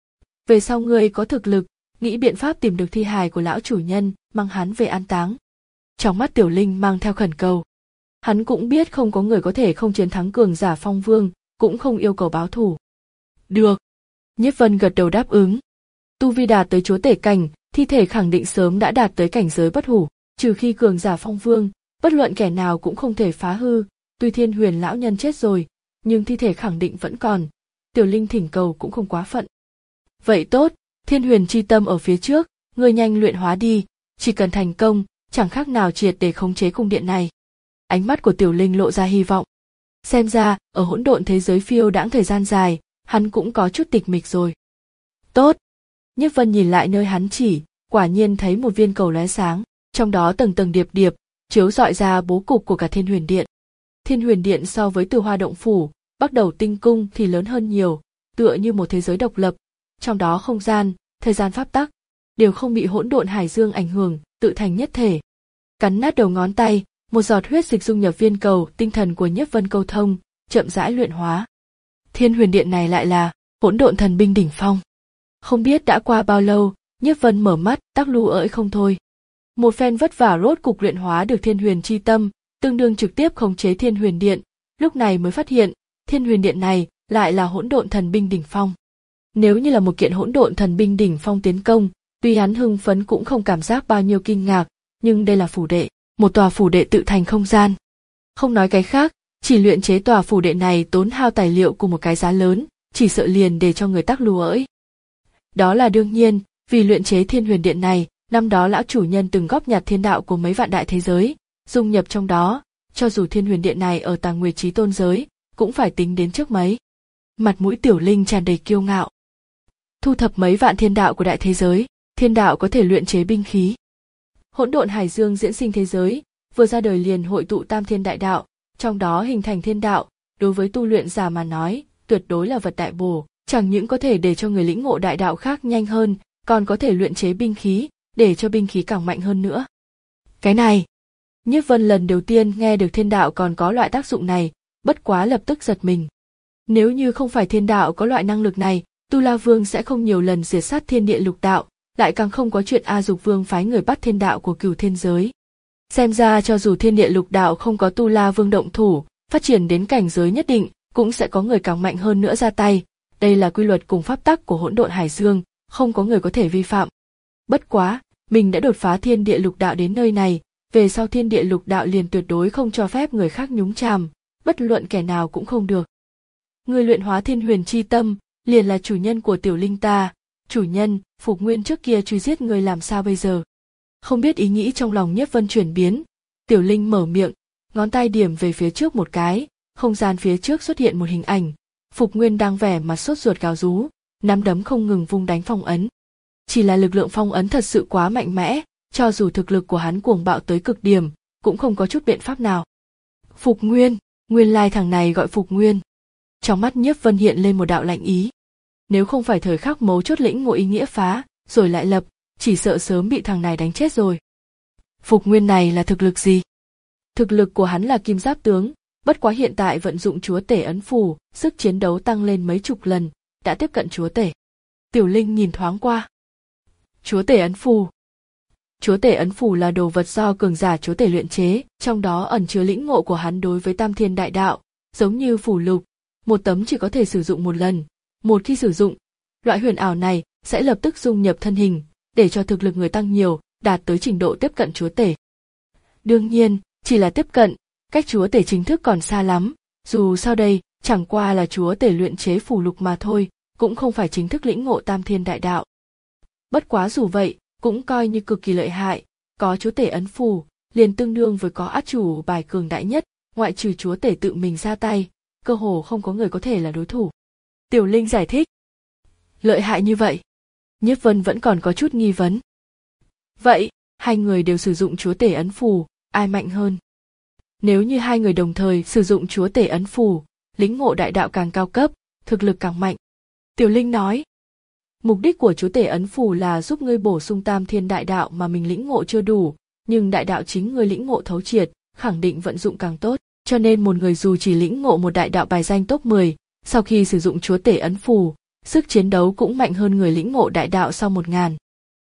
Về sau ngươi có thực lực, nghĩ biện pháp tìm được thi hài của lão chủ nhân, mang hắn về an táng. Trong mắt Tiểu Linh mang theo khẩn cầu. Hắn cũng biết không có người có thể không chiến thắng cường giả phong vương, cũng không yêu cầu báo thù. Được. Nhiếp Vân gật đầu đáp ứng. Tu vi đạt tới chúa tể cảnh, thi thể khẳng định sớm đã đạt tới cảnh giới bất hủ, trừ khi cường giả phong vương, bất luận kẻ nào cũng không thể phá hư, tuy Thiên Huyền lão nhân chết rồi, nhưng thi thể khẳng định vẫn còn. Tiểu Linh thỉnh cầu cũng không quá phận. Vậy tốt, Thiên Huyền chi tâm ở phía trước, ngươi nhanh luyện hóa đi, chỉ cần thành công, chẳng khác nào triệt để khống chế cung điện này. Ánh mắt của Tiểu Linh lộ ra hy vọng. Xem ra, ở hỗn độn thế giới phiêu đãng thời gian dài, hắn cũng có chút tịch mịch rồi. Tốt. Nhiếp Vân nhìn lại nơi hắn chỉ, quả nhiên thấy một viên cầu lóe sáng, trong đó tầng tầng điệp điệp, chiếu rọi ra bố cục của cả Thiên Huyền Điện. Thiên Huyền Điện so với Từ Hoa Động Phủ, Bắc Đầu Tinh Cung thì lớn hơn nhiều, tựa như một thế giới độc lập, trong đó không gian, thời gian pháp tắc, đều không bị hỗn độn hải dương ảnh hưởng, tự thành nhất thể. Cắn nát đầu ngón tay, một giọt huyết dịch dung nhập viên cầu, tinh thần của Nhiếp Vân câu thông, chậm rãi luyện hóa. Thiên Huyền Điện này lại là hỗn độn thần binh đỉnh phong. Không biết đã qua bao lâu, Nhiếp Vân mở mắt, tắc lưu ỡi không thôi. Một phen vất vả rốt cục luyện hóa được Thiên Huyền chi tâm, tương đương trực tiếp khống chế Thiên Huyền Điện, lúc này mới phát hiện, Thiên Huyền Điện này lại là hỗn độn thần binh đỉnh phong. Nếu như là một kiện hỗn độn thần binh đỉnh phong tiến công, tuy hắn hưng phấn cũng không cảm giác bao nhiêu kinh ngạc, nhưng đây là phủ đệ, một tòa phủ đệ tự thành không gian. Không nói cái khác, chỉ luyện chế tòa phủ đệ này tốn hao tài liệu cùng một cái giá lớn, chỉ sợ liền để cho người tắc lưu ỡi. Đó là đương nhiên, vì luyện chế Thiên Huyền Điện này, Năm đó lão chủ nhân từng góp nhặt thiên đạo của mấy vạn đại thế giới, dung nhập trong đó, cho dù Thiên Huyền Điện này ở Tàng Nguyệt Chí Tôn giới, cũng phải tính đến trước mấy. Mặt mũi Tiểu Linh tràn đầy kiêu ngạo. Thu thập mấy vạn thiên đạo của đại thế giới, thiên đạo có thể luyện chế binh khí. Hỗn độn hải dương diễn sinh thế giới, vừa ra đời liền hội tụ tam thiên đại đạo, trong đó hình thành thiên đạo, đối với tu luyện giả mà nói, tuyệt đối là vật đại bổ, chẳng những có thể để cho người lĩnh ngộ đại đạo khác nhanh hơn, còn có thể luyện chế binh khí, để cho binh khí càng mạnh hơn nữa. Cái này, Nhiếp Vân lần đầu tiên nghe được thiên đạo còn có loại tác dụng này, bất quá lập tức giật mình. Nếu như không phải thiên đạo có loại năng lực này, Tu La Vương sẽ không nhiều lần diệt sát thiên địa lục đạo, lại càng không có chuyện A Dục Vương phái người bắt thiên đạo của cửu thiên giới. Xem ra cho dù thiên địa lục đạo không có Tu La Vương động thủ, phát triển đến cảnh giới nhất định, cũng sẽ có người càng mạnh hơn nữa ra tay. Đây là quy luật cùng pháp tắc của hỗn độn hải dương, không có người có thể vi phạm. Bất quá, mình đã đột phá thiên địa lục đạo đến nơi này, về sau thiên địa lục đạo liền tuyệt đối không cho phép người khác nhúng chàm, bất luận kẻ nào cũng không được. Người luyện hóa thiên huyền chi tâm, liền là chủ nhân của Tiểu Linh ta. Chủ nhân, Phục Nguyên trước kia truy giết người làm sao bây giờ? Không biết ý nghĩ trong lòng Nhiếp Vân chuyển biến, Tiểu Linh mở miệng, ngón tay điểm về phía trước một cái, không gian phía trước xuất hiện một hình ảnh. Phục Nguyên đang vẻ mặt sốt ruột gào rú, nắm đấm không ngừng vung đánh phong ấn. Chỉ là lực lượng phong ấn thật sự quá mạnh mẽ, cho dù thực lực của hắn cuồng bạo tới cực điểm, cũng không có chút biện pháp nào. Phục Nguyên, nguyên lai thằng này gọi Phục Nguyên. Trong mắt Nhiếp Vân hiện lên một đạo lạnh ý. Nếu không phải thời khắc mấu chốt lĩnh ngộ ý nghĩa phá, rồi lại lập, chỉ sợ sớm bị thằng này đánh chết rồi. Phục Nguyên này là thực lực gì? Thực lực của hắn là kim giáp tướng, bất quá hiện tại vận dụng chúa tể ấn phù, sức chiến đấu tăng lên mấy chục lần, đã tiếp cận chúa tể. Tiểu Linh nhìn thoáng qua. Chúa tể ấn phù. Chúa tể ấn phù là đồ vật do cường giả chúa tể luyện chế, trong đó ẩn chứa lĩnh ngộ của hắn đối với tam thiên đại đạo, giống như phù lục, một tấm chỉ có thể sử dụng một lần. Một khi sử dụng, loại huyền ảo này sẽ lập tức dung nhập thân hình, để cho thực lực người tăng nhiều, đạt tới trình độ tiếp cận chúa tể. Đương nhiên, chỉ là tiếp cận, cách chúa tể chính thức còn xa lắm, dù sau đây chẳng qua là chúa tể luyện chế phù lục mà thôi, cũng không phải chính thức lĩnh ngộ tam thiên đại đạo. Bất quá dù vậy, cũng coi như cực kỳ lợi hại, có chúa tể ấn phù, liền tương đương với có át chủ bài cường đại nhất, ngoại trừ chúa tể tự mình ra tay, cơ hồ không có người có thể là đối thủ. Tiểu Linh giải thích. Lợi hại như vậy. Nhiếp Vân vẫn còn có chút nghi vấn. Vậy, hai người đều sử dụng chúa tể ấn phù, ai mạnh hơn? Nếu như hai người đồng thời sử dụng chúa tể ấn phù, lĩnh ngộ đại đạo càng cao cấp, thực lực càng mạnh. Tiểu Linh nói. Mục đích của chúa tể ấn phù là giúp ngươi bổ sung tam thiên đại đạo mà mình lĩnh ngộ chưa đủ, nhưng đại đạo chính ngươi lĩnh ngộ thấu triệt, khẳng định vận dụng càng tốt, cho nên một người dù chỉ lĩnh ngộ một đại đạo bài danh top mười, sau khi sử dụng chúa tể ấn phù, sức chiến đấu cũng mạnh hơn người lĩnh ngộ đại đạo sau một ngàn.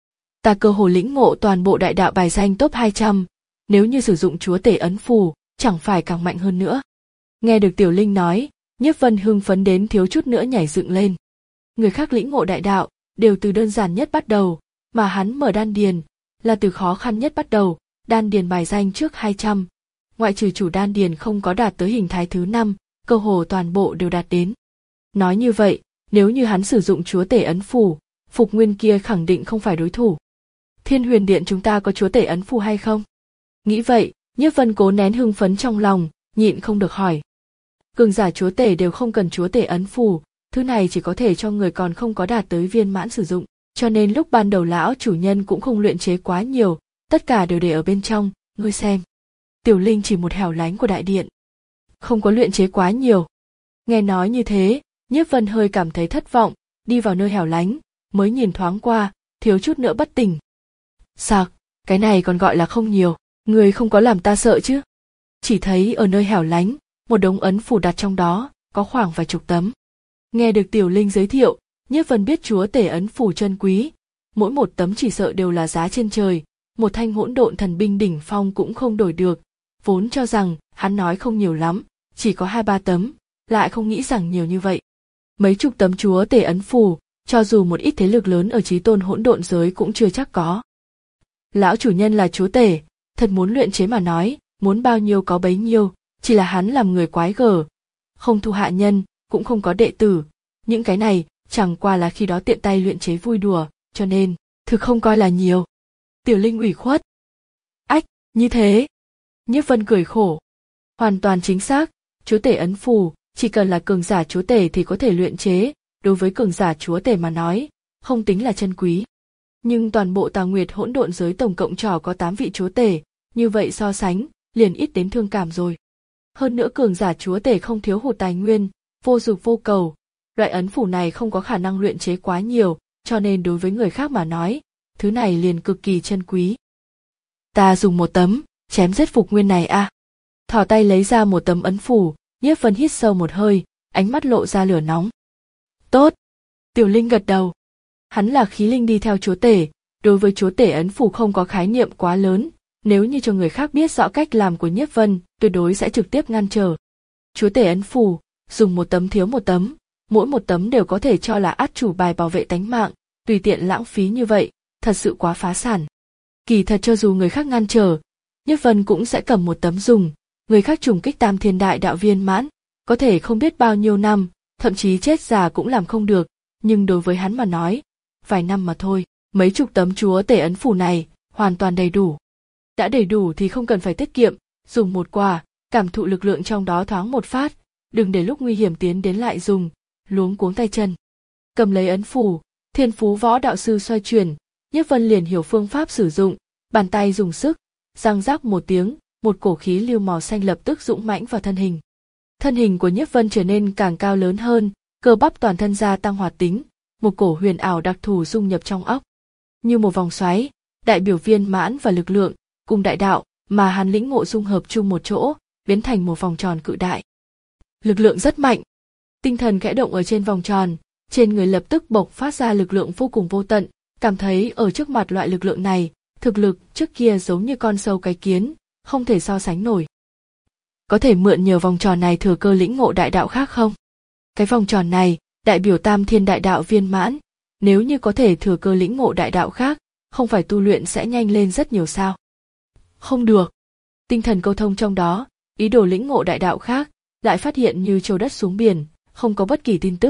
Ta cơ hồ lĩnh ngộ toàn bộ đại đạo bài danh top hai trăm, nếu như sử dụng chúa tể ấn phù, chẳng phải càng mạnh hơn nữa. Nghe được Tiểu Linh nói, Nhiếp Vân hưng phấn đến thiếu chút nữa nhảy dựng lên. Người khác lĩnh ngộ đại đạo, đều từ đơn giản nhất bắt đầu, mà hắn mở đan điền, là từ khó khăn nhất bắt đầu, đan điền bài danh trước hai trăm. Ngoại trừ chủ đan điền không có đạt tới hình thái thứ năm, cơ hồ toàn bộ đều đạt đến. Nói như vậy, nếu như hắn sử dụng chúa tể ấn phù, Phục Nguyên kia khẳng định không phải đối thủ. Thiên Huyền Điện chúng ta có chúa tể ấn phù hay không? Nghĩ vậy, Nhiếp Vân cố nén hưng phấn trong lòng, nhịn không được hỏi. Cường giả chúa tể đều không cần chúa tể ấn phù, thứ này chỉ có thể cho người còn không có đạt tới viên mãn sử dụng, cho nên lúc ban đầu lão chủ nhân cũng không luyện chế quá nhiều, tất cả đều để ở bên trong, ngươi xem. Tiểu Linh chỉ một hẻo lánh của đại điện. Không có luyện chế quá nhiều. Nghe nói như thế, Nhiếp Vân hơi cảm thấy thất vọng, đi vào nơi hẻo lánh, mới nhìn thoáng qua, thiếu chút nữa bất tỉnh. Sạc, cái này còn gọi là không nhiều, người không có làm ta sợ chứ. Chỉ thấy ở nơi hẻo lánh, một đống ấn phù đặt trong đó, có khoảng vài chục tấm. Nghe được Tiểu Linh giới thiệu, Nhiếp Vân biết chúa tể ấn phù chân quý, mỗi một tấm chỉ sợ đều là giá trên trời, một thanh hỗn độn thần binh đỉnh phong cũng không đổi được, vốn cho rằng hắn nói không nhiều lắm, chỉ có hai ba tấm, lại không nghĩ rằng nhiều như vậy. Mấy chục tấm chúa tể ấn phù, cho dù một ít thế lực lớn ở chí tôn hỗn độn giới cũng chưa chắc có. Lão chủ nhân là chúa tể, thật muốn luyện chế mà nói, muốn bao nhiêu có bấy nhiêu, chỉ là hắn làm người quái gở, không thu hạ nhân, cũng không có đệ tử, những cái này chẳng qua là khi đó tiện tay luyện chế vui đùa, cho nên thực không coi là nhiều. Tiểu Linh ủy khuất. Ách, như thế. Nhiếp Vân cười khổ. Hoàn toàn chính xác, chúa tể ấn phù, chỉ cần là cường giả chúa tể thì có thể luyện chế, đối với cường giả chúa tể mà nói, không tính là chân quý. Nhưng toàn bộ Tà Nguyệt hỗn độn giới tổng cộng trò có tám vị chúa tể, như vậy so sánh, liền ít đến thương cảm rồi. Hơn nữa cường giả chúa tể không thiếu hụt tài nguyên, vô dục vô cầu, loại ấn phủ này không có khả năng luyện chế quá nhiều, cho nên đối với người khác mà nói, thứ này liền cực kỳ chân quý. Ta dùng một tấm, chém giết Phục Nguyên này a. À. Thỏ tay lấy ra một tấm ấn phủ, Nhiếp Vân hít sâu một hơi, ánh mắt lộ ra lửa nóng. Tốt. Tiểu Linh gật đầu. Hắn là khí linh đi theo chúa tể, đối với chúa tể ấn phủ không có khái niệm quá lớn, nếu như cho người khác biết rõ cách làm của Nhiếp Vân, tuyệt đối sẽ trực tiếp ngăn trở. Chúa tể ấn phủ, dùng một tấm thiếu một tấm, mỗi một tấm đều có thể cho là át chủ bài bảo vệ tánh mạng, tùy tiện lãng phí như vậy, thật sự quá phá sản. Kỳ thật cho dù người khác ngăn trở, Nhiếp Vân cũng sẽ cầm một tấm dùng, người khác trùng kích tam thiên đại đạo viên mãn, có thể không biết bao nhiêu năm, thậm chí chết già cũng làm không được, nhưng đối với hắn mà nói, vài năm mà thôi, mấy chục tấm chúa tể ấn phủ này, hoàn toàn đầy đủ. Đã đầy đủ thì không cần phải tiết kiệm, dùng một quả, cảm thụ lực lượng trong đó thoáng một phát, đừng để lúc nguy hiểm tiến đến lại dùng, luống cuống tay chân. Cầm lấy ấn phủ, Thiên Phú Võ đạo sư xoay chuyển, Nhiếp Vân liền hiểu phương pháp sử dụng, bàn tay dùng sức, răng rắc một tiếng, một cổ khí lưu màu xanh lập tức dũng mãnh vào thân hình. Thân hình của Nhiếp Vân trở nên càng cao lớn hơn, cơ bắp toàn thân gia tăng hoạt tính, một cổ huyền ảo đặc thù dung nhập trong óc. Như một vòng xoáy, đại biểu viên mãn và lực lượng, cùng đại đạo, mà hắn lĩnh ngộ dung hợp chung một chỗ, biến thành một vòng tròn cự đại. Lực lượng rất mạnh. Tinh thần khẽ động ở trên vòng tròn, trên người lập tức bộc phát ra lực lượng vô cùng vô tận, cảm thấy ở trước mặt loại lực lượng này, thực lực trước kia giống như con sâu cái kiến, không thể so sánh nổi. Có thể mượn nhờ vòng tròn này thừa cơ lĩnh ngộ đại đạo khác không? Cái vòng tròn này, đại biểu tam thiên đại đạo viên mãn, nếu như có thể thừa cơ lĩnh ngộ đại đạo khác, không phải tu luyện sẽ nhanh lên rất nhiều sao? Không được. Tinh thần câu thông trong đó, ý đồ lĩnh ngộ đại đạo khác, lại phát hiện như trâu đất xuống biển, không có bất kỳ tin tức.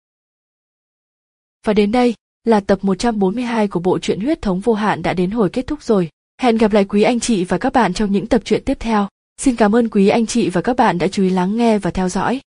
Và đến đây, là tập một trăm bốn mươi hai của bộ truyện Huyết Thống Vô Hạn đã đến hồi kết thúc rồi. Hẹn gặp lại quý anh chị và các bạn trong những tập truyện tiếp theo. Xin cảm ơn quý anh chị và các bạn đã chú ý lắng nghe và theo dõi.